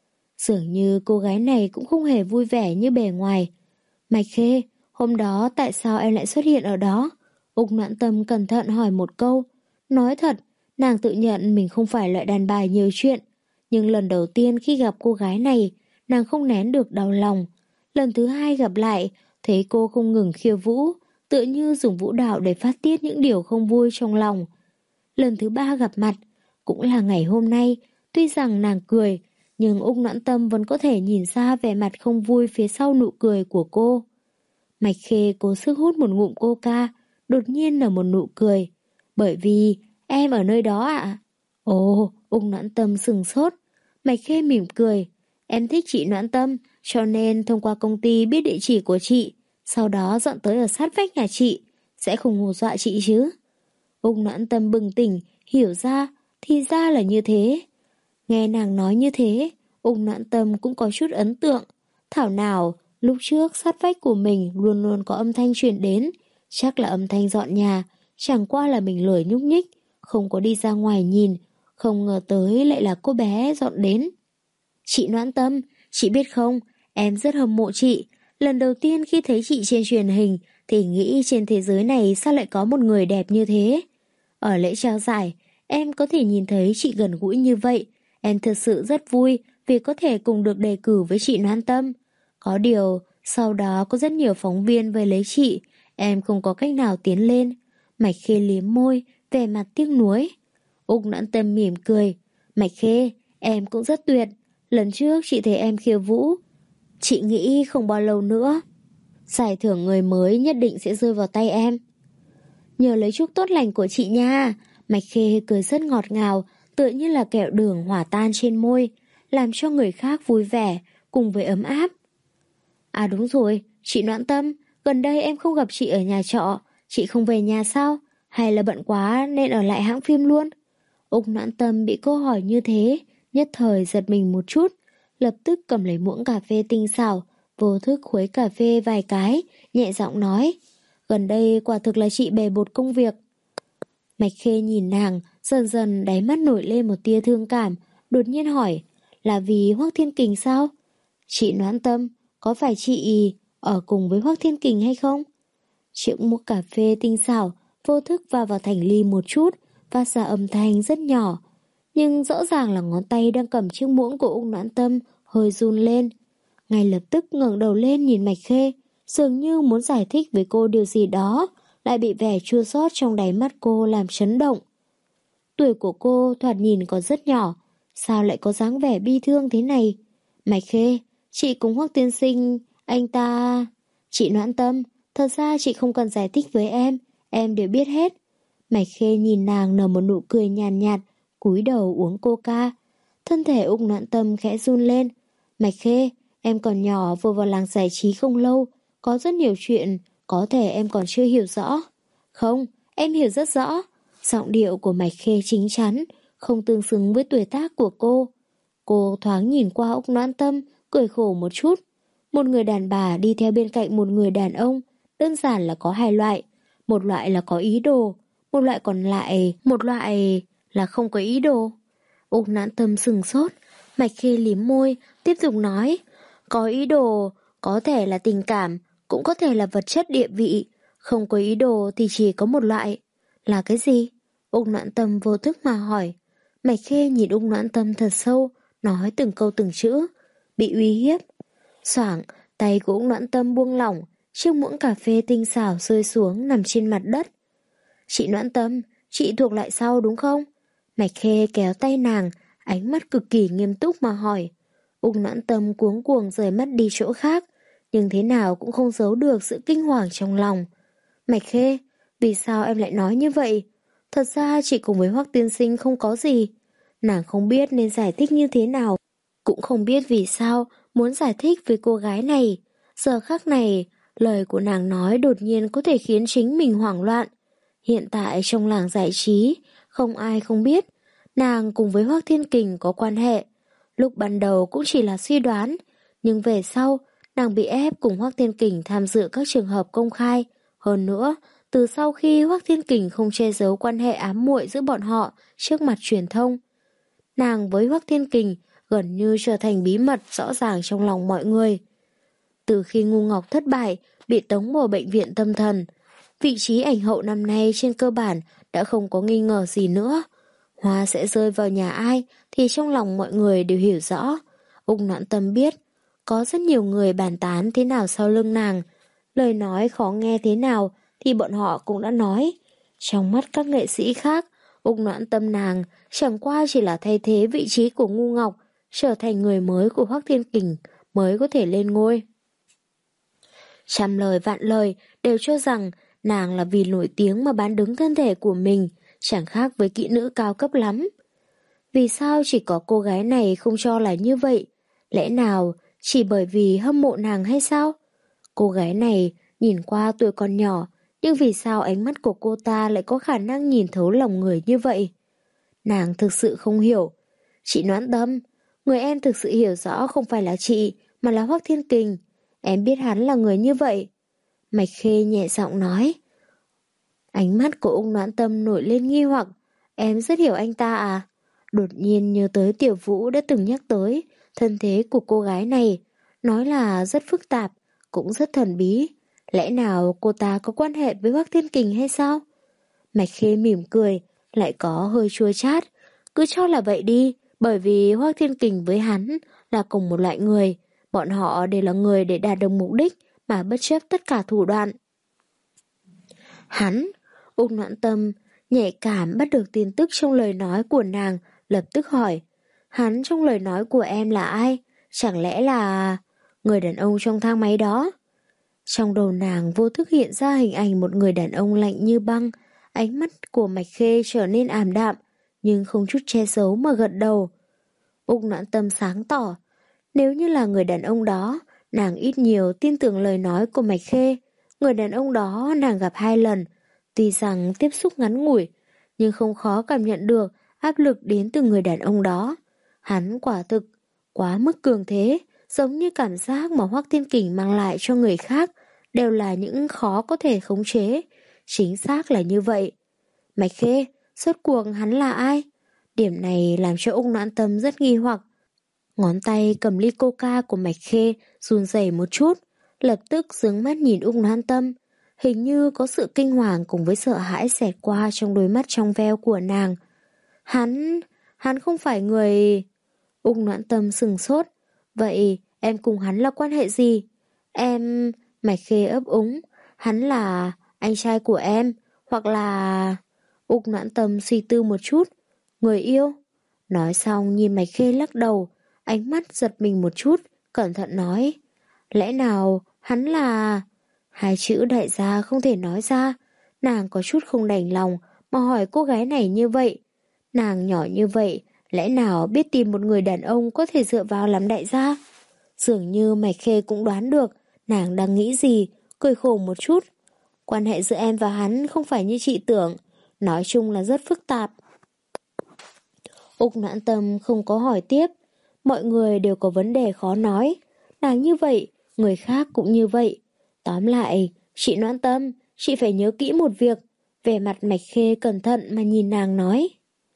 Dường như cô gái này cũng không hề vui vẻ như bề ngoài. Mạch Khê, hôm đó tại sao em lại xuất hiện ở đó? Úc Noãn Tâm cẩn thận hỏi một câu. Nói thật, nàng tự nhận mình không phải loại đàn bà nhiều chuyện. Nhưng lần đầu tiên khi gặp cô gái này, nàng không nén được đau lòng. Lần thứ hai gặp lại, thấy cô không ngừng khiêu vũ, tựa như dùng vũ đạo để phát tiết những điều không vui trong lòng. Lần thứ ba gặp mặt, cũng là ngày hôm nay, tuy rằng nàng cười, nhưng Úc Noãn Tâm vẫn có thể nhìn ra vẻ mặt không vui phía sau nụ cười của cô. Mạch Khê cố sức hút một ngụm coca, đột nhiên nở một nụ cười. Bởi vì em ở nơi đó ạ. À? Ồ, Úc Noãn Tâm sừng sốt. Mạch Khê mỉm cười. Em thích chị Noãn Tâm, cho nên thông qua công ty biết địa chỉ của chị, sau đó dọn tới ở sát vách nhà chị, sẽ không hù dọa chị chứ. Úc Noãn Tâm bừng tỉnh, hiểu ra, thì ra là như thế. Nghe nàng nói như thế, Úc Noãn Tâm cũng có chút ấn tượng. Thảo nào, lúc trước sát vách của mình luôn luôn có âm thanh truyền đến, chắc là âm thanh dọn nhà, chẳng qua là mình lười nhúc nhích, không có đi ra ngoài nhìn, không ngờ tới lại là cô bé dọn đến. Chị Noãn Tâm, chị biết không, em rất hâm mộ chị. Lần đầu tiên khi thấy chị trên truyền hình thì nghĩ trên thế giới này sao lại có một người đẹp như thế. Ở lễ trao giải, em có thể nhìn thấy chị gần gũi như vậy. Em thật sự rất vui vì có thể cùng được đề cử với chị Noãn Tâm. Có điều, sau đó có rất nhiều phóng viên về lấy chị, em không có cách nào tiến lên. Mạch Khê liếm môi, vẻ mặt tiếc nuối. Úc Noãn Tâm mỉm cười. Mạch Khê, em cũng rất tuyệt. Lần trước chị thấy em khiêu vũ, chị nghĩ không bao lâu nữa giải thưởng người mới nhất định sẽ rơi vào tay em. Nhờ lấy chúc tốt lành của chị nha. Mạch Khê cười rất ngọt ngào, tựa như là kẹo đường hòa tan trên môi, làm cho người khác vui vẻ cùng với ấm áp. À đúng rồi, chị Noãn Tâm, gần đây em không gặp chị ở nhà trọ, chị không về nhà sao? Hay là bận quá nên ở lại hãng phim luôn? Úc Noãn Tâm bị câu hỏi như thế, nhất thời giật mình một chút, lập tức cầm lấy muỗng cà phê tinh xảo, vô thức khuấy cà phê vài cái, nhẹ giọng nói. Gần đây quả thực là chị bề bộn công việc. Mạch Khê nhìn nàng, dần dần đáy mắt nổi lên một tia thương cảm, đột nhiên hỏi, là vì Hoắc Thiên Kình sao? Chị Noãn Tâm, có phải chị ở cùng với Hoắc Thiên Kình hay không? Chiếc muỗng cà phê tinh xảo, vô thức va vào thành ly một chút, phát ra âm thanh rất nhỏ. Nhưng rõ ràng là ngón tay đang cầm chiếc muỗng của Úc Noãn Tâm hơi run lên. Ngay lập tức ngẩng đầu lên nhìn Mạch Khê, dường như muốn giải thích với cô điều gì đó, lại bị vẻ chua xót trong đáy mắt cô làm chấn động. Tuổi của cô thoạt nhìn còn rất nhỏ, sao lại có dáng vẻ bi thương thế này? Mạch Khê, chị cùng Hoắc tiên sinh, anh ta... Chị Noãn Tâm, thật ra chị không cần giải thích với em, em đều biết hết. Mạch Khê nhìn nàng nở một nụ cười nhàn nhạt, nhạt, cúi đầu uống coca. Thân thể Úc Noãn Tâm khẽ run lên. Mạch Khê, em còn nhỏ vừa vào làng giải trí không lâu, có rất nhiều chuyện, có thể em còn chưa hiểu rõ. Không, em hiểu rất rõ. Giọng điệu của Mạch Khê chính chắn, không tương xứng với tuổi tác của cô. Cô thoáng nhìn qua Úc Noãn Tâm, cười khổ một chút. Một người đàn bà đi theo bên cạnh một người đàn ông, đơn giản là có hai loại. Một loại là có ý đồ, một loại còn lại, một loại là không có ý đồ. Úc Noãn Tâm sừng sốt, Mạch Khê liếm môi, tiếp tục nói, có ý đồ, có thể là tình cảm, cũng có thể là vật chất địa vị, không có ý đồ thì chỉ có một loại. Là cái gì? Úc Noãn Tâm vô thức mà hỏi. Mạch Khê nhìn Úc Noãn Tâm thật sâu, nói từng câu từng chữ, bị uy hiếp. Xoảng, tay của Úc Noãn Tâm buông lỏng, chiếc muỗng cà phê tinh xảo rơi xuống nằm trên mặt đất. Chị Noãn Tâm, chị thuộc loại sau đúng không? Mạch Khê kéo tay nàng, ánh mắt cực kỳ nghiêm túc mà hỏi. Úc Noãn Tâm cuống cuồng rời mắt đi chỗ khác, nhưng thế nào cũng không giấu được sự kinh hoàng trong lòng. Mạch Khê, vì sao em lại nói như vậy? Thật ra chị cùng với Hoắc tiên sinh không có gì. Nàng không biết nên giải thích như thế nào, cũng không biết vì sao muốn giải thích với cô gái này. Giờ khắc này, lời của nàng nói đột nhiên có thể khiến chính mình hoảng loạn. Hiện tại trong làng giải trí, không ai không biết, nàng cùng với Hoắc Thiên Kình có quan hệ. Lúc ban đầu cũng chỉ là suy đoán, nhưng về sau, nàng bị ép cùng Hoắc Thiên Kình tham dự các trường hợp công khai. Hơn nữa, từ sau khi Hoắc Thiên Kình không che giấu quan hệ ám muội giữa bọn họ trước mặt truyền thông, nàng với Hoắc Thiên Kình gần như trở thành bí mật rõ ràng trong lòng mọi người. Từ khi Ngu Ngọc thất bại, bị tống vào bệnh viện tâm thần, vị trí ảnh hậu năm nay trên cơ bản đã không có nghi ngờ gì nữa. Hoa sẽ rơi vào nhà ai thì trong lòng mọi người đều hiểu rõ. Úc Noãn Tâm biết, có rất nhiều người bàn tán thế nào sau lưng nàng. Lời nói khó nghe thế nào thì bọn họ cũng đã nói. Trong mắt các nghệ sĩ khác, Úc Noãn Tâm nàng chẳng qua chỉ là thay thế vị trí của Ngu Ngọc, trở thành người mới của Hoắc Thiên Kình mới có thể lên ngôi. Trăm lời vạn lời đều cho rằng nàng là vì nổi tiếng mà bán đứng thân thể của mình, chẳng khác với kỹ nữ cao cấp lắm. Vì sao chỉ có cô gái này không cho là như vậy? Lẽ nào chỉ bởi vì hâm mộ nàng hay sao? Cô gái này nhìn qua tuổi còn nhỏ, nhưng vì sao ánh mắt của cô ta lại có khả năng nhìn thấu lòng người như vậy? Nàng thực sự không hiểu. Chị Noãn Tâm, người em thực sự hiểu rõ không phải là chị, mà là Hoắc Thiên Kình. Em biết hắn là người như vậy. Mạch Khê nhẹ giọng nói. Ánh mắt của Úc Noãn Tâm nổi lên nghi hoặc. Em rất hiểu anh ta à? Đột nhiên nhớ tới Tiểu Vũ đã từng nhắc tới thân thế của cô gái này, nói là rất phức tạp, cũng rất thần bí. Lẽ nào cô ta có quan hệ với Hoắc Thiên Kình hay sao? Mạch Khê mỉm cười, lại có hơi chua chát. Cứ cho là vậy đi, bởi vì Hoắc Thiên Kình với hắn là cùng một loại người. Bọn họ đều là người để đạt được mục đích mà bất chấp tất cả thủ đoạn. Hắn, Úc Noãn Tâm nhạy cảm bắt được tin tức trong lời nói của nàng, lập tức hỏi. Hắn trong lời nói của em là ai? Chẳng lẽ là người đàn ông trong thang máy đó? Trong đầu nàng vô thức hiện ra hình ảnh một người đàn ông lạnh như băng. Ánh mắt của Mạch Khê trở nên ảm đạm, nhưng không chút che giấu mà gật đầu. Úc Noãn Tâm sáng tỏ. Nếu như là người đàn ông đó, nàng ít nhiều tin tưởng lời nói của Mạch Khê. Người đàn ông đó nàng gặp hai lần, tuy rằng tiếp xúc ngắn ngủi, nhưng không khó cảm nhận được áp lực đến từ người đàn ông đó. Hắn quả thực quá mức cường thế, giống như cảm giác mà Hoắc Thiên Kình mang lại cho người khác đều là những khó có thể khống chế. Chính xác là như vậy. Mạch Khê, rốt cuộc hắn là ai? Điểm này làm cho Úc Noãn Tâm rất nghi hoặc. Ngón tay cầm ly coca của Mạch Khê run rẩy một chút, lập tức hướng mắt nhìn Úc Noãn Tâm. Hình như có sự kinh hoàng cùng với sợ hãi xẹt qua trong đôi mắt trong veo của nàng. Hắn, hắn không phải người... Úc Noãn Tâm sừng sốt. Vậy em cùng hắn là quan hệ gì? Em... Mạch Khê ấp úng. Hắn là anh trai của em, hoặc là... Úc Noãn Tâm suy tư một chút. Người yêu? Nói xong nhìn Mạch Khê lắc đầu, ánh mắt giật mình một chút, cẩn thận nói. Lẽ nào hắn là... Hai chữ đại gia không thể nói ra. Nàng có chút không đành lòng mà hỏi cô gái này như vậy. Nàng nhỏ như vậy, lẽ nào biết tìm một người đàn ông có thể dựa vào làm đại gia? Dường như Mạch Khê cũng đoán được nàng đang nghĩ gì, cười khổ một chút. Quan hệ giữa em và hắn không phải như chị tưởng, nói chung là rất phức tạp. Úc Noãn Tâm không có hỏi tiếp. Mọi người đều có vấn đề khó nói. Nàng như vậy, người khác cũng như vậy. Tóm lại, chị Noãn Tâm, chị phải nhớ kỹ một việc. Vẻ mặt Mạch Khê cẩn thận mà nhìn nàng nói.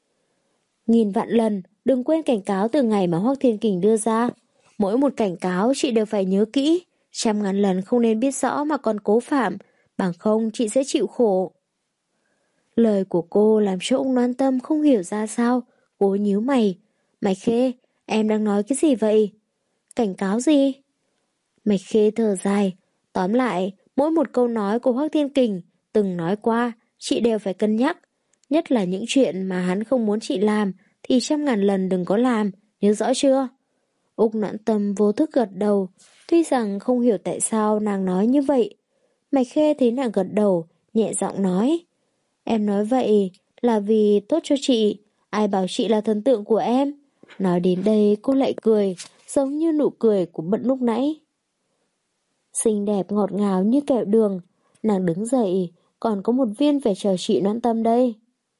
Nghìn vạn lần, đừng quên cảnh cáo từ ngày mà Hoắc Thiên Kình đưa ra. Mỗi một cảnh cáo chị đều phải nhớ kỹ, trăm ngàn lần không nên biết rõ mà còn cố phạm, bằng không chị sẽ chịu khổ. Lời của cô làm cho ông Noan Tâm không hiểu ra sao, cô nhíu mày. Mạch Khê, em đang nói cái gì vậy? Cảnh cáo gì? Mạch Khê thở dài, tóm lại, mỗi một câu nói của Hoắc Thiên Kình từng nói qua, chị đều phải cân nhắc. Nhất là những chuyện mà hắn không muốn chị làm thì trăm ngàn lần đừng có làm, nhớ rõ chưa? Úc Noãn Tâm vô thức gật đầu, tuy rằng không hiểu tại sao nàng nói như vậy. Mạch Khê thấy nàng gật đầu, nhẹ giọng nói. Em nói vậy là vì tốt cho chị, ai bảo chị là thần tượng của em. Nói đến đây cô lại cười, giống như nụ cười của Bận lúc nãy. Xinh đẹp ngọt ngào như kẹo đường, nàng đứng dậy, còn có một viên phải chờ chị Noãn Tâm đây.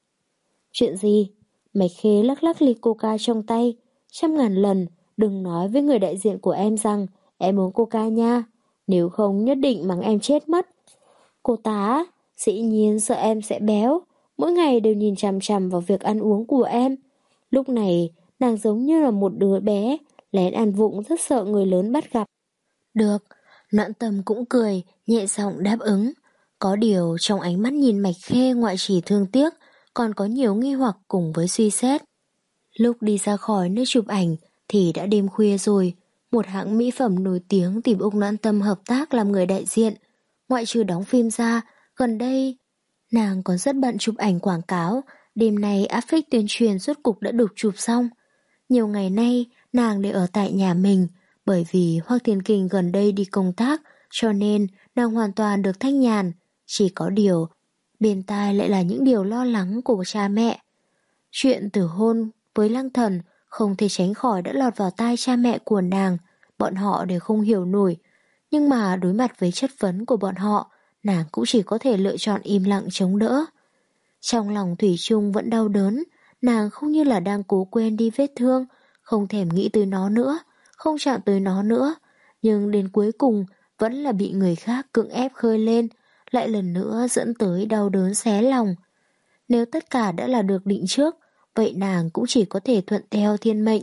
Chuyện gì? Mạch Khê lắc lắc ly coca trong tay, trăm ngàn lần đừng nói với người đại diện của em rằng em uống coca nha, nếu không nhất định mắng em chết mất. Cô tá, dĩ nhiên sợ em sẽ béo, mỗi ngày đều nhìn chằm chằm vào việc ăn uống của em. Lúc này, nàng giống như là một đứa bé, lén ăn vụng rất sợ người lớn bắt gặp. Được, Noãn Tâm cũng cười, nhẹ giọng đáp ứng. Có điều trong ánh mắt nhìn Mạch Khê ngoại trừ thương tiếc, còn có nhiều nghi hoặc cùng với suy xét. Lúc đi ra khỏi nơi chụp ảnh thì đã đêm khuya rồi. Một hãng mỹ phẩm nổi tiếng tìm Úc Noãn Tâm hợp tác làm người đại diện. Ngoại trừ đóng phim ra, gần đây nàng còn rất bận chụp ảnh quảng cáo. Đêm nay áp phích tuyên truyền rốt cục đã được chụp xong. Nhiều ngày nay nàng đều ở tại nhà mình, bởi vì Hoắc Thiên Kình gần đây đi công tác, cho nên nàng hoàn toàn được thanh nhàn. Chỉ có điều bên tai lại là những điều lo lắng của cha mẹ. Chuyện từ hôn với Lăng Thần không thể tránh khỏi đã lọt vào tai cha mẹ của nàng. Bọn họ đều không hiểu nổi, nhưng mà đối mặt với chất vấn của bọn họ, nàng cũng chỉ có thể lựa chọn im lặng chống đỡ. Trong lòng thủy chung vẫn đau đớn, nàng không như là đang cố quên đi vết thương, không thèm nghĩ tới nó nữa, không chạm tới nó nữa, nhưng đến cuối cùng vẫn là bị người khác cưỡng ép khơi lên, lại lần nữa dẫn tới đau đớn xé lòng. Nếu tất cả đã là được định trước, vậy nàng cũng chỉ có thể thuận theo thiên mệnh.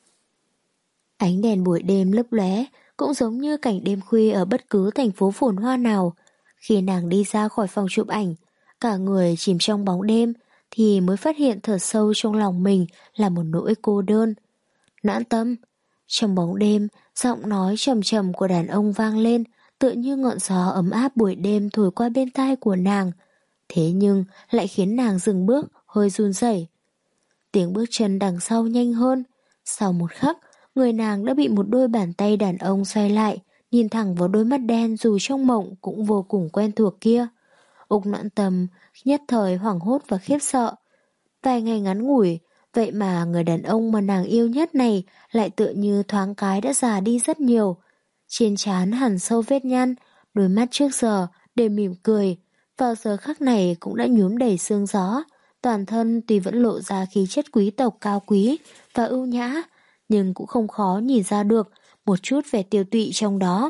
Ánh đèn buổi đêm lấp lóe, cũng giống như cảnh đêm khuya ở bất cứ thành phố phồn hoa nào. Khi nàng đi ra khỏi phòng chụp ảnh, cả người chìm trong bóng đêm, thì mới phát hiện thật sâu trong lòng mình là một nỗi cô đơn. Noãn Tâm. Trong bóng đêm, giọng nói trầm trầm của đàn ông vang lên, tựa như ngọn gió ấm áp buổi đêm thổi qua bên tai của nàng. Thế nhưng lại khiến nàng dừng bước, hơi run rẩy. Tiếng bước chân đằng sau nhanh hơn. Sau một khắc, người nàng đã bị một đôi bàn tay đàn ông xoay lại, nhìn thẳng vào đôi mắt đen dù trong mộng cũng vô cùng quen thuộc kia. Úc Noãn Tâm nhất thời hoảng hốt và khiếp sợ. Vài ngày ngắn ngủi, vậy mà người đàn ông mà nàng yêu nhất này lại tựa như thoáng cái đã già đi rất nhiều. Trên trán hằn sâu vết nhăn, đôi mắt trước giờ đều mỉm cười, vào giờ khắc này cũng đã nhuốm đầy sương gió. Toàn thân tuy vẫn lộ ra khí chất quý tộc cao quý và ưu nhã, nhưng cũng không khó nhìn ra được một chút vẻ tiêu tụy trong đó.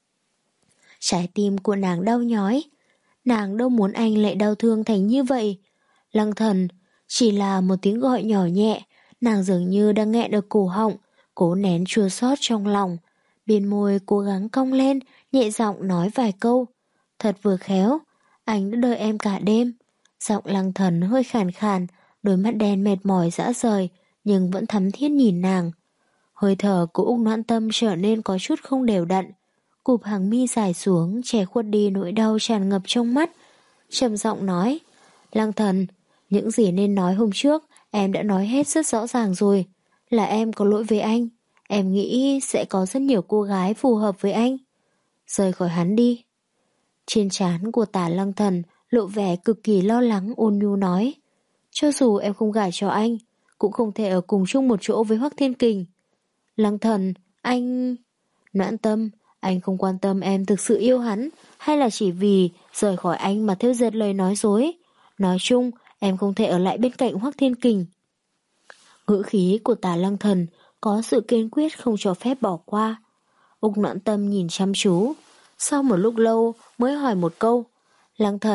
Trái tim của nàng đau nhói. Nàng đâu muốn anh lại đau thương thành như vậy. Lăng Thần, chỉ là một tiếng gọi nhỏ nhẹ, nàng dường như đang nghẹn ở cổ họng, cố nén chua xót trong lòng. Bên môi cố gắng cong lên, nhẹ giọng nói vài câu. Thật vừa khéo, anh đã đợi em cả đêm. Giọng Lăng Thần hơi khàn khàn, đôi mắt đen mệt mỏi rã rời, nhưng vẫn thắm thiết nhìn nàng. Hơi thở của Úc Noãn Tâm trở nên có chút không đều đặn. Cụp hàng mi dài xuống, che khuất đi nỗi đau tràn ngập trong mắt. Trầm giọng nói, Lăng Thần, những gì nên nói hôm trước, em đã nói hết rất rõ ràng rồi. Là em có lỗi với anh. Em nghĩ sẽ có rất nhiều cô gái phù hợp với anh. Rời khỏi hắn đi. Trên trán của Tả Lăng Thần lộ vẻ cực kỳ lo lắng, ôn nhu nói, cho dù em không gả cho anh, cũng không thể ở cùng chung một chỗ với Hoắc Thiên Kình. Lăng Thần, anh... Noãn Tâm, anh không quan tâm em thực sự yêu hắn, hay là chỉ vì rời khỏi anh mà thêu dệt lời nói dối. Nói chung, em không thể ở lại bên cạnh Hoắc Thiên Kình. Ngữ khí của Tả Lăng Thần có sự kiên quyết không cho phép bỏ qua. Úc Noãn Tâm nhìn chăm chú, sau một lúc lâu mới hỏi một câu, Lăng Thần,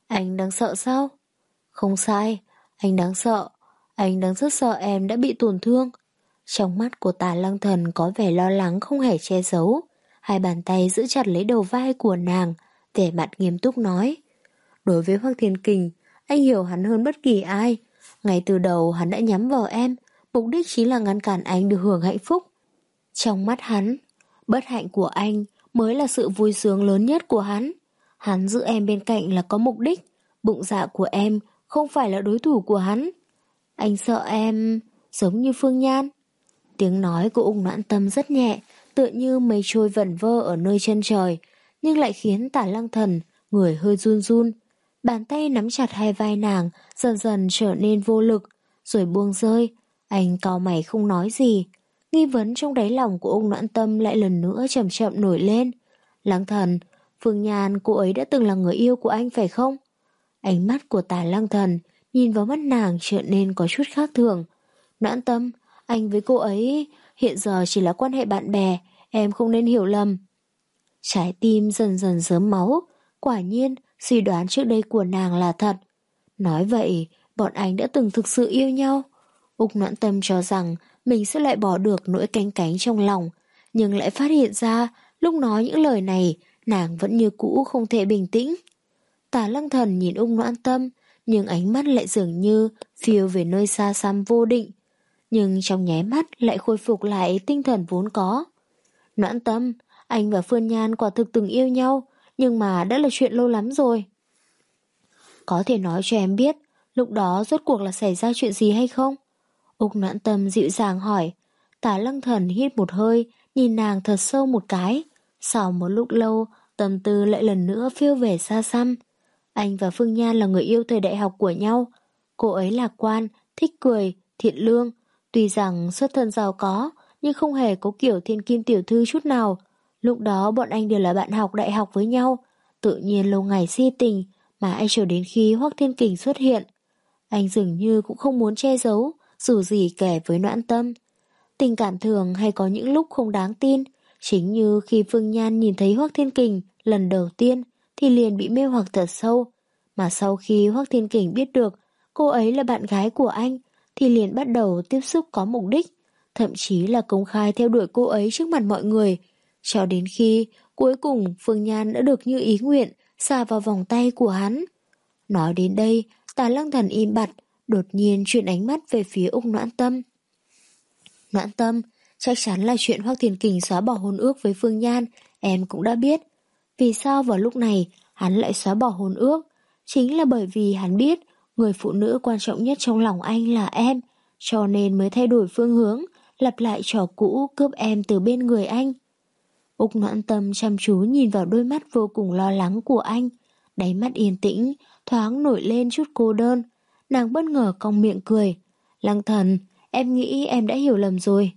Anh đang sợ sao? Không sai, anh đáng sợ. Anh đang rất sợ em đã bị tổn thương. Trong mắt của Tả Lăng Thần có vẻ lo lắng không hề che giấu. Hai bàn tay giữ chặt lấy đầu vai của nàng, vẻ mặt nghiêm túc nói. Đối với Hoắc Thiên Kình, anh hiểu hắn hơn bất kỳ ai. Ngay từ đầu hắn đã nhắm vào em, mục đích chính là ngăn cản anh được hưởng hạnh phúc. Trong mắt hắn, bất hạnh của anh mới là sự vui sướng lớn nhất của hắn. Hắn giữ em bên cạnh là có mục đích. Bụng dạ của em không phải là đối thủ của hắn. Anh sợ em giống như Phương Nhan. Tiếng nói của Ung Noãn Tâm rất nhẹ, tựa như mây trôi vẩn vơ ở nơi chân trời, nhưng lại khiến Tả Lăng Thần người hơi run run. Bàn tay nắm chặt hai vai nàng dần dần trở nên vô lực, rồi buông rơi. Anh cau mày không nói gì. Nghi vấn trong đáy lòng của Ung Noãn Tâm lại lần nữa chậm chậm nổi lên. Lăng Thần, Phương Nhan cô ấy đã từng là người yêu của anh phải không? Ánh mắt của Tả Lăng Thần nhìn vào mắt nàng trở nên có chút khác thường. Noãn Tâm, anh với cô ấy hiện giờ chỉ là quan hệ bạn bè, em không nên hiểu lầm. Trái tim dần dần rớm máu. Quả nhiên suy đoán trước đây của nàng là thật. Nói vậy bọn anh đã từng thực sự yêu nhau. Úc Noãn Tâm cho rằng mình sẽ lại bỏ được nỗi canh cánh trong lòng, nhưng lại phát hiện ra lúc nói những lời này nàng vẫn như cũ không thể bình tĩnh. Tả Lăng Thần nhìn Úc Noãn Tâm, nhưng ánh mắt lại dường như phiêu về nơi xa xăm vô định, nhưng trong nháy mắt lại khôi phục lại tinh thần vốn có. Noãn Tâm, anh và Phương Nhan quả thực từng yêu nhau, nhưng mà đã là chuyện lâu lắm rồi. Có thể nói cho em biết lúc đó rốt cuộc là xảy ra chuyện gì hay không? Úc Noãn Tâm dịu dàng hỏi. Tả Lăng Thần hít một hơi, nhìn nàng thật sâu một cái. Sau một lúc lâu, tâm tư lại lần nữa phiêu về xa xăm. Anh và Phương Nhan là người yêu thời đại học của nhau. Cô ấy lạc quan, thích cười, thiện lương. Tuy rằng xuất thân giàu có, nhưng không hề có kiểu thiên kim tiểu thư chút nào. Lúc đó bọn anh đều là bạn học đại học với nhau. Tự nhiên lâu ngày si tình, mà anh chờ đến khi Hoắc Thiên Kình xuất hiện. Anh dường như cũng không muốn che giấu, dù gì kể với Noãn Tâm. Tình cảm thường hay có những lúc không đáng tin. Chính như khi Phương Nhan nhìn thấy Hoắc Thiên Kình lần đầu tiên thì liền bị mê hoặc thật sâu. Mà sau khi Hoắc Thiên Kình biết được cô ấy là bạn gái của anh thì liền bắt đầu tiếp xúc có mục đích, thậm chí là công khai theo đuổi cô ấy trước mặt mọi người. Cho đến khi cuối cùng Phương Nhan đã được như ý nguyện xà vào vòng tay của hắn. Nói đến đây, Tả Lăng Thần im bặt, đột nhiên chuyển ánh mắt về phía Úc Noãn Tâm. Noãn Tâm, chắc chắn là chuyện Hoắc Thiên Kình xóa bỏ hôn ước với Phương Nhan, em cũng đã biết. Vì sao vào lúc này hắn lại xóa bỏ hôn ước? Chính là bởi vì hắn biết người phụ nữ quan trọng nhất trong lòng anh là em, cho nên mới thay đổi phương hướng, lặp lại trò cũ cướp em từ bên người anh. Úc Noãn Tâm chăm chú nhìn vào đôi mắt vô cùng lo lắng của anh, đáy mắt yên tĩnh, thoáng nổi lên chút cô đơn. Nàng bất ngờ cong miệng cười. Lăng Thần, em nghĩ em đã hiểu lầm rồi.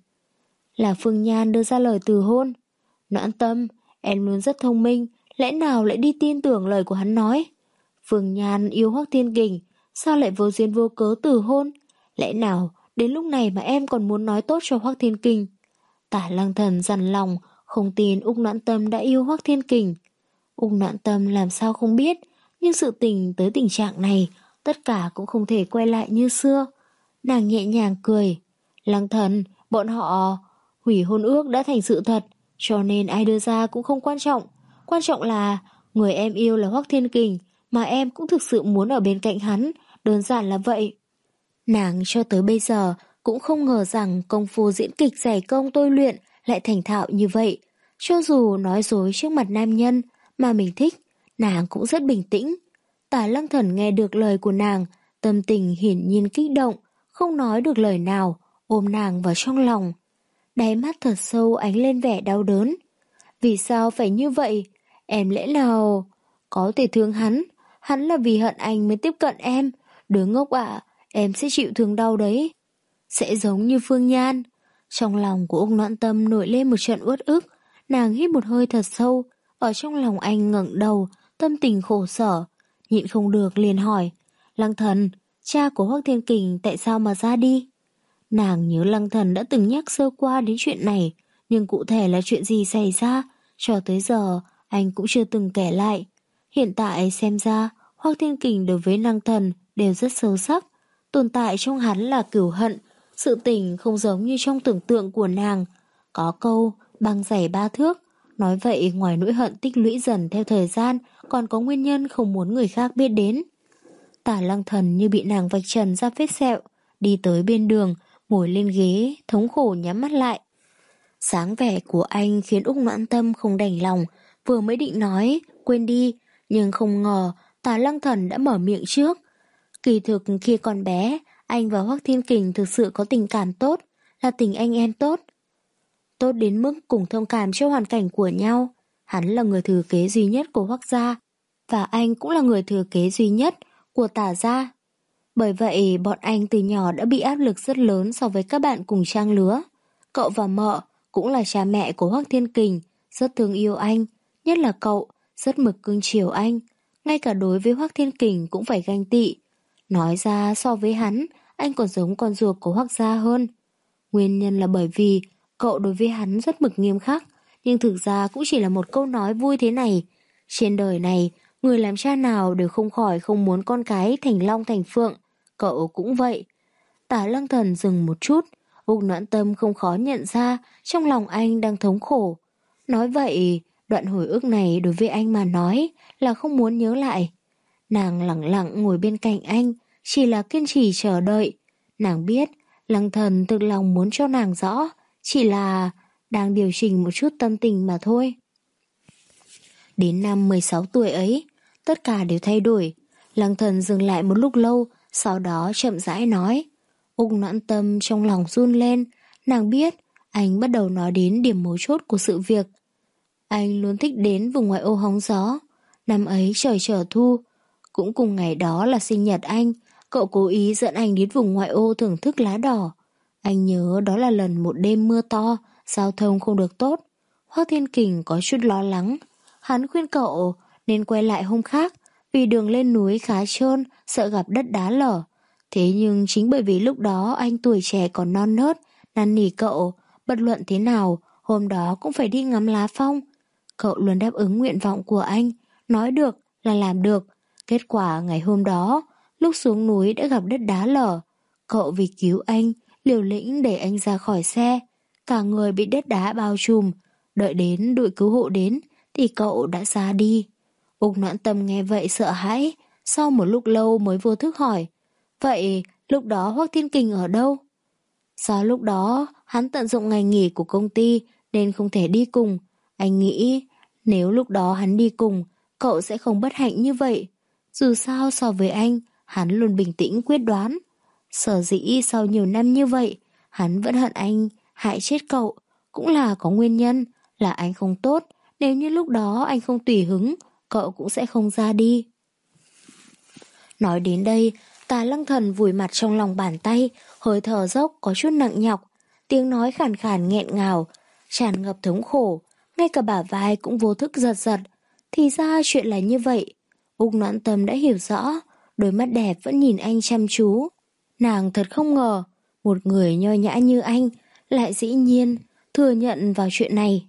Là Phương Nhan đưa ra lời từ hôn. Noãn Tâm, em luôn rất thông minh, lẽ nào lại đi tin tưởng lời của hắn nói? Phương Nhan yêu Hoắc Thiên Kình, sao lại vô duyên vô cớ từ hôn? Lẽ nào đến lúc này mà em còn muốn nói tốt cho Hoắc Thiên Kình? Tả Lăng Thần dằn lòng, không tin Úc Noãn Tâm đã yêu Hoắc Thiên Kình. Úc Noãn Tâm làm sao không biết, nhưng sự tình tới tình trạng này, tất cả cũng không thể quay lại như xưa. Nàng nhẹ nhàng cười. Lăng Thần, bọn họ hủy hôn ước đã thành sự thật, cho nên ai đưa ra cũng không quan trọng. Quan trọng là người em yêu là Hoắc Thiên Kình, mà em cũng thực sự muốn ở bên cạnh hắn, đơn giản là vậy. Nàng cho tới bây giờ cũng không ngờ rằng công phu diễn kịch dày công tôi luyện lại thành thạo như vậy. Cho dù nói dối trước mặt nam nhân mà mình thích, nàng cũng rất bình tĩnh. Tả Lăng Thần nghe được lời của nàng, tâm tình hiển nhiên kích động, không nói được lời nào, ôm nàng vào trong lòng. Đáy mắt thật sâu ánh lên vẻ đau đớn. Vì sao phải như vậy? Em lẽ nào có thể thương hắn? Hắn là vì hận anh mới tiếp cận em. Đứa ngốc ạ, em sẽ chịu thương đau đấy. Sẽ giống như Phương Nhan. Trong lòng của Úc Noãn Tâm nổi lên một trận uất ức. Nàng hít một hơi thật sâu. Ở trong lòng anh ngẩng đầu, tâm tình khổ sở. Nhịn không được liền hỏi. Lăng Thần, cha của Hoắc Thiên Kình tại sao mà ra đi? Nàng nhớ Lăng Thần đã từng nhắc sơ qua đến chuyện này, nhưng cụ thể là chuyện gì xảy ra, cho tới giờ anh cũng chưa từng kể lại. Hiện tại xem ra Hoắc Thiên Kình đối với Lăng Thần đều rất sâu sắc. Tồn tại trong hắn là cửu hận. Sự tình không giống như trong tưởng tượng của nàng. Có câu băng dày ba thước. Nói vậy ngoài nỗi hận tích lũy dần theo thời gian, còn có nguyên nhân không muốn người khác biết đến. Tả Lăng Thần như bị nàng vạch trần ra vết sẹo, đi tới bên đường, ngồi lên ghế, thống khổ nhắm mắt lại. Sáng vẻ của anh khiến Úc Noãn Tâm không đành lòng, vừa mới định nói, quên đi, nhưng không ngờ Tả Lăng Thần đã mở miệng trước. Kỳ thực khi còn bé, anh và Hoắc Thiên Kình thực sự có tình cảm tốt, là tình anh em tốt. Tốt đến mức cùng thông cảm cho hoàn cảnh của nhau. Hắn là người thừa kế duy nhất của Hoắc gia, và anh cũng là người thừa kế duy nhất của Tả gia. Bởi vậy, bọn anh từ nhỏ đã bị áp lực rất lớn so với các bạn cùng trang lứa. Cậu và mợ cũng là cha mẹ của Hoắc Thiên Kình, rất thương yêu anh, nhất là cậu, rất mực cưng chiều anh. Ngay cả đối với Hoắc Thiên Kình cũng phải ganh tị. Nói ra so với hắn, anh còn giống con ruột của Hoắc gia hơn. Nguyên nhân là bởi vì cậu đối với hắn rất mực nghiêm khắc, nhưng thực ra cũng chỉ là một câu nói vui thế này. Trên đời này, người làm cha nào đều không khỏi không muốn con cái thành long thành phượng. Cậu cũng vậy. Tả Lăng Thần dừng một chút, Úc Noãn Tâm không khó nhận ra trong lòng anh đang thống khổ. Nói vậy, đoạn hồi ức này đối với anh mà nói là không muốn nhớ lại. Nàng lặng lặng ngồi bên cạnh anh, chỉ là kiên trì chờ đợi. Nàng biết Lăng Thần thực lòng muốn cho nàng rõ, chỉ là đang điều chỉnh một chút tâm tình mà thôi. Đến năm mười sáu tuổi ấy, tất cả đều thay đổi. Lăng Thần dừng lại một lúc lâu, sau đó chậm rãi nói. Úc Noãn Tâm trong lòng run lên, nàng biết anh bắt đầu nói đến điểm mấu chốt của sự việc. Anh luôn thích đến vùng ngoại ô hóng gió. Năm ấy trời trở thu, cũng cùng ngày đó là sinh nhật anh, cậu cố ý dẫn anh đến vùng ngoại ô thưởng thức lá đỏ. Anh nhớ đó là lần một đêm mưa to, giao thông không được tốt. Hoắc Thiên Kình có chút lo lắng. Hắn khuyên cậu nên quay lại hôm khác, vì đường lên núi khá trơn, sợ gặp đất đá lở. Thế nhưng chính bởi vì lúc đó anh tuổi trẻ còn non nớt, năn nỉ cậu, bất luận thế nào, hôm đó cũng phải đi ngắm lá phong. Cậu luôn đáp ứng nguyện vọng của anh, nói được là làm được. Kết quả ngày hôm đó, lúc xuống núi đã gặp đất đá lở. Cậu vì cứu anh, liều lĩnh đẩy anh ra khỏi xe. Cả người bị đất đá bao trùm. Đợi đến đội cứu hộ đến, thì cậu đã ra đi. Úc Noãn Tâm nghe vậy sợ hãi, sau một lúc lâu mới vô thức hỏi. Vậy lúc đó Hoắc Thiên Kình ở đâu? Do lúc đó hắn tận dụng ngày nghỉ của công ty nên không thể đi cùng. Anh nghĩ nếu lúc đó hắn đi cùng, cậu sẽ không bất hạnh như vậy. Dù sao so với anh, hắn luôn bình tĩnh quyết đoán. Sở dĩ sau nhiều năm như vậy, hắn vẫn hận anh, hại chết cậu. Cũng là có nguyên nhân, là anh không tốt. Nếu như lúc đó anh không tùy hứng, cậu cũng sẽ không ra đi. Nói đến đây, Tà Lăng Thần vùi mặt trong lòng bàn tay, hơi thở dốc có chút nặng nhọc, tiếng nói khàn khàn nghẹn ngào, tràn ngập thống khổ, ngay cả bả vai cũng vô thức giật giật. Thì ra chuyện là như vậy. Úc Noãn Tâm đã hiểu rõ, đôi mắt đẹp vẫn nhìn anh chăm chú. Nàng thật không ngờ, một người nho nhã như anh lại dĩ nhiên thừa nhận vào chuyện này.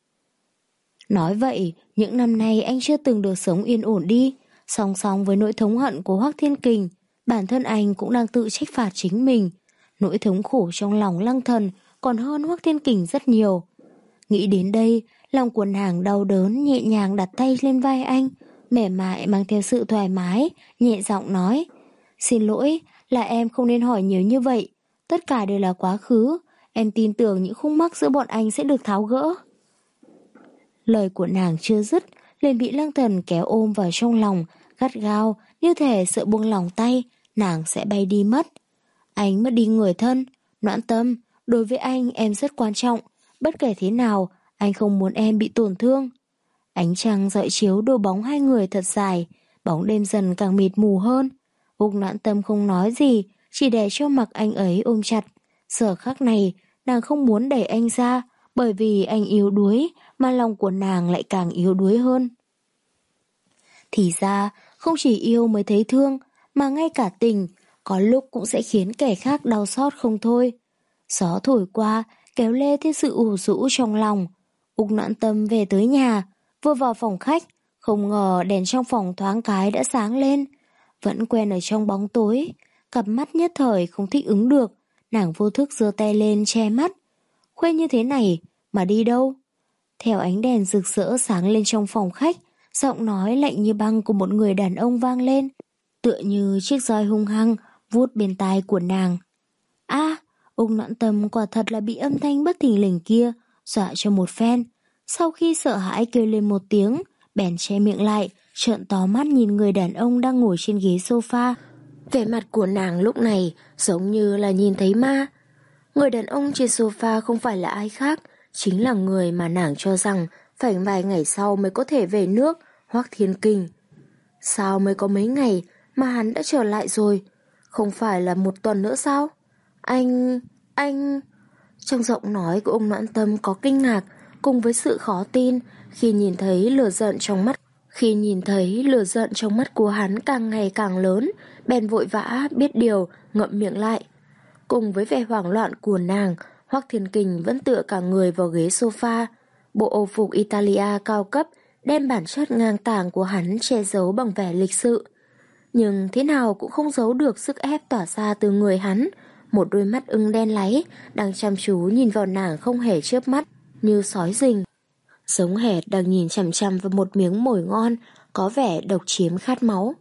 Nói vậy, những năm nay anh chưa từng được sống yên ổn đi, song song với nỗi thống hận của Hoắc Thiên Kình, bản thân anh cũng đang tự trách phạt chính mình. Nỗi thống khổ trong lòng Lăng Thần còn hơn Hoắc Thiên Kình rất nhiều. Nghĩ đến đây, lòng của nàng đau đớn nhẹ nhàng đặt tay lên vai anh, mềm mại mang theo sự thoải mái, nhẹ giọng nói. Xin lỗi, là em không nên hỏi nhiều như vậy. Tất cả đều là quá khứ. Em tin tưởng những khúc mắc giữa bọn anh sẽ được tháo gỡ. Lời của nàng chưa dứt, liền bị Lăng Thần kéo ôm vào trong lòng, gắt gao, như thể sợ buông lòng tay, nàng sẽ bay đi mất. Anh mất đi người thân, Noãn Tâm, đối với anh em rất quan trọng, bất kể thế nào, anh không muốn em bị tổn thương. Ánh trăng dọi chiếu đôi bóng hai người thật dài, bóng đêm dần càng mịt mù hơn. Úc Noãn Tâm không nói gì, chỉ để cho mặc anh ấy ôm chặt. Giờ khắc này, nàng không muốn đẩy anh ra, bởi vì anh yếu đuối, mà lòng của nàng lại càng yếu đuối hơn. Thì ra, không chỉ yêu mới thấy thương, mà ngay cả tình, có lúc cũng sẽ khiến kẻ khác đau xót không thôi. Gió thổi qua, kéo lê theo sự ủ rũ trong lòng. Úc Noãn Tâm về tới nhà, vừa vào phòng khách, Không ngờ đèn trong phòng thoáng cái đã sáng lên. Vẫn quen ở trong bóng tối, cặp mắt nhất thời không thích ứng được, nàng vô thức giơ tay lên che mắt. Khuya như thế này mà đi đâu? Theo ánh đèn rực rỡ sáng lên trong phòng khách, giọng nói lạnh như băng của một người đàn ông vang lên, tựa như chiếc roi hung hăng vuốt bên tai của nàng. A, à, Ung Noãn Tâm quả thật là bị âm thanh bất thình lình kia dọa cho một phen. Sau khi sợ hãi kêu lên một tiếng, bèn che miệng lại, trợn to mắt nhìn người đàn ông đang ngồi trên ghế sofa. Vẻ mặt của nàng lúc này giống như là nhìn thấy ma. Người đàn ông trên sofa không phải là ai khác, chính là người mà nàng cho rằng phải vài ngày sau mới có thể về nước, Hoắc Thiên Kình. Sao mới có mấy ngày mà hắn đã trở lại rồi? Không phải là một tuần nữa sao? Anh... anh... Trong giọng nói của Ung Noãn Tâm có kinh ngạc cùng với sự khó tin khi nhìn thấy lửa giận trong mắt. Khi nhìn thấy lửa giận trong mắt của hắn càng ngày càng lớn, bèn vội vã biết điều, ngậm miệng lại. Cùng với vẻ hoảng loạn của nàng, Hoắc Thiên Kình vẫn tựa cả người vào ghế sofa. Bộ âu phục Italia cao cấp đem bản chất ngang tàng của hắn che giấu bằng vẻ lịch sự. Nhưng thế nào cũng không giấu được sức ép tỏa ra từ người hắn. Một đôi mắt ưng đen láy đang chăm chú nhìn vào nàng không hề chớp mắt, như sói rình. Giống hệt đang nhìn chằm chằm vào một miếng mồi ngon, có vẻ độc chiếm khát máu.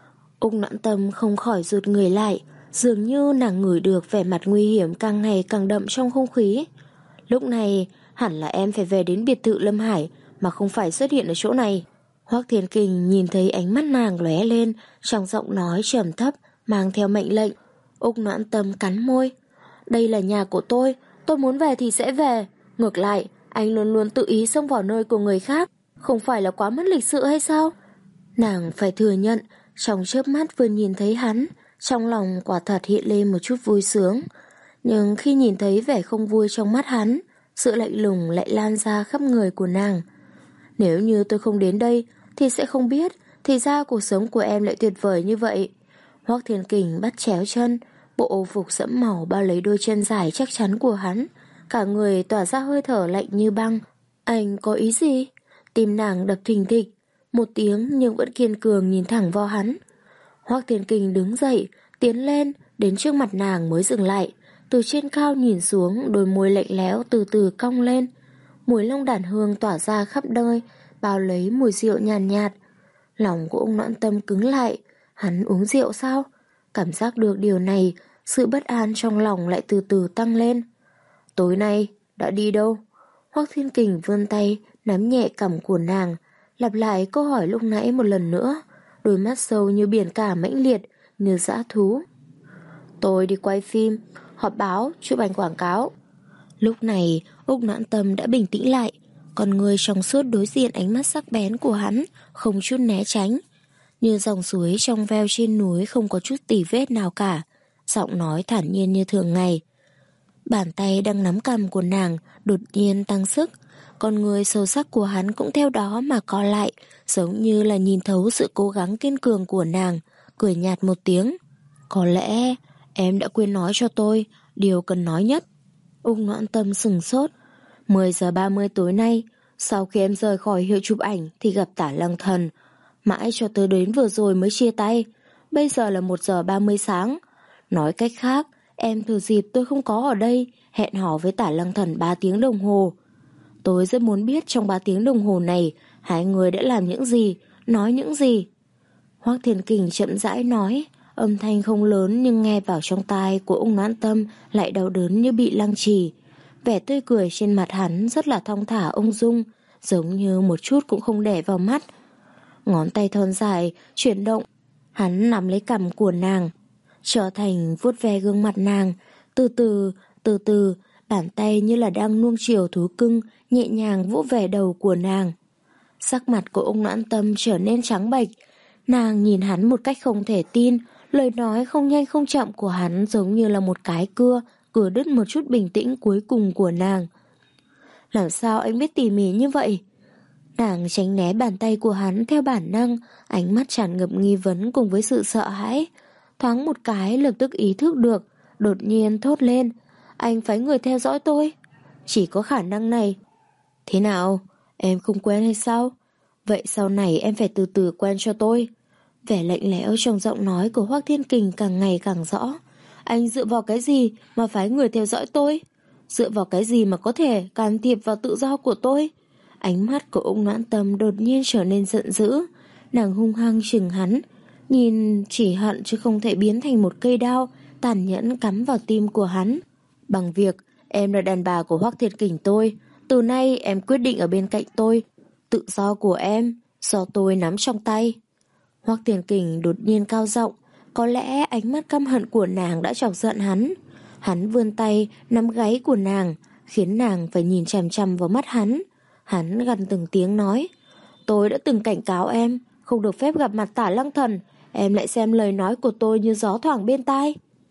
Ung Noãn Tâm không khỏi rụt người lại, dường như nàng ngửi được vẻ mặt nguy hiểm càng ngày càng đậm trong không khí. Lúc này hẳn là em phải về đến biệt thự Lâm Hải mà không phải xuất hiện ở chỗ này. Hoắc Thiên Kình nhìn thấy ánh mắt nàng lóe lên, trong giọng nói trầm thấp mang theo mệnh lệnh. Ung Noãn Tâm cắn môi. Đây là nhà của tôi, tôi muốn về thì sẽ về. Ngược lại, anh luôn luôn tự ý xông vào nơi của người khác, không phải là quá mất lịch sự hay sao? Nàng phải thừa nhận, trong chớp mắt vừa nhìn thấy hắn, trong lòng quả thật hiện lên một chút vui sướng. Nhưng khi nhìn thấy vẻ không vui trong mắt hắn, sự lạnh lùng lại lan ra khắp người của nàng. Nếu như tôi không đến đây thì sẽ không biết, thì ra cuộc sống của em lại tuyệt vời như vậy. Hoắc Thiên Kình bắt chéo chân, bộ âu phục sẫm màu bao lấy đôi chân dài chắc chắn của hắn, cả người tỏa ra hơi thở lạnh như băng. Anh có ý gì? Tim nàng đập thình thịch, một tiếng nhưng vẫn kiên cường nhìn thẳng vào hắn. Hoắc Thiên Kình đứng dậy, tiến lên, đến trước mặt nàng mới dừng lại, từ trên cao nhìn xuống, đôi môi lạnh lẽo từ từ cong lên. Mùi lông đàn hương tỏa ra khắp nơi, bao lấy mùi rượu nhàn nhạt, nhạt. Lòng của Ung Noãn Tâm cứng lại, hắn uống rượu sao? Cảm giác được điều này, sự bất an trong lòng lại từ từ tăng lên. Tối nay, đã đi đâu? Hoắc Thiên Kình vươn tay, nắm nhẹ cằm của nàng, lặp lại câu hỏi lúc nãy một lần nữa, đôi mắt sâu như biển cả mãnh liệt, như dã thú. Tôi đi quay phim, họp báo, chụp ảnh quảng cáo. Lúc này, Ung Noãn Tâm đã bình tĩnh lại, con người trong suốt đối diện ánh mắt sắc bén của hắn, không chút né tránh. Như dòng suối trong veo trên núi không có chút tì vết nào cả, giọng nói thản nhiên như thường ngày. Bàn tay đang nắm cằm của nàng đột nhiên tăng sức, con người sâu sắc của hắn cũng theo đó mà co lại, giống như là nhìn thấu sự cố gắng kiên cường của nàng, cười nhạt một tiếng. Có lẽ em đã quên nói cho tôi điều cần nói nhất. Ung Noãn Tâm sừng sốt. mười giờ ba mươi tối nay, sau khi em rời khỏi hiệu chụp ảnh thì gặp Tả Lăng Thần. Mãi cho tới đến vừa rồi mới chia tay. Bây giờ là một giờ ba mươi sáng. Nói cách khác, em thừa dịp tôi không có ở đây, hẹn hò với Tả Lăng Thần ba tiếng đồng hồ. Tôi rất muốn biết trong ba tiếng đồng hồ này, hai người đã làm những gì, nói những gì. Hoắc Thiên Kình chậm rãi nói, âm thanh không lớn nhưng nghe vào trong tai của Ung Noãn Tâm lại đau đớn như bị lăng trì. Vẻ tươi cười trên mặt hắn rất là thong thả ung dung, giống như một chút cũng không để vào mắt. Ngón tay thon dài chuyển động, hắn nắm lấy cằm của nàng, trở thành vuốt ve gương mặt nàng, từ từ, từ từ, bàn tay như là đang nuông chiều thú cưng, nhẹ nhàng vỗ về đầu của nàng. Sắc mặt của Ung Noãn Tâm trở nên trắng bệch, nàng nhìn hắn một cách không thể tin, lời nói không nhanh không chậm của hắn giống như là một cái cưa, cưa đứt một chút bình tĩnh cuối cùng của nàng. Làm sao anh biết tỉ mỉ như vậy? Nàng tránh né bàn tay của hắn theo bản năng, ánh mắt tràn ngập nghi vấn cùng với sự sợ hãi. Thoáng một cái lập tức ý thức được, đột nhiên thốt lên, anh phái người theo dõi tôi. Chỉ có khả năng này. Thế nào? Em không quen hay sao? Vậy sau này em phải từ từ quen cho tôi. Vẻ lạnh lẽo trong giọng nói của Hoắc Thiên Kình càng ngày càng rõ. Anh dựa vào cái gì mà phái người theo dõi tôi? Dựa vào cái gì mà có thể can thiệp vào tự do của tôi? Ánh mắt của Úc Noãn Tâm đột nhiên trở nên giận dữ. Nàng hung hăng chừng hắn, nhìn chỉ hận chứ không thể biến thành một cây đao tàn nhẫn cắm vào tim của hắn. Bằng việc em là đàn bà của Hoắc Thiên Kình tôi, từ nay em quyết định ở bên cạnh tôi. Tự do của em do tôi nắm trong tay. Hoắc Thiên Kình đột nhiên cao giọng, có lẽ ánh mắt căm hận của nàng đã chọc giận hắn. Hắn vươn tay nắm gáy của nàng, khiến nàng phải nhìn chằm chằm vào mắt hắn. Hắn gằn từng tiếng nói, tôi đã từng cảnh cáo em không được phép gặp mặt Tả Lăng Thần, em lại xem lời nói của tôi như gió thoảng bên tai.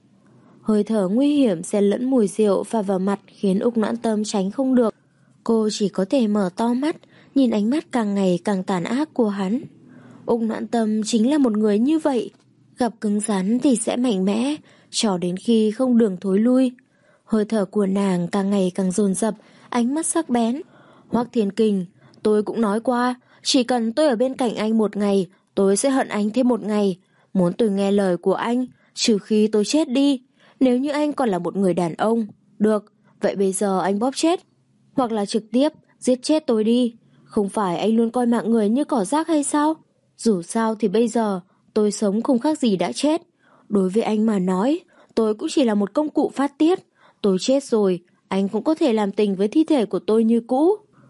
Hơi thở nguy hiểm xen lẫn mùi rượu pha vào mặt khiến Úc Noãn Tâm tránh không được. Cô chỉ có thể mở to mắt, nhìn ánh mắt càng ngày càng tàn ác của hắn. Úc Noãn Tâm chính là một người như vậy, gặp cứng rắn thì sẽ mạnh mẽ, cho đến khi không đường thối lui. Hơi thở của nàng càng ngày càng dồn dập, ánh mắt sắc bén. Hoắc Thiên Kình, tôi cũng nói qua, chỉ cần tôi ở bên cạnh anh một ngày, tôi sẽ hận anh thêm một ngày. Muốn tôi nghe lời của anh, trừ khi tôi chết đi. Nếu như anh còn là một người đàn ông, được, vậy bây giờ anh bóp chết. Hoặc là trực tiếp giết chết tôi đi. Không phải anh luôn coi mạng người như cỏ rác hay sao? Dù sao thì bây giờ tôi sống không khác gì đã chết. Đối với anh mà nói, tôi cũng chỉ là một công cụ phát tiết. Tôi chết rồi, anh cũng có thể làm tình với thi thể của tôi như cũ.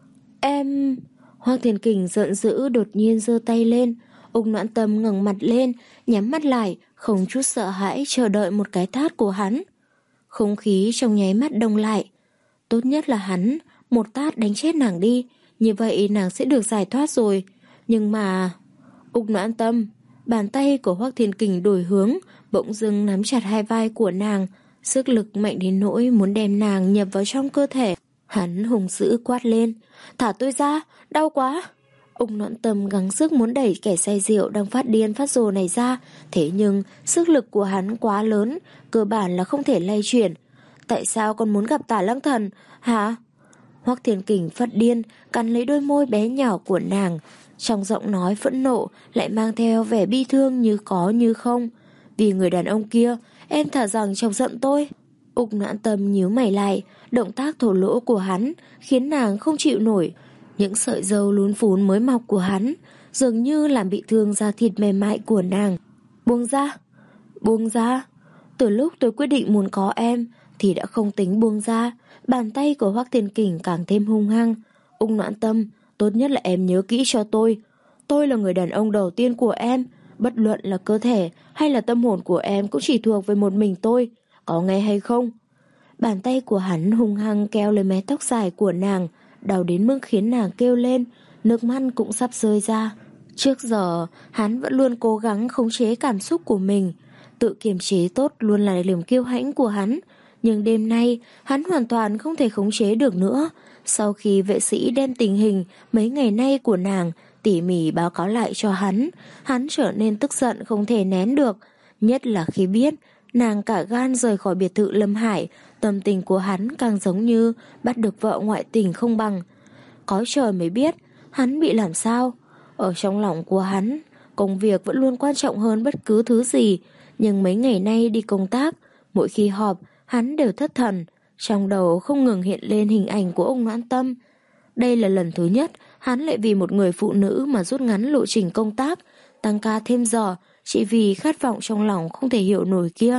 Em... Hoắc Thiên Kình giận dữ đột nhiên giơ tay lên. Úc Noãn Tâm ngẩng mặt lên, nhắm mắt lại, không chút sợ hãi chờ đợi một cái tát của hắn. Không khí trong nháy mắt đông lại. Tốt nhất là hắn một tát đánh chết nàng đi, như vậy nàng sẽ được giải thoát rồi. Nhưng mà... Úc Noãn Tâm, bàn tay của Hoắc Thiên Kình đổi hướng, bỗng dưng nắm chặt hai vai của nàng, sức lực mạnh đến nỗi muốn đem nàng nhập vào trong cơ thể. Hắn hùng dữ quát lên, thả tôi ra, đau quá. Úc Noãn Tâm gắng sức muốn đẩy kẻ say rượu đang phát điên phát rồ này ra, thế nhưng sức lực của hắn quá lớn, cơ bản là không thể lay chuyển. Tại sao con muốn gặp Tả Lăng Thần, hả? Hoắc Thiên Kình phát điên, cắn lấy đôi môi bé nhỏ của nàng. Trong giọng nói phẫn nộ lại mang theo vẻ bi thương như có như không. Vì người đàn ông kia, em thả rằng chọc giận tôi. Úc Noãn Tâm nhíu mày lại, động tác thổ lỗ của hắn khiến nàng không chịu nổi. Những sợi râu lún phún mới mọc của hắn dường như làm bị thương da thịt mềm mại của nàng. Buông ra, buông ra. Từ lúc tôi quyết định muốn có em thì đã không tính buông ra. Bàn tay của Hoắc Thiên Kình càng thêm hung hăng. Úc Noãn Tâm, tốt nhất là em nhớ kỹ cho tôi. Tôi là người đàn ông đầu tiên của em. Bất luận là cơ thể hay là tâm hồn của em cũng chỉ thuộc về một mình tôi. Có nghe hay không? Bàn tay của hắn hung hăng kéo lấy mái tóc dài của nàng, đau đến mức khiến nàng kêu lên, nước mắt cũng sắp rơi ra. Trước giờ, hắn vẫn luôn cố gắng khống chế cảm xúc của mình. Tự kiềm chế tốt luôn là điểm kiêu hãnh của hắn. Nhưng đêm nay, hắn hoàn toàn không thể khống chế được nữa. Sau khi vệ sĩ đem tình hình mấy ngày nay của nàng tỉ mỉ báo cáo lại cho hắn, hắn trở nên tức giận không thể nén được. Nhất là khi biết nàng cả gan rời khỏi biệt thự Lâm Hải, tâm tình của hắn càng giống như bắt được vợ ngoại tình không bằng. Có trời mới biết hắn bị làm sao. Ở trong lòng của hắn, công việc vẫn luôn quan trọng hơn bất cứ thứ gì. Nhưng mấy ngày nay đi công tác, mỗi khi họp, hắn đều thất thần. Trong đầu không ngừng hiện lên hình ảnh của ông Noãn Tâm. Đây là lần thứ nhất hắn lại vì một người phụ nữ mà rút ngắn lộ trình công tác, tăng ca thêm giờ, chỉ vì khát vọng trong lòng không thể hiểu nổi kia.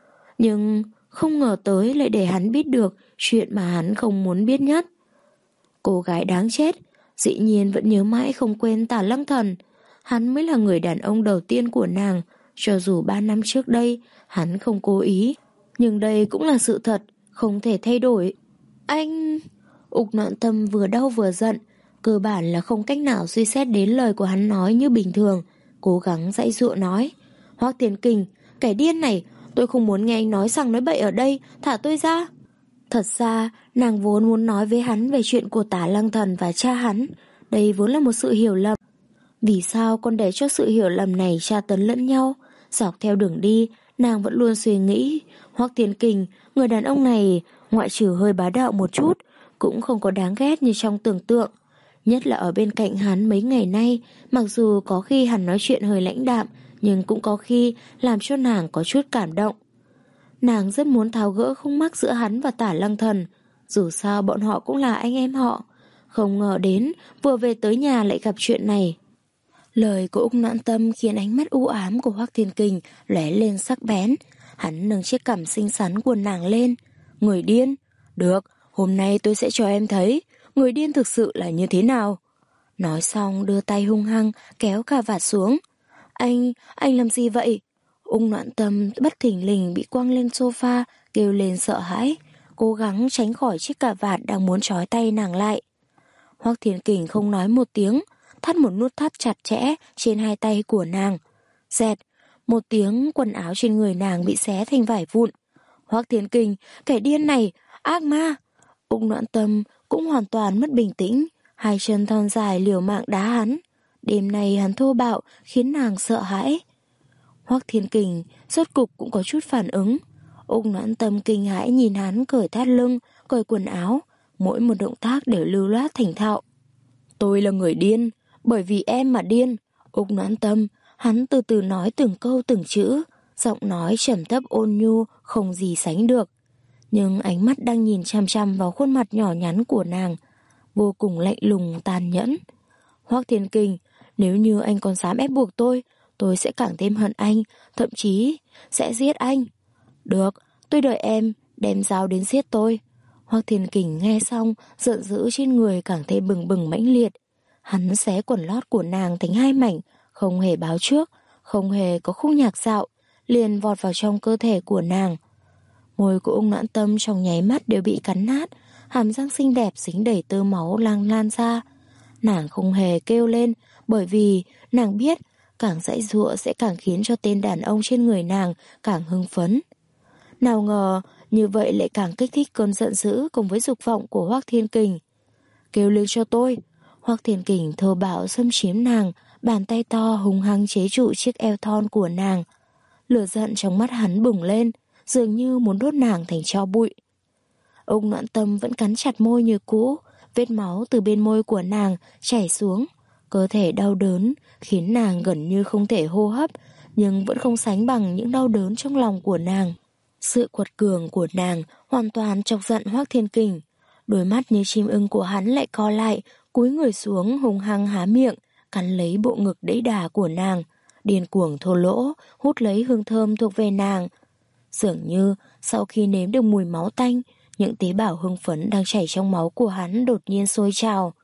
Nhưng không ngờ tới lại để hắn biết được chuyện mà hắn không muốn biết nhất. Cô gái đáng chết, dĩ nhiên vẫn nhớ mãi không quên Tả Lăng Thần. Hắn mới là người đàn ông đầu tiên của nàng, cho dù ba năm trước đây hắn không cố ý. Nhưng đây cũng là sự thật, không thể thay đổi. Anh... Úc Noãn Tâm vừa đau vừa giận, cơ bản là không cách nào suy xét đến lời của hắn nói như bình thường, cố gắng giãy giụa nói. Hoắc Thiên Kình, kẻ điên này, tôi không muốn nghe anh nói rằng nói bậy ở đây, thả tôi ra. Thật ra, nàng vốn muốn nói với hắn về chuyện của Tả Lăng Thần và cha hắn. Đây vốn là một sự hiểu lầm. Vì sao con để cho sự hiểu lầm này tra tấn lẫn nhau? Dọc theo đường đi, nàng vẫn luôn suy nghĩ, Hoắc Thiên Kình, người đàn ông này, ngoại trừ hơi bá đạo một chút, cũng không có đáng ghét như trong tưởng tượng. Nhất là ở bên cạnh hắn mấy ngày nay, mặc dù có khi hắn nói chuyện hơi lãnh đạm, nhưng cũng có khi làm cho nàng có chút cảm động. Nàng rất muốn tháo gỡ khúc mắc giữa hắn và Tả Lăng Thần, dù sao bọn họ cũng là anh em họ. Không ngờ đến, vừa về tới nhà lại gặp chuyện này. Lời của Úc Noãn Tâm khiến ánh mắt u ám của Hoắc Thiên Kình lóe lên sắc bén. Hắn nâng chiếc cằm xinh xắn của nàng lên. Người điên? Được, hôm nay tôi sẽ cho em thấy người điên thực sự là như thế nào. Nói xong đưa tay hung hăng kéo cà vạt xuống. Anh, anh làm gì vậy? Úc Noãn Tâm bất thình lình bị quăng lên sofa, kêu lên sợ hãi, cố gắng tránh khỏi chiếc cà vạt đang muốn trói tay nàng lại. Hoắc Thiên Kình không nói một tiếng, thắt một nút thắt chặt chẽ trên hai tay của nàng. Dẹt, một tiếng quần áo trên người nàng bị xé thành vải vụn. Hoắc Thiên Kình, kẻ điên này, ác ma! Úc Noãn Tâm cũng hoàn toàn mất bình tĩnh, hai chân thon dài liều mạng đá hắn. Đêm nay hắn thô bạo khiến nàng sợ hãi. Hoắc Thiên Kình rốt cục cũng có chút phản ứng. Úc Noãn Tâm kinh hãi nhìn hắn cởi thắt lưng, cởi quần áo, mỗi một động tác đều lưu loát thành thạo. Tôi là người điên, bởi vì em mà điên. Úc Noãn Tâm, hắn từ từ nói từng câu từng chữ, giọng nói trầm thấp ôn nhu không gì sánh được. Nhưng ánh mắt đang nhìn chăm chăm vào khuôn mặt nhỏ nhắn của nàng, vô cùng lạnh lùng tàn nhẫn. Hoắc Thiên Kình, nếu như anh còn dám ép buộc tôi, tôi sẽ càng thêm hận anh, thậm chí sẽ giết anh. Được, tôi đợi em, đem dao đến giết tôi. Hoắc Thiên Kình nghe xong, giận dữ trên người càng thêm bừng bừng mãnh liệt. Hắn xé quần lót của nàng thành hai mảnh, không hề báo trước, không hề có khúc nhạc dạo, liền vọt vào trong cơ thể của nàng. Môi của Úc Noãn Tâm trong nháy mắt đều bị cắn nát, hàm răng xinh đẹp dính đầy tơ máu lan lan ra. Nàng không hề kêu lên, bởi vì nàng biết càng dãy giụa sẽ càng khiến cho tên đàn ông trên người nàng càng hưng phấn. Nào ngờ như vậy lại càng kích thích cơn giận dữ cùng với dục vọng của Hoắc Thiên Kình. Kêu lên cho tôi. Hoắc Thiên Kình thô bạo xâm chiếm nàng, bàn tay to hung hăng chế trụ chiếc eo thon của nàng. Lửa giận trong mắt hắn bùng lên, dường như muốn đốt nàng thành tro bụi. Úc Noãn Tâm vẫn cắn chặt môi như cũ, vết máu từ bên môi của nàng chảy xuống, cơ thể đau đớn khiến nàng gần như không thể hô hấp, nhưng vẫn không sánh bằng những đau đớn trong lòng của nàng. Sự quật cường của nàng hoàn toàn chọc giận Hoắc Thiên Kình. Đôi mắt như chim ưng của hắn lại co lại, cúi người xuống hung hăng há miệng, cắn lấy bộ ngực đẫy đà của nàng, điên cuồng thô lỗ, hút lấy hương thơm thuộc về nàng. Dường như sau khi nếm được mùi máu tanh, những tế bào hưng phấn đang chảy trong máu của hắn đột nhiên sôi trào.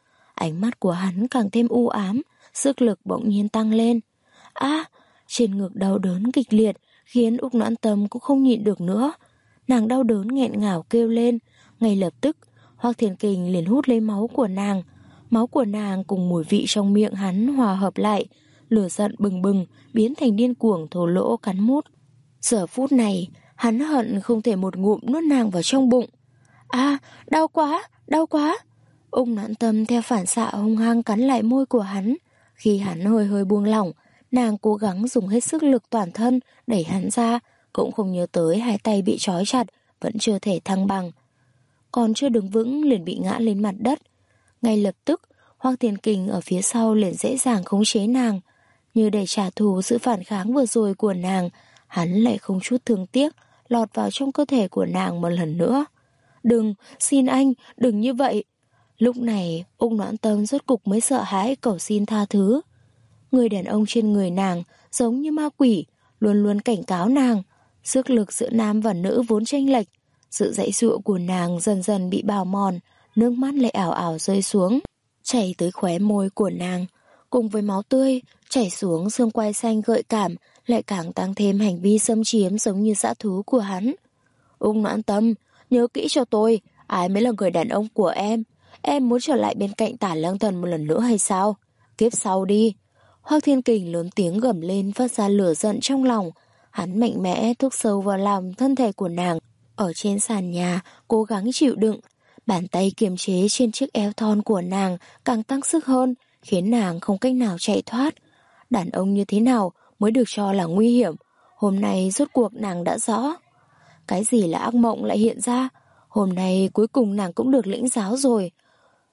Ánh mắt của hắn càng thêm u ám, sức lực bỗng nhiên tăng lên. À, trên ngực đau đớn kịch liệt khiến Úc Noãn Tâm cũng không nhịn được nữa. Nàng đau đớn nghẹn ngào kêu lên. Ngay lập tức, Hoắc Thiên Kình liền hút lấy máu của nàng. Máu của nàng cùng mùi vị trong miệng hắn hòa hợp lại, lửa giận bừng bừng biến thành điên cuồng thô lỗ cắn mút. Giờ phút này, hắn hận không thể một ngụm nuốt nàng vào trong bụng. À, đau quá, đau quá. Úc Noãn Tâm theo phản xạ hung hăng cắn lại môi của hắn. Khi hắn hơi hơi buông lỏng, nàng cố gắng dùng hết sức lực toàn thân đẩy hắn ra, cũng không nhớ tới hai tay bị trói chặt, vẫn chưa thể thăng bằng. Còn chưa đứng vững liền bị ngã lên mặt đất. Ngay lập tức, Hoắc Thiên Kình ở phía sau liền dễ dàng khống chế nàng. Như để trả thù sự phản kháng vừa rồi của nàng, hắn lại không chút thương tiếc, lọt vào trong cơ thể của nàng một lần nữa. Đừng, xin anh, đừng như vậy. Lúc này, Úc Noãn Tâm rốt cục mới sợ hãi cầu xin tha thứ. Người đàn ông trên người nàng giống như ma quỷ, luôn luôn cảnh cáo nàng. Sức lực giữa nam và nữ vốn chênh lệch, sự dãy dụa của nàng dần dần bị bào mòn, nước mắt lại ảo ảo rơi xuống, chảy tới khóe môi của nàng. Cùng với máu tươi chảy xuống xương quai xanh gợi cảm, lại càng tăng thêm hành vi xâm chiếm giống như dã thú của hắn. Úc Noãn Tâm, nhớ kỹ cho tôi, ai mới là người đàn ông của em? Em muốn trở lại bên cạnh Tả Lăng Thần một lần nữa hay sao? Kiếp sau đi. Hoắc Thiên Kình lớn tiếng gầm lên, phát ra lửa giận trong lòng. Hắn mạnh mẽ thuốc sâu vào lòng thân thể của nàng. Ở trên sàn nhà, cố gắng chịu đựng. Bàn tay kiềm chế trên chiếc eo thon của nàng càng tăng sức hơn, khiến nàng không cách nào chạy thoát. Đàn ông như thế nào mới được cho là nguy hiểm? Hôm nay rốt cuộc nàng đã rõ. Cái gì là ác mộng lại hiện ra? Hôm nay cuối cùng nàng cũng được lĩnh giáo rồi.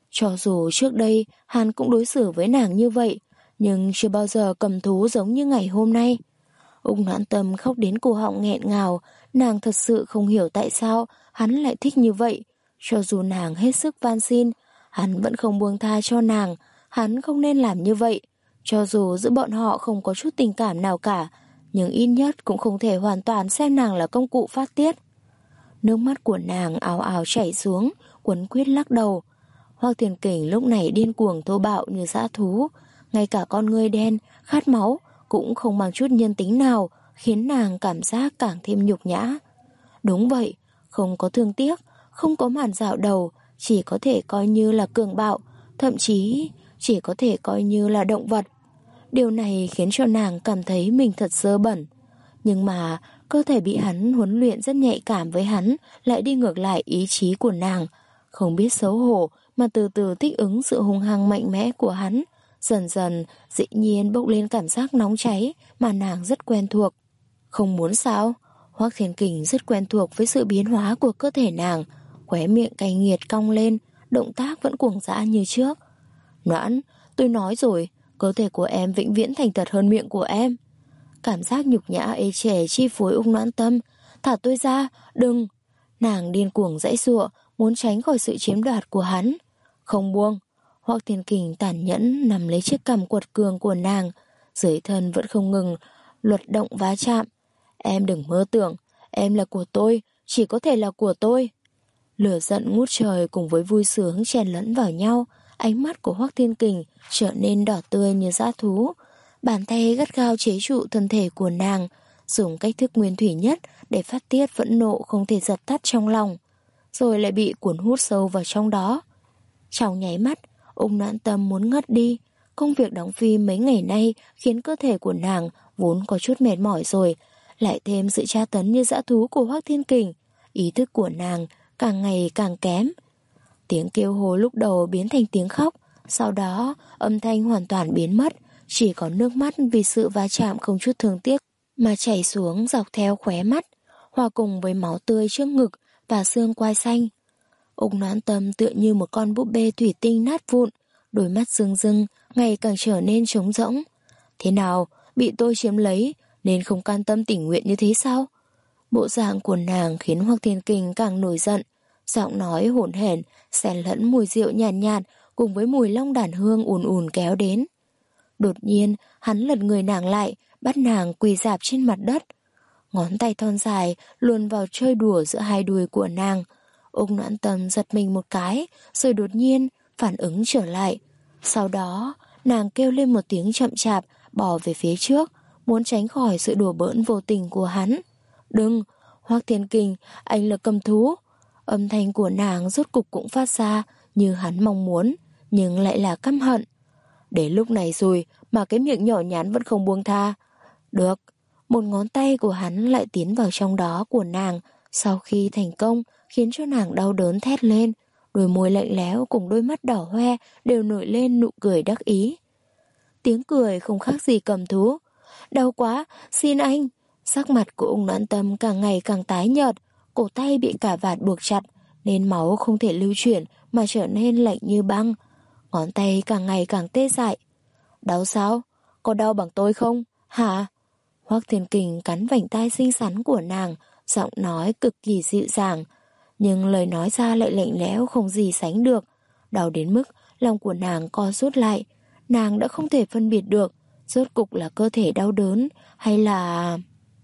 Cho dù trước đây hắn cũng đối xử với nàng như vậy, nhưng chưa bao giờ cầm thú giống như ngày hôm nay. Úc Noãn Tâm khóc đến cổ họng nghẹn ngào, nàng thật sự không hiểu tại sao hắn lại thích như vậy. Cho dù nàng hết sức van xin, hắn vẫn không buông tha cho nàng, hắn không nên làm như vậy. Cho dù giữa bọn họ không có chút tình cảm nào cả, nhưng ít nhất cũng không thể hoàn toàn xem nàng là công cụ phát tiết. Nước mắt của nàng ào ào chảy xuống, quấn quýt lắc đầu. Hoắc Thiên Kình lúc này điên cuồng thô bạo như dã thú, ngay cả con ngươi đen, khát máu cũng không mang chút nhân tính nào, khiến nàng cảm giác càng thêm nhục nhã. Đúng vậy, không có thương tiếc, không có màn dạo đầu, chỉ có thể coi như là cường bạo, thậm chí chỉ có thể coi như là động vật. Điều này khiến cho nàng cảm thấy mình thật dơ bẩn. Nhưng mà cơ thể bị hắn huấn luyện rất nhạy cảm với hắn lại đi ngược lại ý chí của nàng, không biết xấu hổ mà từ từ thích ứng sự hung hăng mạnh mẽ của hắn. Dần dần dĩ nhiên bốc lên cảm giác nóng cháy mà nàng rất quen thuộc. Không muốn sao? Hoắc Thiên Kình rất quen thuộc với sự biến hóa của cơ thể nàng, khóe miệng cay nghiệt cong lên, động tác vẫn cuồng dã như trước. Noãn, tôi nói rồi, cơ thể của em vĩnh viễn thành thật hơn miệng của em. Cảm giác nhục nhã ê chề chi phối Úc Noãn Tâm. Thả tôi ra, đừng. Nàng điên cuồng giãy giụa, muốn tránh khỏi sự chiếm đoạt của hắn. Không buông. Hoắc Thiên Kình tàn nhẫn nắm lấy chiếc cằm quật cường của nàng, dưới thân vẫn không ngừng luật động va chạm. Em đừng mơ tưởng, em là của tôi, chỉ có thể là của tôi. Lửa giận ngút trời cùng với vui sướng chèn lẫn vào nhau, ánh mắt của Hoắc Thiên Kình trở nên đỏ tươi như dã thú. Bàn tay gắt gao chế trụ thân thể của nàng, dùng cách thức nguyên thủy nhất để phát tiết phẫn nộ không thể dập tắt trong lòng, rồi lại bị cuốn hút sâu vào trong đó. Trong nháy mắt, Úc Noãn Tâm muốn ngất đi. Công việc đóng phim mấy ngày nay khiến cơ thể của nàng vốn có chút mệt mỏi rồi, lại thêm sự tra tấn như dã thú của Hoắc Thiên Kình, ý thức của nàng càng ngày càng kém. Tiếng kêu hô lúc đầu biến thành tiếng khóc, sau đó âm thanh hoàn toàn biến mất, chỉ có nước mắt vì sự va chạm không chút thương tiếc mà chảy xuống dọc theo khóe mắt, hòa cùng với máu tươi trước ngực và xương quai xanh. Úc Noãn Tâm tựa như một con búp bê thủy tinh nát vụn, đôi mắt rưng rưng ngày càng trở nên trống rỗng. Thế nào, bị tôi chiếm lấy nên không can tâm tình nguyện như thế sao? Bộ dạng của nàng khiến Hoắc Thiên Kình càng nổi giận, giọng nói hỗn hển xen lẫn mùi rượu nhàn nhạt, nhạt cùng với mùi long đàn hương ùn ùn kéo đến. Đột nhiên, hắn lật người nàng lại, bắt nàng quỳ rạp trên mặt đất. Ngón tay thon dài luồn vào chơi đùa giữa hai đùi của nàng. Úc Noãn Tâm giật mình một cái, rồi đột nhiên phản ứng trở lại. Sau đó, nàng kêu lên một tiếng chậm chạp, bỏ về phía trước, muốn tránh khỏi sự đùa bỡn vô tình của hắn. Đừng, Hoắc Thiên Kình, anh là cầm thú. Âm thanh của nàng rốt cục cũng phát ra như hắn mong muốn, nhưng lại là căm hận. Đến lúc này rồi mà cái miệng nhỏ nhắn vẫn không buông tha. Được, một ngón tay của hắn lại tiến vào trong đó của nàng, sau khi thành công khiến cho nàng đau đớn thét lên, đôi môi lạnh lẽo cùng đôi mắt đỏ hoe đều nổi lên nụ cười đắc ý. Tiếng cười không khác gì cầm thú. Đau quá, xin anh. Sắc mặt của Úc Noãn Tâm càng ngày càng tái nhợt, cổ tay bị cả vạt buộc chặt nên máu không thể lưu chuyển mà trở nên lạnh như băng. Ngón tay càng ngày càng tê dại. Đau sao? Có đau bằng tôi không? Hả? Hoắc Thiên Kình cắn vành tai xinh xắn của nàng, giọng nói cực kỳ dịu dàng, nhưng lời nói ra lại lạnh lẽo không gì sánh được. Đau đến mức lòng của nàng co rút lại. Nàng đã không thể phân biệt được rốt cục là cơ thể đau đớn hay là...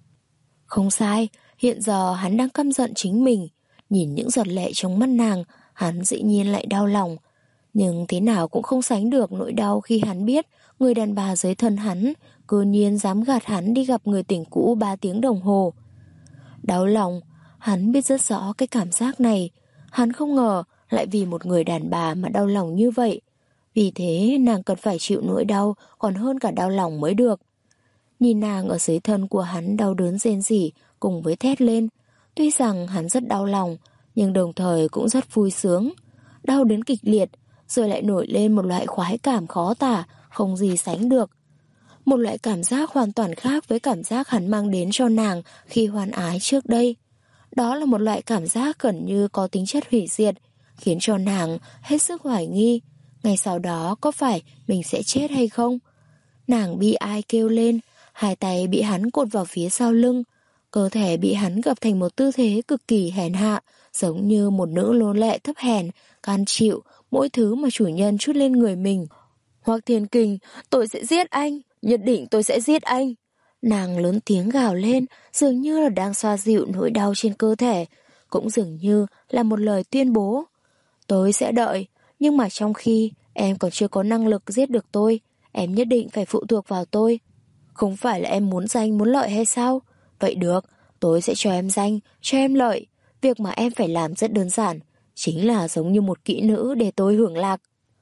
Không sai, hiện giờ hắn đang căm giận chính mình. Nhìn những giọt lệ trong mắt nàng, hắn dĩ nhiên lại đau lòng. Nhưng thế nào cũng không sánh được nỗi đau khi hắn biết người đàn bà dưới thân hắn cư nhiên dám gạt hắn đi gặp người tình cũ ba tiếng đồng hồ. Đau lòng, hắn biết rất rõ cái cảm giác này. Hắn không ngờ lại vì một người đàn bà mà đau lòng như vậy. Vì thế nàng cần phải chịu nỗi đau còn hơn cả đau lòng mới được. Nhìn nàng ở dưới thân của hắn đau đớn rên rỉ cùng với thét lên. Tuy rằng hắn rất đau lòng, nhưng đồng thời cũng rất vui sướng. Đau đến kịch liệt, rồi lại nổi lên một loại khoái cảm khó tả, không gì sánh được. Một loại cảm giác hoàn toàn khác với cảm giác hắn mang đến cho nàng khi hoan ái trước đây. Đó là một loại cảm giác gần như có tính chất hủy diệt, khiến cho nàng hết sức hoài nghi, ngay sau đó có phải mình sẽ chết hay không. Nàng bi ai kêu lên, hai tay bị hắn cột vào phía sau lưng, cơ thể bị hắn gập thành một tư thế cực kỳ hèn hạ, giống như một nữ nô lệ thấp hèn, can chịu mỗi thứ mà chủ nhân trút lên người mình. Hoắc Thiên Kình, tôi sẽ giết anh, nhất định tôi sẽ giết anh. Nàng lớn tiếng gào lên, dường như là đang xoa dịu nỗi đau trên cơ thể, cũng dường như là một lời tuyên bố. Tôi sẽ đợi, nhưng mà trong khi em còn chưa có năng lực giết được tôi, em nhất định phải phụ thuộc vào tôi. Không phải là em muốn danh muốn lợi hay sao? Vậy được, tôi sẽ cho em danh, cho em lợi. Việc mà em phải làm rất đơn giản, chính là giống như một kỹ nữ để tôi hưởng lạc.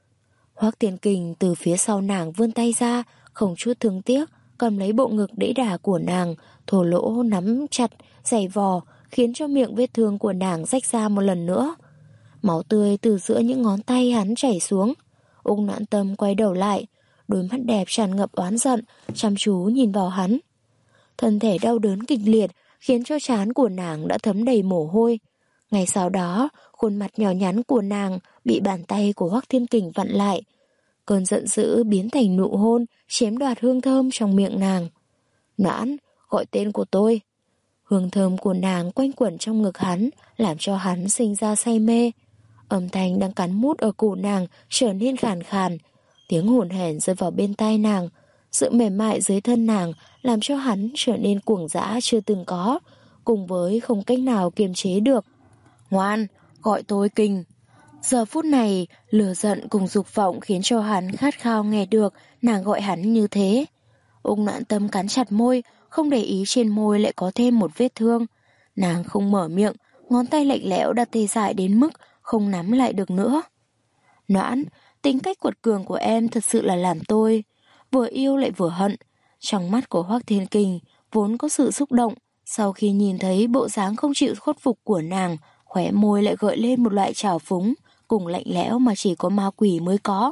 Hoắc Thiên Kình từ phía sau nàng vươn tay ra, không chút thương tiếc, cầm lấy bộ ngực đẫy đà của nàng, thô lỗ nắm chặt, giày vò, khiến cho miệng vết thương của nàng rách ra một lần nữa. Máu tươi từ giữa những ngón tay hắn chảy xuống. Úc Noãn Tâm quay đầu lại, đôi mắt đẹp tràn ngập oán giận, chăm chú nhìn vào hắn. Thân thể đau đớn kịch liệt khiến cho trán của nàng đã thấm đầy mồ hôi. Ngay sau đó, khuôn mặt nhỏ nhắn của nàng bị bàn tay của Hoắc Thiên Kình vặn lại. Cơn giận dữ biến thành nụ hôn, chiếm đoạt hương thơm trong miệng nàng. Noãn, gọi tên của tôi. Hương thơm của nàng quanh quẩn trong ngực hắn, làm cho hắn sinh ra say mê. Âm thanh đang cắn mút ở cổ nàng trở nên khàn khàn. Tiếng hổn hển rơi vào bên tai nàng. Sự mềm mại dưới thân nàng làm cho hắn trở nên cuồng dã chưa từng có, cùng với không cách nào kiềm chế được. Ngoan, gọi tôi Kình. Giờ phút này, lửa giận cùng dục vọng khiến cho hắn khát khao nghe được nàng gọi hắn như thế. Úc Noãn Tâm cắn chặt môi, không để ý trên môi lại có thêm một vết thương. Nàng không mở miệng, ngón tay lạnh lẽo đã tê dại đến mức không nắm lại được nữa. Noãn, tính cách quật cường của em thật sự là làm tôi vừa yêu lại vừa hận. Trong mắt của Hoắc Thiên Kình vốn có sự xúc động, sau khi nhìn thấy bộ dáng không chịu khuất phục của nàng, khóe môi lại gợi lên một loại trào phúng cùng lạnh lẽo mà chỉ có ma quỷ mới có.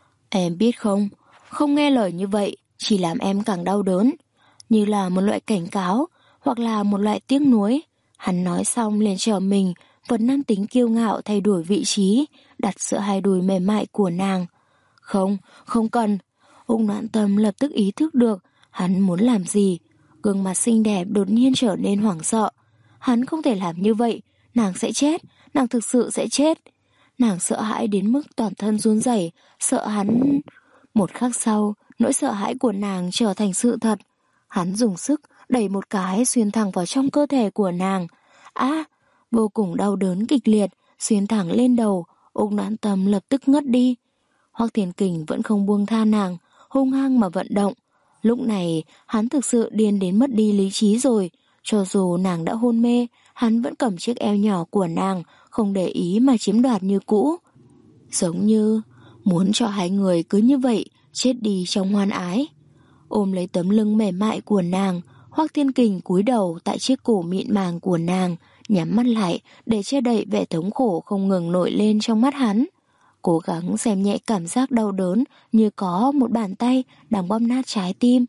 Em biết không, không nghe lời như vậy chỉ làm em càng đau đớn, như là một loại cảnh cáo hoặc là một loại tiếc nuối. Hắn nói xong liền trở mình, vật nam tính kiêu ngạo thay đổi vị trí, đặt giữa hai đùi mềm mại của nàng. Không, không cần. Úc Noãn Tâm lập tức ý thức được hắn muốn làm gì. Gương mặt xinh đẹp đột nhiên trở nên hoảng sợ. Hắn không thể làm như vậy, nàng sẽ chết, nàng thực sự sẽ chết. Nàng sợ hãi đến mức toàn thân run rẩy, sợ hắn. Một khắc sau, nỗi sợ hãi của nàng trở thành sự thật. Hắn dùng sức đẩy một cái xuyên thẳng vào trong cơ thể của nàng. À, vô cùng đau đớn kịch liệt, xuyên thẳng lên đầu. Úc Noãn Tâm lập tức ngất đi. Hoắc Thiên Kình vẫn không buông tha nàng, hung hăng mà vận động. Lúc này, hắn thực sự điên đến mất đi lý trí rồi. Cho dù nàng đã hôn mê, hắn vẫn cầm chiếc eo nhỏ của nàng, không để ý mà chiếm đoạt như cũ. Giống như muốn cho hai người cứ như vậy chết đi trong hoan ái. Ôm lấy tấm lưng mềm mại của nàng, Hoắc Thiên Kình cúi đầu tại chiếc cổ mịn màng của nàng, nhắm mắt lại để che đậy vẻ thống khổ không ngừng nổi lên trong mắt hắn. Cố gắng xem nhẹ cảm giác đau đớn như có một bàn tay đang bóp nát trái tim.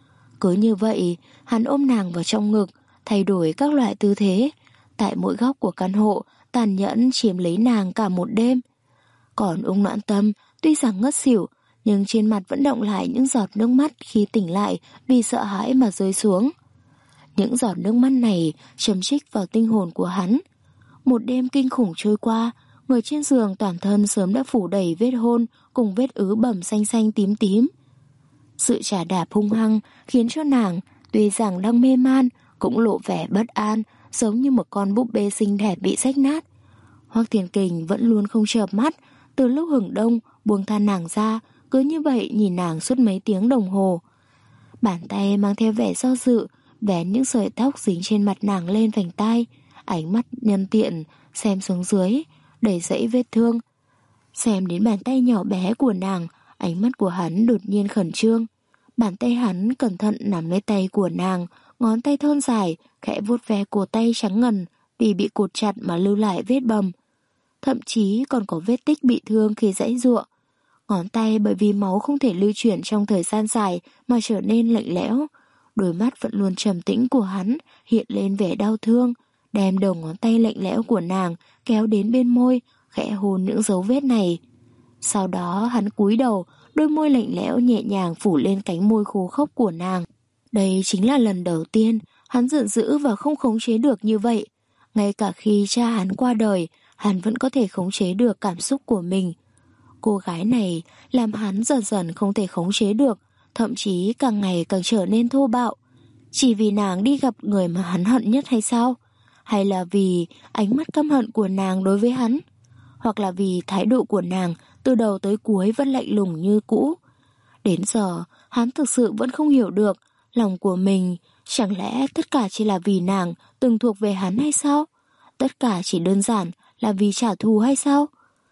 Cứ như vậy, hắn ôm nàng vào trong ngực, thay đổi các loại tư thế. Tại mỗi góc của căn hộ, tàn nhẫn chiếm lấy nàng cả một đêm. Còn Úc Noãn Tâm, tuy rằng ngất xỉu, nhưng trên mặt vẫn động lại những giọt nước mắt khi tỉnh lại vì sợ hãi mà rơi xuống. Những giọt nước mắt này châm chích vào tinh hồn của hắn. Một đêm kinh khủng trôi qua, người trên giường toàn thân sớm đã phủ đầy vết hôn cùng vết ứ bầm xanh xanh tím tím. Sự chà đạp hung hăng khiến cho nàng, tuy rằng đang mê man, cũng lộ vẻ bất an, giống như một con búp bê xinh đẹp bị xách nát. Hoắc Thiên Kình vẫn luôn không chợp mắt, từ lúc hừng đông buông tha nàng ra, cứ như vậy nhìn nàng suốt mấy tiếng đồng hồ. Bàn tay mang theo vẻ do dự, vén những sợi tóc dính trên mặt nàng lên vành tai, ánh mắt nhân tiện xem xuống dưới, đầy dẫy vết thương. Xem đến bàn tay nhỏ bé của nàng, ánh mắt của hắn đột nhiên khẩn trương. Bàn tay hắn cẩn thận nắm lấy tay của nàng, ngón tay thon dài, khẽ vuốt ve cổ tay trắng ngần vì bị cột chặt mà lưu lại vết bầm. Thậm chí còn có vết tích bị thương khi giãy giụa. Ngón tay bởi vì máu không thể lưu chuyển trong thời gian dài mà trở nên lạnh lẽo. Đôi mắt vẫn luôn trầm tĩnh của hắn hiện lên vẻ đau thương, đem đầu ngón tay lạnh lẽo của nàng kéo đến bên môi, khẽ hôn những dấu vết này. Sau đó hắn cúi đầu, đôi môi lạnh lẽo nhẹ nhàng phủ lên cánh môi khô khốc của nàng. Đây chính là lần đầu tiên hắn giận dữ và không khống chế được như vậy. Ngay cả khi cha hắn qua đời, hắn vẫn có thể khống chế được cảm xúc của mình. Cô gái này làm hắn dần dần không thể khống chế được, thậm chí càng ngày càng trở nên thô bạo. Chỉ vì nàng đi gặp người mà hắn hận nhất hay sao? Hay là vì ánh mắt căm hận của nàng đối với hắn? Hoặc là vì thái độ của nàng từ đầu tới cuối vẫn lạnh lùng như cũ? Đến giờ, hắn thực sự vẫn không hiểu được lòng của mình. Chẳng lẽ tất cả chỉ là vì nàng từng thuộc về hắn hay sao? Tất cả chỉ đơn giản là vì trả thù hay sao?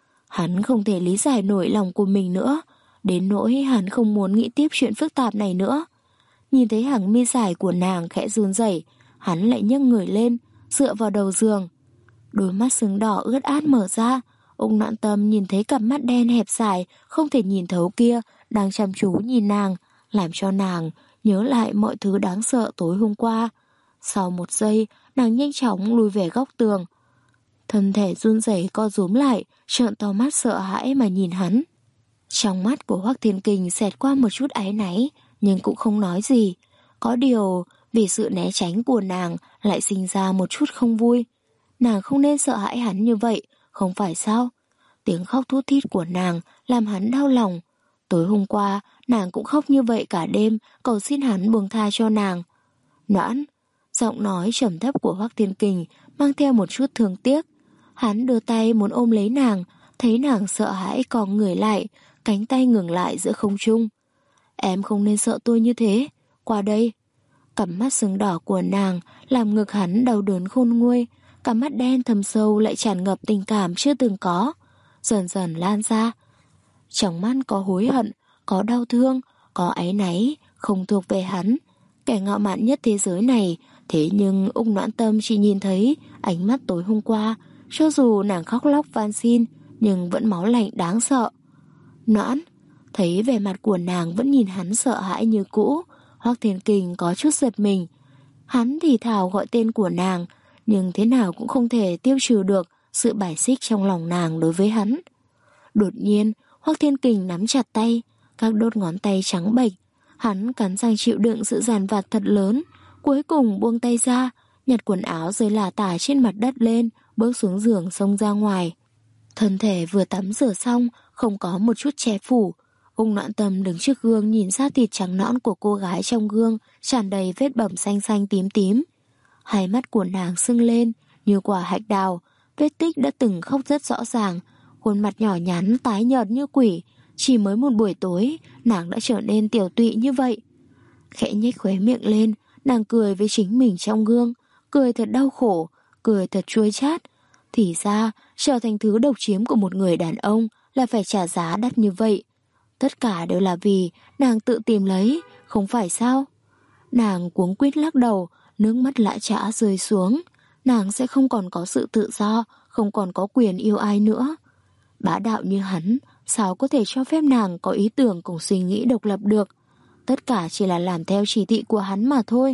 Hắn không thể lý giải nổi lòng của mình nữa, đến nỗi hắn không muốn nghĩ tiếp chuyện phức tạp này nữa. Nhìn thấy hàng mi dài của nàng khẽ run rẩy, hắn lại nhấc người lên, dựa vào đầu giường. Đôi mắt sưng đỏ ướt át mở ra, Úc Noãn Tâm nhìn thấy cặp mắt đen hẹp dài, không thể nhìn thấu kia, đang chăm chú nhìn nàng, làm cho nàng nhớ lại mọi thứ đáng sợ tối hôm qua. Sau một giây, nàng nhanh chóng lùi về góc tường. Thân thể run rẩy co rúm lại, trợn to mắt sợ hãi mà nhìn hắn. Trong mắt của Hoắc Thiên Kình xẹt qua một chút áy náy, nhưng cũng không nói gì. Có điều, vì sự né tránh của nàng lại sinh ra một chút không vui. Nàng không nên sợ hãi hắn như vậy, không phải sao? Tiếng khóc thút thít của nàng làm hắn đau lòng. Tối hôm qua, nàng cũng khóc như vậy cả đêm, cầu xin hắn buông tha cho nàng. Noãn, giọng nói trầm thấp của Hoắc Thiên Kình mang theo một chút thương tiếc. Hắn đưa tay muốn ôm lấy nàng, thấy nàng sợ hãi cong người lại, cánh tay ngừng lại giữa không trung. Em không nên sợ tôi như thế, qua đây. Cặp mắt sưng đỏ của nàng làm ngực hắn đau đớn khôn nguôi, cặp mắt đen thâm sâu lại tràn ngập tình cảm chưa từng có, dần dần lan ra. Trong mắt có hối hận, có đau thương, có áy náy, không thuộc về hắn, kẻ ngạo mạn nhất thế giới này. Thế nhưng Úc Noãn Tâm chỉ nhìn thấy ánh mắt tối hôm qua, cho dù nàng khóc lóc van xin, nhưng vẫn máu lạnh đáng sợ. Noãn, thấy vẻ mặt của nàng vẫn nhìn hắn sợ hãi như cũ, Hoắc Thiên Kình có chút giật mình. Hắn thì thào gọi tên của nàng, nhưng thế nào cũng không thể tiêu trừ được sự bài xích trong lòng nàng đối với hắn. Đột nhiên, Hoắc Thiên Kình nắm chặt tay, các đốt ngón tay trắng bệch. Hắn cắn răng chịu đựng sự dằn vặt thật lớn, cuối cùng buông tay ra, nhặt quần áo rơi lả tả trên mặt đất lên, bước xuống giường xông ra ngoài. Thân thể vừa tắm rửa xong, không có một chút che phủ. Úc Noãn Tâm đứng trước gương nhìn ra thịt trắng nõn của cô gái trong gương, tràn đầy vết bầm xanh xanh tím tím. Hai mắt của nàng sưng lên như quả hạch đào, vết tích đã từng khóc rất rõ ràng, khuôn mặt nhỏ nhắn tái nhợt như quỷ. Chỉ mới một buổi tối, nàng đã trở nên tiểu tụy như vậy. Khẽ nhếch khóe miệng lên, nàng cười với chính mình trong gương, cười thật đau khổ, cười thật chua chát. Thì ra, trở thành thứ độc chiếm của một người đàn ông là phải trả giá đắt như vậy. Tất cả đều là vì nàng tự tìm lấy, không phải sao? Nàng cuống quýt lắc đầu, nước mắt lã chã rơi xuống. Nàng sẽ không còn có sự tự do, không còn có quyền yêu ai nữa. Bá đạo như hắn, sao có thể cho phép nàng có ý tưởng cùng suy nghĩ độc lập được? Tất cả chỉ là làm theo chỉ thị của hắn mà thôi.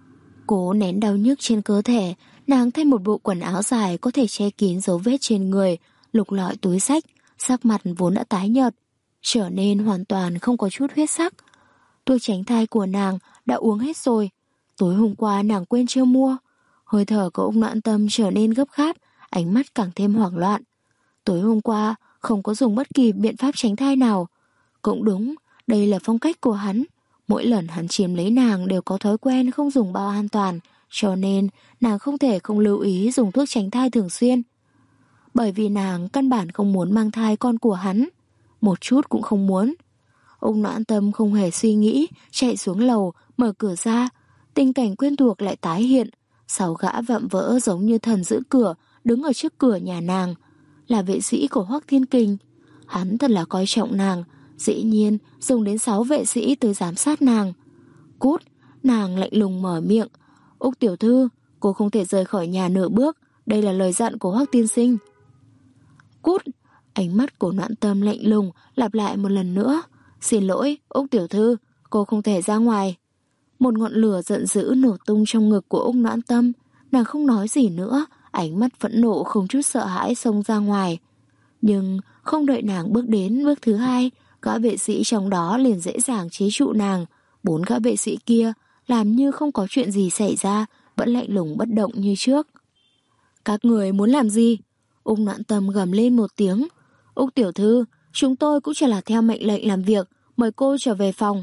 Cố nén đau nhức trên cơ thể, nàng thay một bộ quần áo dài có thể che kín dấu vết trên người, lục lọi túi xách, sắc mặt vốn đã tái nhợt, trở nên hoàn toàn không có chút huyết sắc. Thuốc tránh thai của nàng đã uống hết rồi, tối hôm qua nàng quên chưa mua. Hơi thở của Úc Noãn Tâm trở nên gấp gáp, ánh mắt càng thêm hoảng loạn. Tối hôm qua không có dùng bất kỳ biện pháp tránh thai nào. Cũng đúng, đây là phong cách của hắn. Mỗi lần hắn chiếm lấy nàng đều có thói quen không dùng bao an toàn, cho nên nàng không thể không lưu ý dùng thuốc tránh thai thường xuyên. Bởi vì nàng căn bản không muốn mang thai con của hắn, một chút cũng không muốn. Úc Noãn Tâm không hề suy nghĩ, chạy xuống lầu, mở cửa ra. Tình cảnh quen thuộc lại tái hiện. Sáu gã vạm vỡ giống như thần giữ cửa, đứng ở trước cửa nhà nàng. Là vệ sĩ của Hoắc Thiên Kình. Hắn thật là coi trọng nàng, dĩ nhiên dùng đến sáu vệ sĩ tới giám sát nàng. Cút, nàng lạnh lùng mở miệng. Úc tiểu thư, cô không thể rời khỏi nhà nửa bước, đây là lời dặn của Hoắc tiên sinh. Cút, ánh mắt của Noãn Tâm lạnh lùng lặp lại một lần nữa. Xin lỗi, Úc tiểu thư, cô không thể ra ngoài. Một ngọn lửa giận dữ nổ tung trong ngực của Úc Noãn Tâm. Nàng không nói gì nữa, ánh mắt phẫn nộ không chút sợ hãi xông ra ngoài. Nhưng không đợi nàng bước đến bước thứ hai, gã vệ sĩ trong đó liền dễ dàng chế trụ nàng. Bốn gã vệ sĩ kia làm như không có chuyện gì xảy ra, vẫn lạnh lùng bất động như trước. Các người muốn làm gì? Úc Noãn Tâm gầm lên một tiếng. Úc tiểu thư, chúng tôi cũng chỉ là theo mệnh lệnh làm việc, mời cô trở về phòng.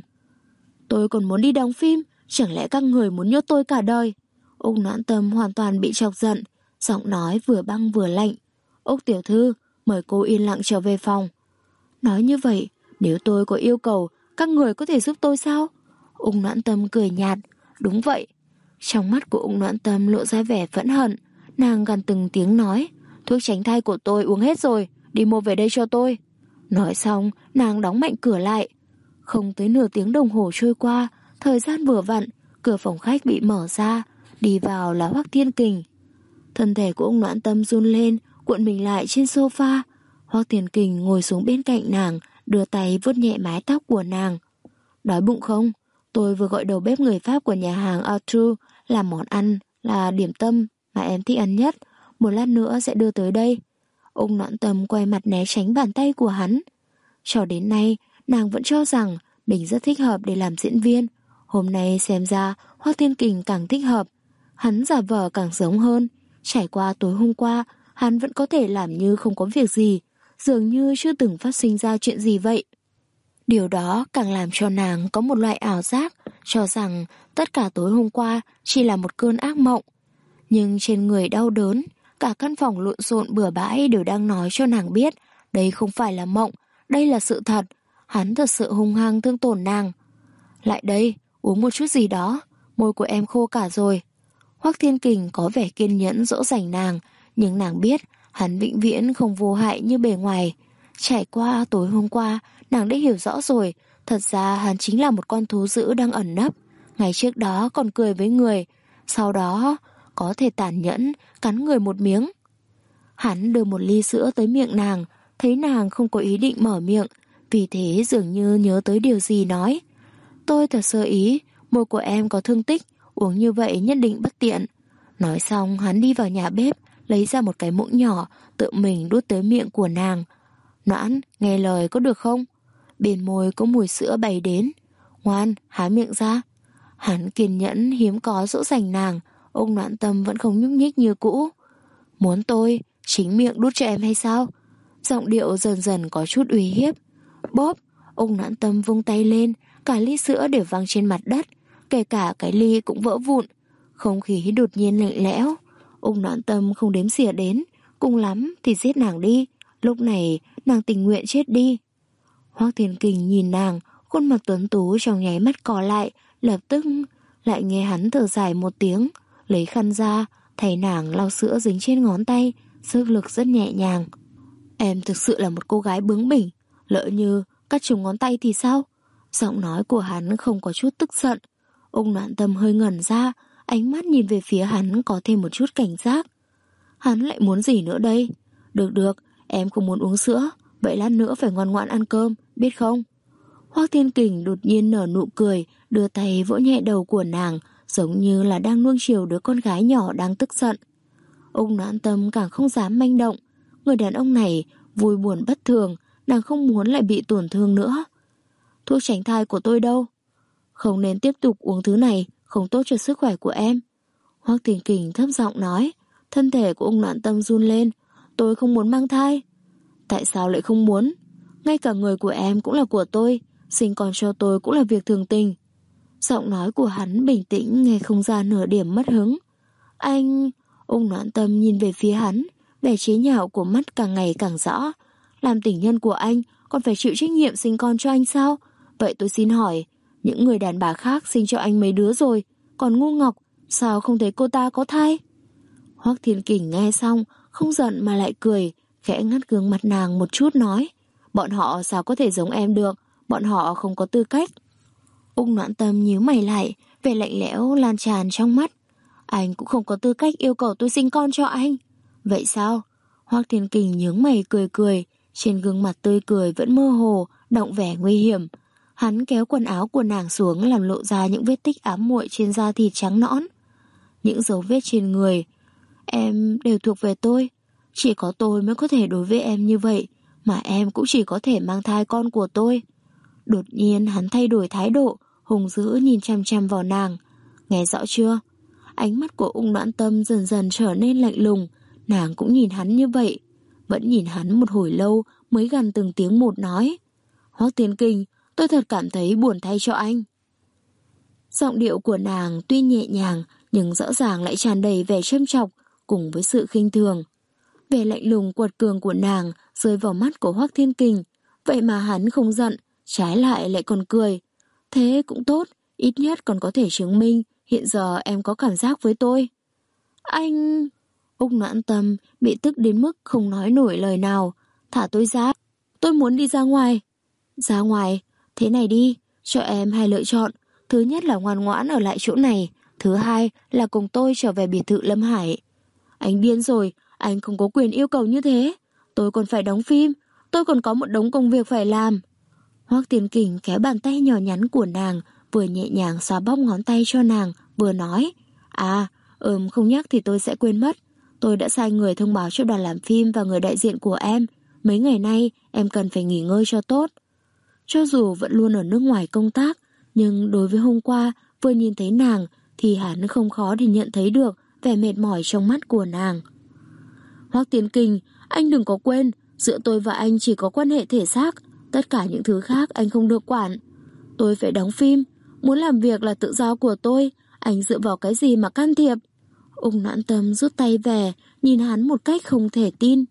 Tôi còn muốn đi đóng phim, chẳng lẽ các người muốn nhốt tôi cả đời? Úc Noãn Tâm hoàn toàn bị chọc giận, giọng nói vừa băng vừa lạnh. Úc tiểu thư, mời cô yên lặng trở về phòng. Nói như vậy, nếu tôi có yêu cầu, các người có thể giúp tôi sao? Úc Noãn Tâm cười nhạt. Đúng vậy. Trong mắt của Úc Noãn Tâm lộ ra vẻ phẫn hận. Nàng gằn từng tiếng nói, thuốc tránh thai của tôi uống hết rồi, đi mua về đây cho tôi. Nói xong, nàng đóng mạnh cửa lại. Không tới nửa tiếng đồng hồ trôi qua, thời gian vừa vặn, cửa phòng khách bị mở ra, đi vào là Hoắc Thiên Kình. Thân thể của Úc Noãn Tâm run lên, cuộn mình lại trên sofa. Hoắc Thiên Kình ngồi xuống bên cạnh nàng, đưa tay vuốt nhẹ mái tóc của nàng. Đói bụng không? Tôi vừa gọi đầu bếp người Pháp của nhà hàng Arthur làm món ăn là điểm tâm mà em thích ăn nhất, một lát nữa sẽ đưa tới đây. Úc Noãn Tâm quay mặt né tránh bàn tay của hắn. Cho đến nay, nàng vẫn cho rằng mình rất thích hợp để làm diễn viên. Hôm nay xem ra Hoắc Thiên Kình càng thích hợp. Hắn giả vờ càng giống hơn. Trải qua tối hôm qua, hắn vẫn có thể làm như không có việc gì, dường như chưa từng phát sinh ra chuyện gì vậy. Điều đó càng làm cho nàng có một loại ảo giác, cho rằng tất cả tối hôm qua chỉ là một cơn ác mộng. Nhưng trên người đau đớn, cả căn phòng lộn xộn bừa bãi đều đang nói cho nàng biết đây không phải là mộng, đây là sự thật. Hắn thật sự hung hăng thương tổn nàng. Lại đây, uống một chút gì đó, môi của em khô cả rồi. Hoắc Thiên Kình có vẻ kiên nhẫn dỗ dành nàng, nhưng nàng biết hắn vĩnh viễn không vô hại như bề ngoài. Trải qua tối hôm qua, nàng đã hiểu rõ rồi, thật ra hắn chính là một con thú dữ đang ẩn nấp. Ngày trước đó còn cười với người, sau đó có thể tàn nhẫn cắn người một miếng. Hắn đưa một ly sữa tới miệng nàng, thấy nàng không có ý định mở miệng, vì thế dường như nhớ tới điều gì nói. Tôi thật sơ ý, môi của em có thương tích, uống như vậy nhất định bất tiện. Nói xong hắn đi vào nhà bếp, lấy ra một cái muỗng nhỏ, tự mình đút tới miệng của nàng. Noãn, nghe lời có được không? Bên môi có mùi sữa bay đến. Ngoan, há miệng ra. Hắn kiên nhẫn hiếm có dỗ dành nàng. Úc Noãn Tâm vẫn không nhúc nhích như cũ. Muốn tôi chính miệng đút cho em hay sao? Giọng điệu dần dần có chút uy hiếp. Bóp. Úc Noãn Tâm vung tay lên, cả ly sữa đều văng trên mặt đất, kể cả cái ly cũng vỡ vụn. Không khí đột nhiên lạnh lẽo. Úc Noãn Tâm không đếm xỉa đến, cùng lắm thì giết nàng đi. Lúc này nàng tình nguyện chết đi. Hoắc Thiên Kình nhìn nàng, khuôn mặt tuấn tú trong nháy mắt cò lại, lập tức lại nghe hắn thở dài một tiếng, lấy khăn ra, thay nàng lau sữa dính trên ngón tay, sức lực rất nhẹ nhàng. Em thực sự là một cô gái bướng bỉnh, lỡ như cắt trúng ngón tay thì sao? Giọng nói của hắn không có chút tức giận. Úc Noãn Tâm hơi ngẩn ra, ánh mắt nhìn về phía hắn có thêm một chút cảnh giác. Hắn lại muốn gì nữa đây? Được được, em không muốn uống sữa, vậy lát nữa phải ngoan ngoãn ăn cơm, biết không? Hoắc Thiên Kình đột nhiên nở nụ cười, đưa tay vỗ nhẹ đầu của nàng, giống như là đang nuông chiều đứa con gái nhỏ đang tức giận. Úc Noãn Tâm càng không dám manh động. Người đàn ông này vui buồn bất thường, nàng không muốn lại bị tổn thương nữa. Thuốc tránh thai của tôi đâu? Không nên tiếp tục uống thứ này, không tốt cho sức khỏe của em. Hoắc Thiên Kình thấp giọng nói. Thân thể của Úc Noãn Tâm run lên. Tôi không muốn mang thai. Tại sao lại không muốn? Ngay cả người của em cũng là của tôi, sinh con cho tôi cũng là việc thường tình. Giọng nói của hắn bình tĩnh, nghe không ra nửa điểm mất hứng. Anh... Úc Noãn Tâm nhìn về phía hắn, vẻ chế nhạo của mắt càng ngày càng rõ. Làm tình nhân của anh còn phải chịu trách nhiệm sinh con cho anh sao? Vậy tôi xin hỏi, những người đàn bà khác sinh cho anh mấy đứa rồi, còn ngu ngọc, sao không thấy cô ta có thai? Hoắc Thiên Kình nghe xong, không giận mà lại cười, khẽ ngắt gương mặt nàng một chút nói. Bọn họ sao có thể giống em được, bọn họ không có tư cách. Úc Noãn Tâm nhíu mày lại, vẻ lạnh lẽo lan tràn trong mắt. Anh cũng không có tư cách yêu cầu tôi sinh con cho anh. Vậy sao? Hoắc Thiên Kình nhướng mày cười cười, trên gương mặt tươi cười vẫn mơ hồ, đọng vẻ nguy hiểm. Hắn kéo quần áo của nàng xuống làm lộ ra những vết tích ám muội trên da thịt trắng nõn. Những dấu vết trên người em đều thuộc về tôi. Chỉ có tôi mới có thể đối với em như vậy, mà em cũng chỉ có thể mang thai con của tôi. Đột nhiên hắn thay đổi thái độ, hung dữ nhìn chăm chăm vào nàng. Nghe rõ chưa? Ánh mắt của Ung Noãn Tâm dần dần trở nên lạnh lùng. Nàng cũng nhìn hắn như vậy. Vẫn nhìn hắn một hồi lâu mới gằn từng tiếng một nói: Hoắc Thiên Kình, tôi thật cảm thấy buồn thay cho anh. Giọng điệu của nàng tuy nhẹ nhàng nhưng rõ ràng lại tràn đầy vẻ châm chọc cùng với sự khinh thường. Vẻ lạnh lùng quật cường của nàng rơi vào mắt của Hoắc Thiên Kình. Vậy mà hắn không giận, trái lại lại còn cười. Thế cũng tốt, ít nhất còn có thể chứng minh hiện giờ em có cảm giác với tôi. Anh... Úc Noãn Tâm bị tức đến mức không nói nổi lời nào. Thả tôi ra, tôi muốn đi ra ngoài. Ra ngoài? Thế này đi, cho em hai lựa chọn. Thứ nhất là ngoan ngoãn ở lại chỗ này, thứ hai là cùng tôi trở về biệt thự Lâm Hải. Anh điên rồi, anh không có quyền yêu cầu như thế. Tôi còn phải đóng phim, tôi còn có một đống công việc phải làm. Hoắc Thiên Kình kéo bàn tay nhỏ nhắn của nàng, vừa nhẹ nhàng xoa bóp ngón tay cho nàng, vừa nói: À, ừm không nhắc thì tôi sẽ quên mất. Tôi đã sai người thông báo cho đoàn làm phim và người đại diện của em. Mấy ngày nay em cần phải nghỉ ngơi cho tốt. Cho dù vẫn luôn ở nước ngoài công tác, nhưng đối với hôm qua vừa nhìn thấy nàng thì hắn không khó để nhận thấy được vẻ mệt mỏi trong mắt của nàng. Hoắc Thiên Kình, anh đừng có quên, giữa tôi và anh chỉ có quan hệ thể xác, tất cả những thứ khác anh không được quản. Tôi phải đóng phim, muốn làm việc là tự do của tôi, anh dựa vào cái gì mà can thiệp? Ung Noãn Tâm rút tay về, nhìn hắn một cách không thể tin.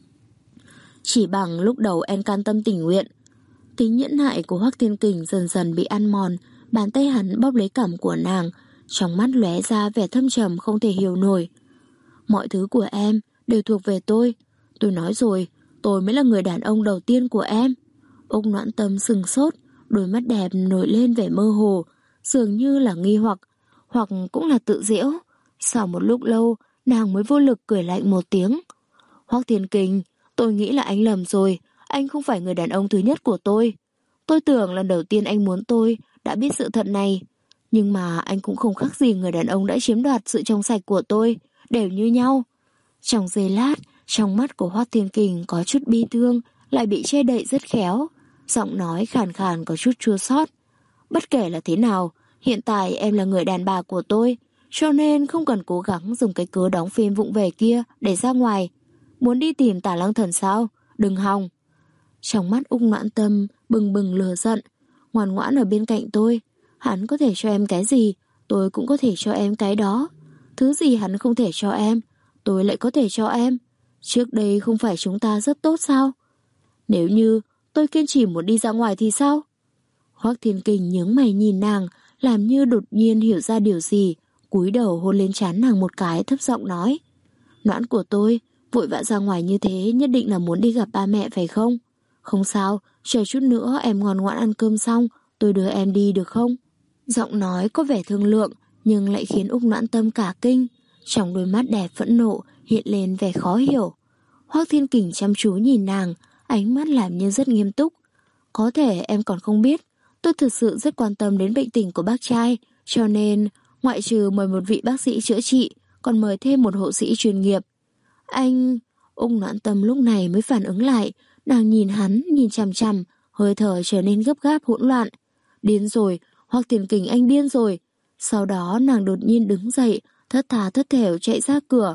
Chỉ bằng lúc đầu em can tâm tình nguyện. Tính nhẫn nại của Hoắc Thiên Kình dần dần bị ăn mòn, bàn tay hắn bóp lấy cằm của nàng, trong mắt lóe ra vẻ thâm trầm không thể hiểu nổi. Mọi thứ của em đều thuộc về tôi. Tôi nói rồi, tôi mới là người đàn ông đầu tiên của em. Ung Noãn Tâm sừng sốt, đôi mắt đẹp nổi lên vẻ mơ hồ, dường như là nghi hoặc, hoặc cũng là tự giễu. Sau một lúc lâu, nàng mới vô lực cười lạnh một tiếng. Hoắc Thiên Kình, tôi nghĩ là anh lầm rồi, anh không phải người đàn ông thứ nhất của tôi. Tôi tưởng lần đầu tiên anh muốn tôi đã biết sự thật này, nhưng mà anh cũng không khác gì người đàn ông đã chiếm đoạt sự trong sạch của tôi, đều như nhau. Trong giây lát, trong mắt của Hoắc Thiên Kình có chút bi thương, lại bị che đậy rất khéo, giọng nói khàn khàn có chút chua xót. Bất kể là thế nào, hiện tại em là người đàn bà của tôi, cho nên không cần cố gắng dùng cái cớ đóng phim vụng về kia để ra ngoài. Muốn đi tìm Tả Lăng Thần sao? Đừng hòng. Trong mắt Ung Noãn Tâm bừng bừng lửa giận. Ngoan ngoãn ở bên cạnh tôi, hắn có thể cho em cái gì, tôi cũng có thể cho em cái đó. Thứ gì hắn không thể cho em, tôi lại có thể cho em. Trước đây không phải chúng ta rất tốt sao? Nếu như tôi kiên trì muốn đi ra ngoài thì sao? Hoắc Thiên Kình nhướng mày nhìn nàng, làm như đột nhiên hiểu ra điều gì, cúi đầu hôn lên trán nàng một cái, thấp giọng nói: Noãn của tôi, vội vã ra ngoài như thế nhất định là muốn đi gặp ba mẹ phải không? Không sao, chờ chút nữa em ngoan ngoãn ăn cơm xong, tôi đưa em đi được không? Giọng nói có vẻ thương lượng, nhưng lại khiến Úc Noãn Tâm cả kinh. Trong đôi mắt đẹp phẫn nộ hiện lên vẻ khó hiểu. Hoắc Thiên Kình chăm chú nhìn nàng, ánh mắt làm như rất nghiêm túc. Có thể em còn không biết, tôi thực sự rất quan tâm đến bệnh tình của bác trai, cho nên ngoại trừ mời một vị bác sĩ chữa trị, còn mời thêm một hộ sĩ chuyên nghiệp. Anh... Ung Noãn Tâm lúc này mới phản ứng lại, nàng nhìn hắn, nhìn chằm chằm, hơi thở trở nên gấp gáp hỗn loạn. Điên rồi, Hoắc Thiên Kình anh điên rồi. Sau đó nàng đột nhiên đứng dậy, thất thà thất thểu chạy ra cửa.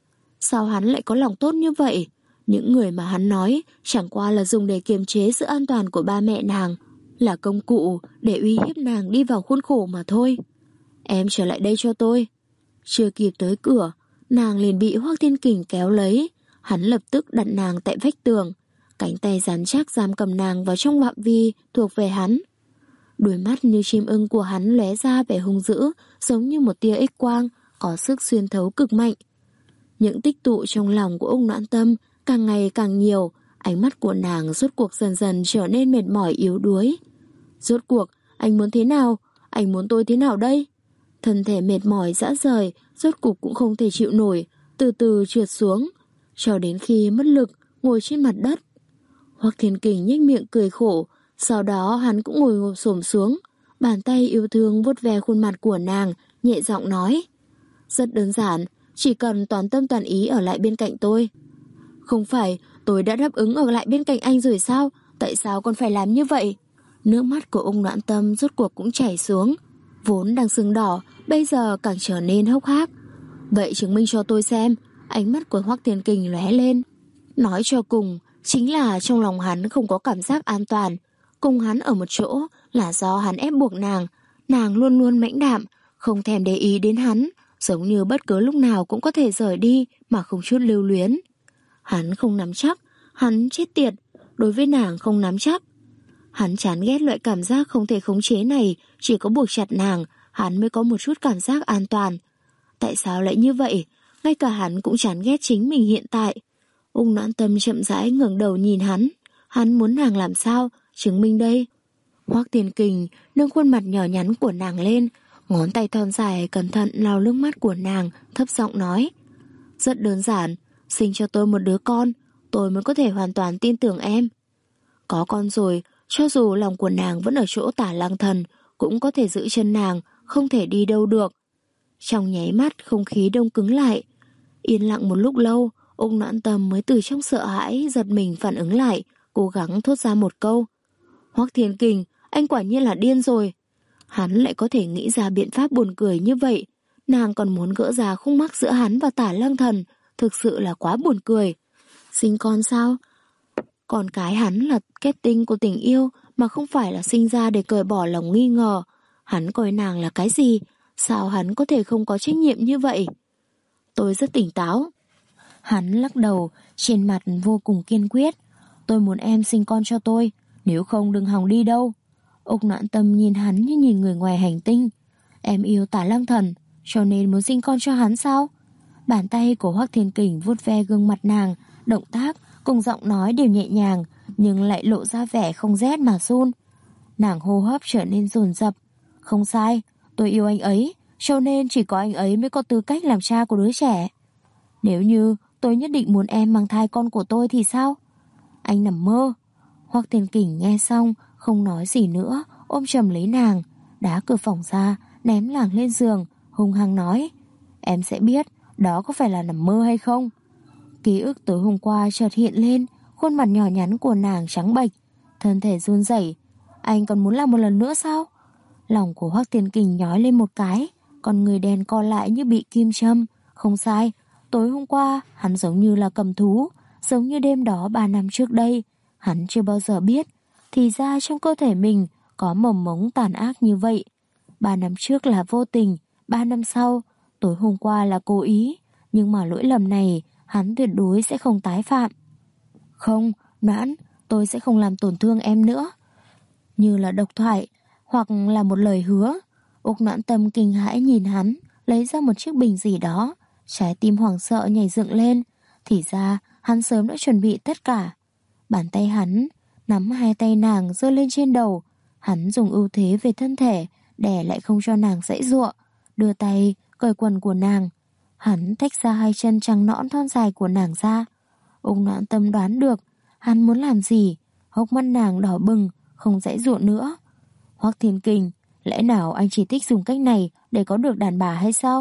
Sao hắn lại có lòng tốt như vậy? Những người mà hắn nói chẳng qua là dùng để kiềm chế sự an toàn của ba mẹ nàng, là công cụ để uy hiếp nàng đi vào khuôn khổ mà thôi. Em trở lại đây cho tôi. Chưa kịp tới cửa, nàng liền bị Hoắc Thiên Kình kéo lấy. Hắn lập tức đặt nàng tại vách tường, cánh tay rắn chắc giam cầm nàng vào trong phạm vi thuộc về hắn. Đôi mắt như chim ưng của hắn lóe ra vẻ hung dữ, giống như một tia X quang, có sức xuyên thấu cực mạnh. Những tích tụ trong lòng của Ung Noãn Tâm càng ngày càng nhiều, ánh mắt của nàng rốt cuộc dần dần trở nên mệt mỏi yếu đuối. Rốt cuộc, anh muốn thế nào? Anh muốn tôi thế nào đây? Thân thể mệt mỏi rã rời, rốt cuộc cũng không thể chịu nổi, từ từ trượt xuống, cho đến khi mất lực, ngồi trên mặt đất. Hoắc Thiên Kình nhếch miệng cười khổ, sau đó hắn cũng ngồi ngồi xổm xuống, bàn tay yêu thương vuốt ve khuôn mặt của nàng, nhẹ giọng nói: Rất đơn giản, chỉ cần toàn tâm toàn ý ở lại bên cạnh tôi. Không phải tôi đã đáp ứng ở lại bên cạnh anh rồi sao? Tại sao còn phải làm như vậy? Nước mắt của Ung Noãn Tâm rốt cuộc cũng chảy xuống. Vốn đang sưng đỏ, bây giờ càng trở nên hốc hác. Vậy chứng minh cho tôi xem. Ánh mắt của Hoắc Thiên Kình lóe lên. Nói cho cùng, chính là trong lòng hắn không có cảm giác an toàn. Cùng hắn ở một chỗ là do hắn ép buộc nàng. Nàng luôn luôn mãnh đạm, không thèm để ý đến hắn, giống như bất cứ lúc nào cũng có thể rời đi mà không chút lưu luyến. Hắn không nắm chắc, hắn chết tiệt, đối với nàng không nắm chắc. Hắn chán ghét loại cảm giác không thể khống chế này, chỉ có buộc chặt nàng, hắn mới có một chút cảm giác an toàn. Tại sao lại như vậy? Ngay cả hắn cũng chán ghét chính mình hiện tại. Ung Noãn Tâm chậm rãi ngẩng đầu nhìn hắn. Hắn muốn nàng làm sao? Chứng minh đây. Hoắc Thiên Kình nâng khuôn mặt nhỏ nhắn của nàng lên, ngón tay thon dài cẩn thận lau nước mắt của nàng, thấp giọng nói. Rất đơn giản, sinh cho tôi một đứa con, tôi mới có thể hoàn toàn tin tưởng em. Có con rồi, cho dù lòng của nàng vẫn ở chỗ Tả Lang Thần, cũng có thể giữ chân nàng, không thể đi đâu được. Trong nháy mắt không khí đông cứng lại. Yên lặng một lúc lâu, Ung Noãn Tâm mới từ trong sợ hãi giật mình phản ứng lại, cố gắng thốt ra một câu. Hoắc Thiên Kình, anh quả nhiên là điên rồi. Hắn lại có thể nghĩ ra biện pháp buồn cười như vậy. Nàng còn muốn gỡ ra khúc mắc giữa hắn và Tả Lang Thần, thực sự là quá buồn cười. Sinh con sao? Con cái hắn là kết tinh của tình yêu, mà không phải là sinh ra để cởi bỏ lòng nghi ngờ. Hắn coi nàng là cái gì? Sao hắn có thể không có trách nhiệm như vậy? Tôi rất tỉnh táo. Hắn lắc đầu, trên mặt vô cùng kiên quyết. Tôi muốn em sinh con cho tôi, nếu không đừng hòng đi đâu. Ung Noãn Tâm nhìn hắn như nhìn người ngoài hành tinh. Em yêu Tả Lang Thần, cho nên muốn sinh con cho hắn sao? Bàn tay của Hoắc Thiên Kình vuốt ve gương mặt nàng, động tác cùng giọng nói đều nhẹ nhàng, nhưng lại lộ ra vẻ không rét mà run. Nàng hô hấp trở nên dồn dập. Không sai, tôi yêu anh ấy, cho nên chỉ có anh ấy mới có tư cách làm cha của đứa trẻ. Nếu như tôi nhất định muốn em mang thai con của tôi thì sao? Anh nằm mơ. Hoắc Thiên Kình nghe xong, không nói gì nữa, ôm chầm lấy nàng, đá cửa phòng ra, ném nàng lên giường, hung hăng nói. Em sẽ biết, đó có phải là nằm mơ hay không? Ký ức tối hôm qua chợt hiện lên, khuôn mặt nhỏ nhắn của nàng trắng bệch, thân thể run rẩy. Anh còn muốn làm một lần nữa sao? Lòng của Hoắc Thiên Kình nhói lên một cái, còn người đen co lại như bị kim châm. Không sai, tối hôm qua hắn giống như là cầm thú, giống như đêm đó ba năm trước đây. Hắn chưa bao giờ biết, thì ra trong cơ thể mình có mầm mống tàn ác như vậy. Ba năm trước là vô tình, ba năm sau, tối hôm qua là cố ý, nhưng mà lỗi lầm này hắn tuyệt đối sẽ không tái phạm. Không, Noãn, tôi sẽ không làm tổn thương em nữa. Như là độc thoại, hoặc là một lời hứa. Ung Noãn Tâm kinh hãi nhìn hắn, lấy ra một chiếc bình gì đó, trái tim hoảng sợ nhảy dựng lên. Thì ra hắn sớm đã chuẩn bị tất cả. Bàn tay hắn nắm hai tay nàng giơ lên trên đầu, hắn dùng ưu thế về thân thể đè lại không cho nàng giãy giụa, đưa tay cởi quần của nàng. Hắn tách ra hai chân trắng nõn thon dài của nàng ra. Ung Noãn Tâm đoán được hắn muốn làm gì, hốc mắt nàng đỏ bừng, không giãy giụa nữa. Hoắc Thiên Kình, lẽ nào anh chỉ thích dùng cách này để có được đàn bà hay sao?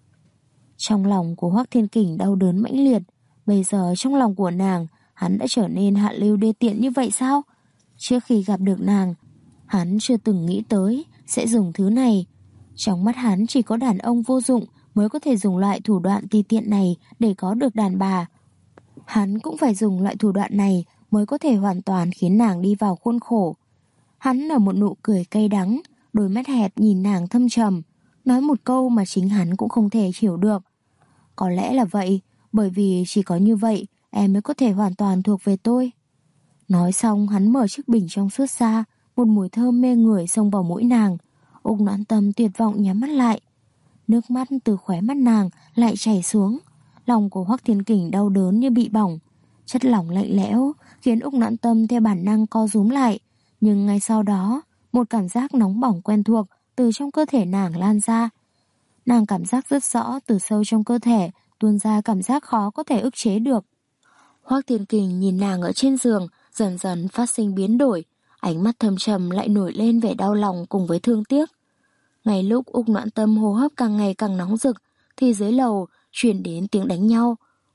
Trong lòng của Hoắc Thiên Kình đau đớn mãnh liệt. Bây giờ trong lòng của nàng, hắn đã trở nên hạ lưu đê tiện như vậy sao? Trước khi gặp được nàng, hắn chưa từng nghĩ tới sẽ dùng thứ này. Trong mắt hắn chỉ có đàn ông vô dụng mới có thể dùng loại thủ đoạn ti tiện này để có được đàn bà. Hắn cũng phải dùng loại thủ đoạn này mới có thể hoàn toàn khiến nàng đi vào khuôn khổ. Hắn nở một nụ cười cay đắng, đôi mắt hẹp nhìn nàng thâm trầm, nói một câu mà chính hắn cũng không thể hiểu được. Có lẽ là vậy, bởi vì chỉ có như vậy em mới có thể hoàn toàn thuộc về tôi. Nói xong hắn mở chiếc bình trong suốt ra, một mùi thơm mê người xông vào mũi nàng. Ung Noãn Tâm tuyệt vọng nhắm mắt lại. Nước mắt từ khóe mắt nàng lại chảy xuống. Lòng của Hoắc Thiên Kình đau đớn như bị bỏng. Chất lỏng lạnh lẽo khiến Ung Noãn Tâm theo bản năng co rúm lại. Nhưng ngay sau đó, một cảm giác nóng bỏng quen thuộc từ trong cơ thể nàng lan ra. Nàng cảm giác rất rõ từ sâu trong cơ thể tuôn ra cảm giác khó có thể ức chế được. Hoắc Thiên Kình nhìn nàng ở trên giường, dần dần phát sinh biến đổi, ánh mắt thâm trầm lại nổi lên vẻ đau lòng cùng với thương tiếc. Ngay lúc Ung Noãn Tâm hô hấp càng ngày càng nóng rực, thì dưới lầu truyền đến tiếng đánh nhau.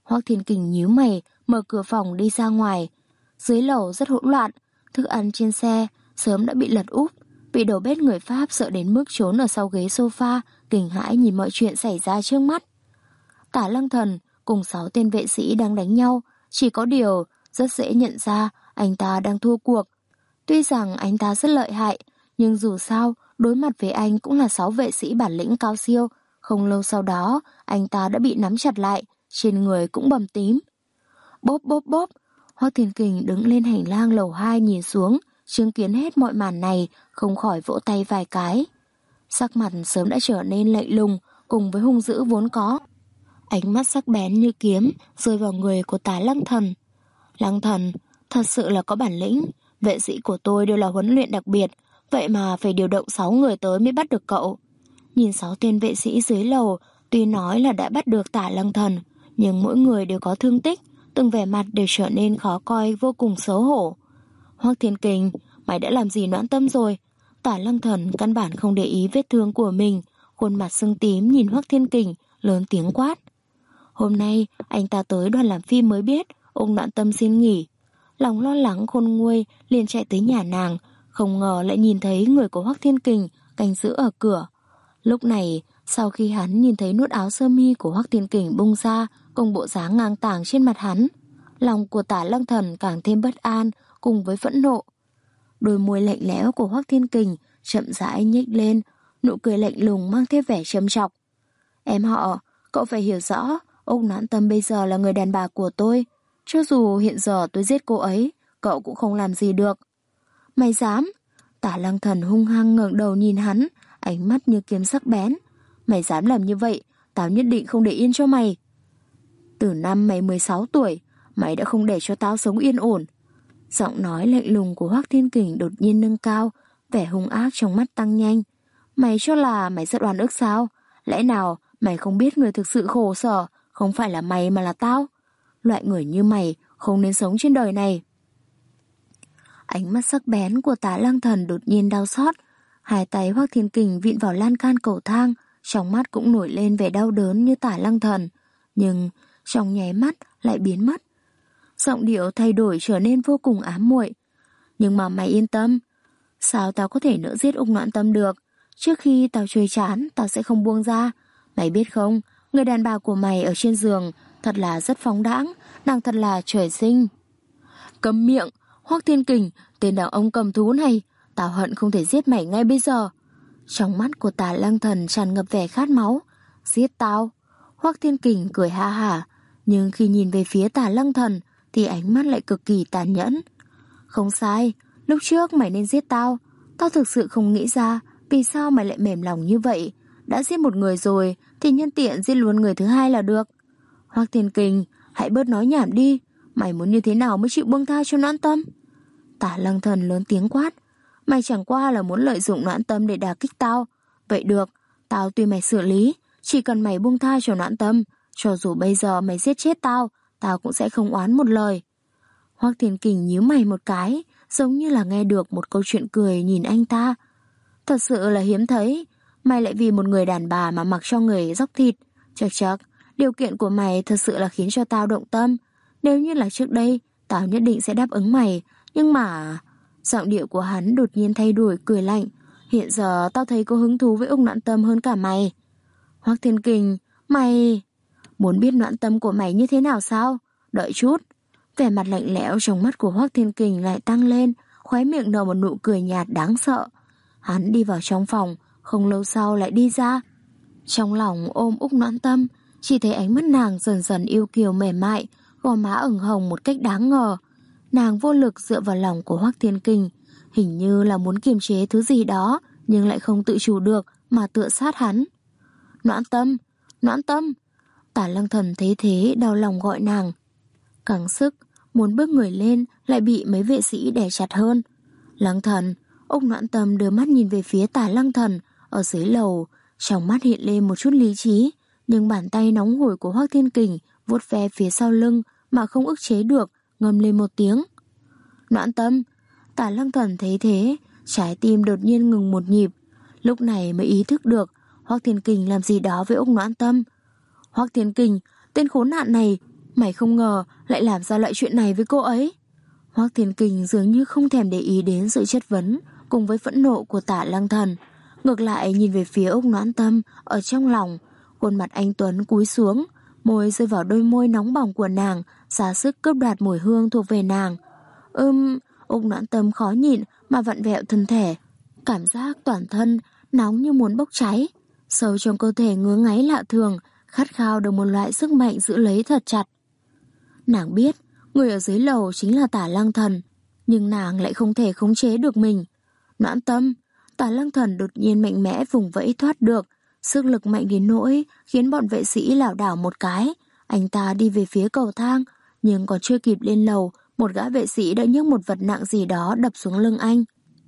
Hoắc Thiên Kình nhíu mày, mở cửa phòng đi ra ngoài. Dưới lầu rất hỗn loạn, thức ăn trên xe sớm đã bị lật úp. Bị đầu bếp người Pháp sợ đến mức trốn ở sau ghế sofa, kinh hãi nhìn mọi chuyện xảy ra trước mắt. Tả Lăng Thần cùng sáu tên vệ sĩ đang đánh nhau, chỉ có điều rất dễ nhận ra anh ta đang thua cuộc. Tuy rằng anh ta rất lợi hại, nhưng dù sao đối mặt với anh cũng là sáu vệ sĩ bản lĩnh cao siêu. Không lâu sau đó, anh ta đã bị nắm chặt lại, trên người cũng bầm tím. Bốp bốp bốp, Hoắc Thiên Kình đứng lên hành lang lầu hai nhìn xuống, chứng kiến hết mọi màn này, không khỏi vỗ tay vài cái. Sắc mặt sớm đã trở nên lạnh lùng, cùng với hung dữ vốn có. Ánh mắt sắc bén như kiếm rơi vào người của Tả Lăng Thần. Lăng Thần, thật sự là có bản lĩnh. Vệ sĩ của tôi đều là huấn luyện đặc biệt, vậy mà phải điều động sáu người tới mới bắt được cậu. Nhìn sáu tên vệ sĩ dưới lầu, tuy nói là đã bắt được Tả Lăng Thần, nhưng mỗi người đều có thương tích, từng vẻ mặt đều trở nên khó coi, vô cùng xấu hổ. Hoắc Thiên Kình, mày đã làm gì Noãn Tâm rồi? Tả Lăng Thần căn bản không để ý vết thương của mình, khuôn mặt sưng tím nhìn Hoắc Thiên Kình, lớn tiếng quát. Hôm nay anh ta tới đoàn làm phim mới biết ông Noãn Tâm xin nghỉ. Lòng lo lắng khôn nguôi liền chạy tới nhà nàng, không ngờ lại nhìn thấy người của Hoắc Thiên Kình canh giữ ở cửa. Lúc này, sau khi hắn nhìn thấy nút áo sơ mi của Hoắc Thiên Kình bung ra cùng bộ dáng ngang tàng trên mặt hắn, lòng của Tả Lăng Thần càng thêm bất an cùng với phẫn nộ. Đôi môi lạnh lẽo của Hoắc Thiên Kình chậm rãi nhếch lên, nụ cười lạnh lùng mang theo vẻ châm chọc. Em họ, cậu phải hiểu rõ, ông Noãn Tâm bây giờ là người đàn bà của tôi. Cho dù hiện giờ tôi giết cô ấy, cậu cũng không làm gì được. Mày dám? Tả Lăng Thần hung hăng ngẩng đầu nhìn hắn, ánh mắt như kiếm sắc bén. Mày dám làm như vậy, tao nhất định không để yên cho mày. Từ năm mày mười sáu tuổi, mày đã không để cho tao sống yên ổn. Giọng nói lạnh lùng của Hoắc Thiên Kình đột nhiên nâng cao, vẻ hung ác trong mắt tăng nhanh. Mày cho là mày rất oan ức sao? Lẽ nào mày không biết người thực sự khổ sở không phải là mày mà là tao? Loại người như mày không nên sống trên đời này. Ánh mắt sắc bén của Tả Lăng Thần đột nhiên đau xót. Hai tay Hoắc Thiên Kình vịn vào lan can cầu thang, trong mắt cũng nổi lên vẻ đau đớn như Tả Lăng Thần, nhưng trong nháy mắt lại biến mất. Giọng điệu thay đổi trở nên vô cùng ám muội. Nhưng mà mày yên tâm, sao tao có thể nỡ giết ông Noãn Tâm được? Trước khi tao chơi chán, tao sẽ không buông ra. Mày biết không, người đàn bà của mày ở trên giường thật là rất phóng đãng, nàng thật là trời sinh. Câm miệng, Hoắc Thiên Kình, tên đàn ông cầm thú này, tao hận không thể giết mày ngay bây giờ. Trong mắt của Tả Lăng Thần tràn ngập vẻ khát máu. Giết tao? Hoắc Thiên Kình cười ha hả, nhưng khi nhìn về phía Tả Lăng Thần thì ánh mắt lại cực kỳ tàn nhẫn. Không sai, lúc trước mày nên giết tao. Tao thực sự không nghĩ ra vì sao mày lại mềm lòng như vậy. Đã giết một người rồi thì nhân tiện giết luôn người thứ hai là được. Hoắc Thiên Kình, hãy bớt nói nhảm đi. Mày muốn như thế nào mới chịu buông tha cho Noãn Tâm? Tả Lăng Thần lớn tiếng quát. Mày chẳng qua là muốn lợi dụng Noãn Tâm để đả kích tao. Vậy được, tao tùy mày xử lý. Chỉ cần mày buông tha cho Noãn Tâm, cho dù bây giờ mày giết chết tao, tao cũng sẽ không oán một lời. Hoắc Thiên Kình nhíu mày một cái, giống như là nghe được một câu chuyện cười nhìn anh ta. Thật sự là hiếm thấy, mày lại vì một người đàn bà mà mặc cho người dóc thịt. Chật chật, điều kiện của mày thật sự là khiến cho tao động tâm. Nếu như là trước đây, tao nhất định sẽ đáp ứng mày. Nhưng mà... Giọng điệu của hắn đột nhiên thay đổi, cười lạnh. Hiện giờ tao thấy có hứng thú với ông Noãn Tâm hơn cả mày. Hoắc Thiên Kình, mày... Muốn biết Noãn Tâm của mày như thế nào sao? Đợi chút. Vẻ mặt lạnh lẽo trong mắt của Hoắc Thiên Kình lại tăng lên, khóe miệng nở một nụ cười nhạt đáng sợ. Hắn đi vào trong phòng, không lâu sau lại đi ra. Trong lòng ôm Úc Noãn Tâm, chỉ thấy ánh mắt nàng dần dần yêu kiều mềm mại, gò má ửng hồng một cách đáng ngờ. Nàng vô lực dựa vào lòng của Hoắc Thiên Kình, hình như là muốn kiềm chế thứ gì đó, nhưng lại không tự chủ được mà tựa sát hắn. Noãn Tâm, Noãn Tâm. Tả Lăng Thần thấy thế đau lòng gọi nàng. Căng sức, muốn bước người lên lại bị mấy vệ sĩ đè chặt hơn. Lăng Thần, Úc Noãn Tâm đưa mắt nhìn về phía Tả Lăng Thần ở dưới lầu, trong mắt hiện lên một chút lý trí, nhưng bàn tay nóng hổi của Hoắc Thiên Kình vuốt ve phía sau lưng mà không ức chế được, ngâm lên một tiếng. Noãn Tâm. Tả Lăng Thần thấy thế, trái tim đột nhiên ngừng một nhịp, lúc này mới ý thức được Hoắc Thiên Kình làm gì đó với Úc Noãn Tâm. Hoắc Thiên Kình, tên khốn nạn này, Mày không ngờ lại làm ra loại chuyện này với cô ấy. Hoắc Thiên Kình dường như không thèm để ý đến sự chất vấn cùng với phẫn nộ của Tả Lăng Thần, ngược lại nhìn về phía Úc Noãn Tâm. Ở trong lòng, khuôn mặt anh tuấn cúi xuống, môi rơi vào đôi môi nóng bỏng của nàng, ra sức cướp đoạt mùi hương thuộc về nàng. Ừm, Úc Noãn Tâm khó nhịn mà vặn vẹo thân thể, cảm giác toàn thân nóng như muốn bốc cháy, sâu trong cơ thể ngứa ngáy lạ thường, khát khao được một loại sức mạnh giữ lấy thật chặt. Nàng biết người ở dưới lầu chính là Tả Lăng Thần, nhưng nàng lại không thể khống chế được mình. Noãn Tâm. Tả Lăng Thần đột nhiên mạnh mẽ vùng vẫy thoát được, sức lực mạnh đến nỗi khiến bọn vệ sĩ lảo đảo một cái. Anh ta đi về phía cầu thang, nhưng còn chưa kịp lên lầu, một gã vệ sĩ đã nhấc một vật nặng gì đó đập xuống lưng anh.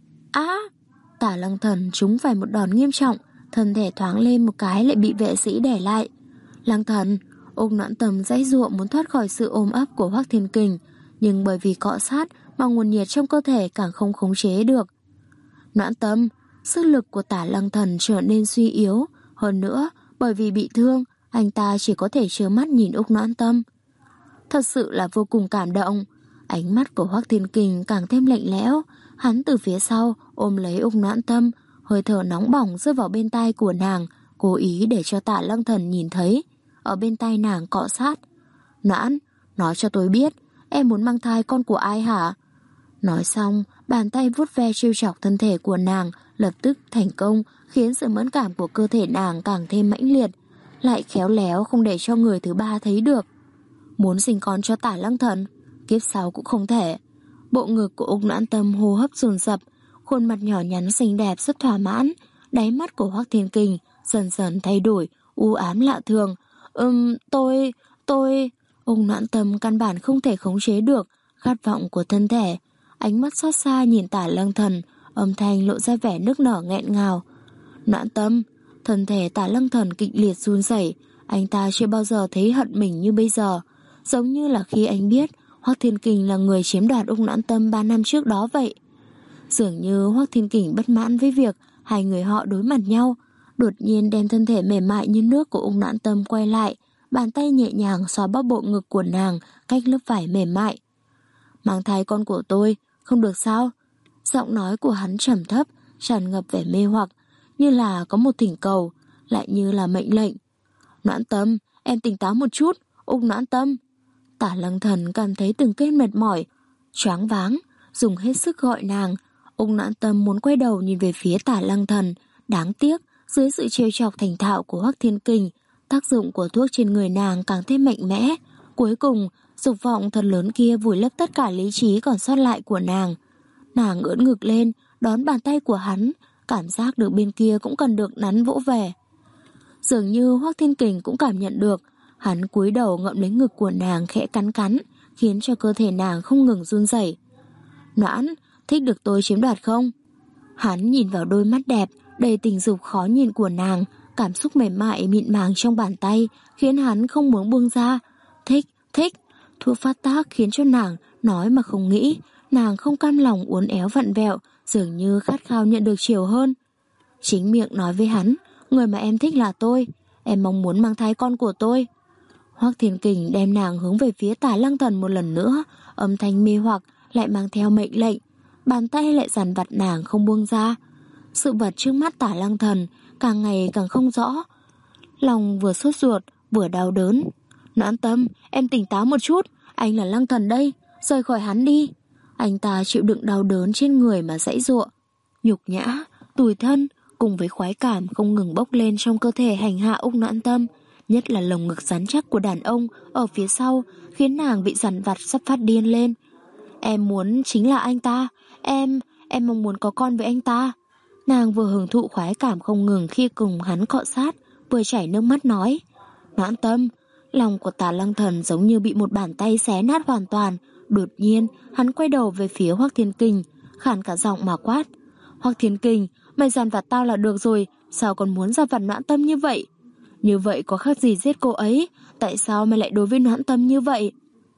Á! Tả Lăng Thần trúng phải một đòn nghiêm trọng, thân thể thoáng lên một cái lại bị vệ sĩ đè lại. Lăng Thần. Úc Noãn Tâm giãy giụa muốn thoát khỏi sự ôm ấp của Hoắc Thiên Kình, nhưng bởi vì cọ sát mà nguồn nhiệt trong cơ thể càng không khống chế được. Noãn Tâm. Sức lực của Tả Lăng Thần trở nên suy yếu, hơn nữa bởi vì bị thương, anh ta chỉ có thể trơ mắt nhìn Úc Noãn Tâm. Thật sự là vô cùng cảm động. Ánh mắt của Hoắc Thiên Kình càng thêm lạnh lẽo, hắn từ phía sau ôm lấy Úc Noãn Tâm, hơi thở nóng bỏng rơi vào bên tai của nàng, cố ý để cho Tả Lăng Thần nhìn thấy. Ở bên tai nàng cọ sát. Noãn, nói cho tôi biết, em muốn mang thai con của ai hả? Nói xong, bàn tay vuốt ve trêu chọc thân thể của nàng, lập tức thành công, khiến sự mẫn cảm của cơ thể nàng càng thêm mãnh liệt, lại khéo léo không để cho người thứ ba thấy được. Muốn sinh con cho Tả Lăng Thần, kiếp sau cũng không thể. Bộ ngực của Úc Noãn Tâm hô hấp dồn dập, khuôn mặt nhỏ nhắn xinh đẹp rất thỏa mãn, đáy mắt của Hoắc Thiên Kình dần dần thay đổi, u ám lạ thường. Ừm, tôi, tôi... Úc Noãn Tâm căn bản không thể khống chế được khát vọng của thân thể, ánh mắt xót xa nhìn Tả Lăng Thần, âm thanh lộ ra vẻ nức nở nghẹn ngào. Noãn Tâm. Thân thể Tả Lăng Thần kịch liệt run rẩy, anh ta chưa bao giờ thấy hận mình như bây giờ, giống như là khi anh biết Hoắc Thiên Kình là người chiếm đoạt Úc Noãn Tâm ba năm trước đó vậy. Dường như Hoắc Thiên Kình bất mãn với việc hai người họ đối mặt nhau, đột nhiên đem thân thể mềm mại như nước của Úc Noãn Tâm quay lại, bàn tay nhẹ nhàng xoa bóp bộ ngực của nàng cách lớp vải mềm mại. Mang thai con của tôi, không được sao? Giọng nói của hắn trầm thấp, tràn ngập vẻ mê hoặc, như là có một thỉnh cầu, lại như là mệnh lệnh. Noãn Tâm, em tỉnh táo một chút, Úc Noãn Tâm. Tả Lăng Thần cảm thấy từng cơn mệt mỏi, choáng váng, dùng hết sức gọi nàng. Úc Noãn Tâm muốn quay đầu nhìn về phía Tả Lăng Thần, đáng tiếc, dưới sự trêu chọc thành thạo của Hoắc Thiên Kình, tác dụng của thuốc trên người nàng càng thêm mạnh mẽ. Cuối cùng, dục vọng thật lớn kia vùi lấp tất cả lý trí còn sót lại của nàng. Nàng ưỡn ngực lên, đón bàn tay của hắn, cảm giác được bên kia cũng cần được nắn vỗ về. Dường như Hoắc Thiên Kình cũng cảm nhận được, hắn cúi đầu ngậm lấy ngực của nàng khẽ cắn cắn, khiến cho cơ thể nàng không ngừng run rẩy. Noãn, thích được tôi chiếm đoạt không? Hắn nhìn vào đôi mắt đẹp, đầy tình dục khó nhìn của nàng, cảm xúc mềm mại mịn màng trong bàn tay, khiến hắn không muốn buông ra. Thích, thích. Thuốc phát tác khiến cho nàng nói mà không nghĩ, nàng không cam lòng uốn éo vặn vẹo, dường như khát khao nhận được chiều hơn. Chính miệng nói với hắn, người mà em thích là tôi, em mong muốn mang thai con của tôi. Hoắc Thiên Kình đem nàng hướng về phía Tả Lăng Thần một lần nữa, âm thanh mê hoặc lại mang theo mệnh lệnh, bàn tay lại dằn vặt nàng không buông ra. Sự vật trước mắt Tả Lăng Thần càng ngày càng không rõ, lòng vừa sốt ruột vừa đau đớn. Noãn Tâm, em tỉnh táo một chút, anh là Lăng Thần đây, rời khỏi hắn đi. Anh ta chịu đựng đau đớn trên người mà giãy giụa, nhục nhã, tủi thân cùng với khoái cảm không ngừng bốc lên trong cơ thể hành hạ Úc Noãn Tâm, nhất là lồng ngực rắn chắc của đàn ông ở phía sau khiến nàng bị dằn vặt sắp phát điên lên. Em muốn chính là anh ta, em, em mong muốn có con với anh ta. Nàng vừa hưởng thụ khoái cảm không ngừng khi cùng hắn cọ sát, vừa chảy nước mắt nói. Noãn Tâm. Lòng của Tả Lăng Thần giống như bị một bàn tay xé nát hoàn toàn. Đột nhiên hắn quay đầu về phía Hoắc Thiên Kình, khàn cả giọng mà quát. Hoắc Thiên Kình, mày dằn vặt tao là được rồi, sao còn muốn dằn vặt Noãn Tâm như vậy? Như vậy có khác gì giết cô ấy? Tại sao mày lại đối với Noãn Tâm như vậy?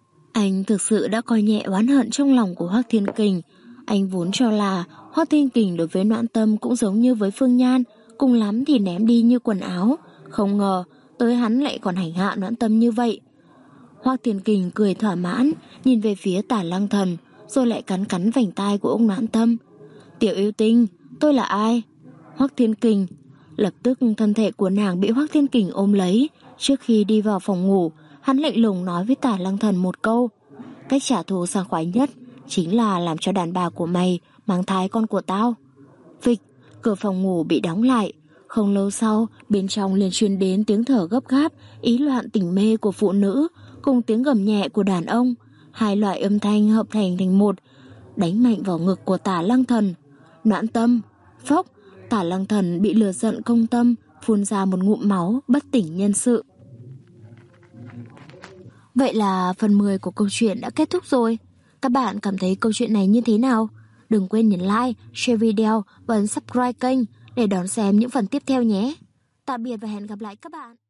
Anh thực sự đã coi nhẹ oán hận trong lòng của Hoắc Thiên Kình. Anh vốn cho là Hoắc Thiên Kình đối với Noãn Tâm cũng giống như với Phương Nhan, cùng lắm thì ném đi như quần áo. Không ngờ tới hắn lại còn hành hạ Noãn Tâm như vậy. Hoắc Thiên Kình cười thỏa mãn, nhìn về phía Tả Lăng Thần, rồi lại cắn cắn vành tai của ông Noãn Tâm. Tiểu yêu tinh, tôi là ai? Hoắc Thiên Kình. Lập tức thân thể của nàng bị Hoắc Thiên Kình ôm lấy. Trước khi đi vào phòng ngủ, hắn lạnh lùng nói với Tả Lăng Thần một câu. Cách trả thù sảng khoái nhất chính là làm cho đàn bà của mày mang thai con của tao. Phịch, cửa phòng ngủ bị đóng lại. Không lâu sau, bên trong liền truyền đến tiếng thở gấp gáp, ý loạn tỉnh mê của phụ nữ, cùng tiếng gầm nhẹ của đàn ông. Hai loại âm thanh hợp thành thành một, đánh mạnh vào ngực của Tả Lăng Thần. Noãn Tâm, phốc, Tả Lăng Thần bị lửa giận công tâm, phun ra một ngụm máu, bất tỉnh nhân sự. Vậy là phần mười của câu chuyện đã kết thúc rồi. Các bạn cảm thấy câu chuyện này như thế nào? Đừng quên nhấn like, share video và ấn subscribe kênh để đón xem những phần tiếp theo nhé. Tạm biệt và hẹn gặp lại các bạn.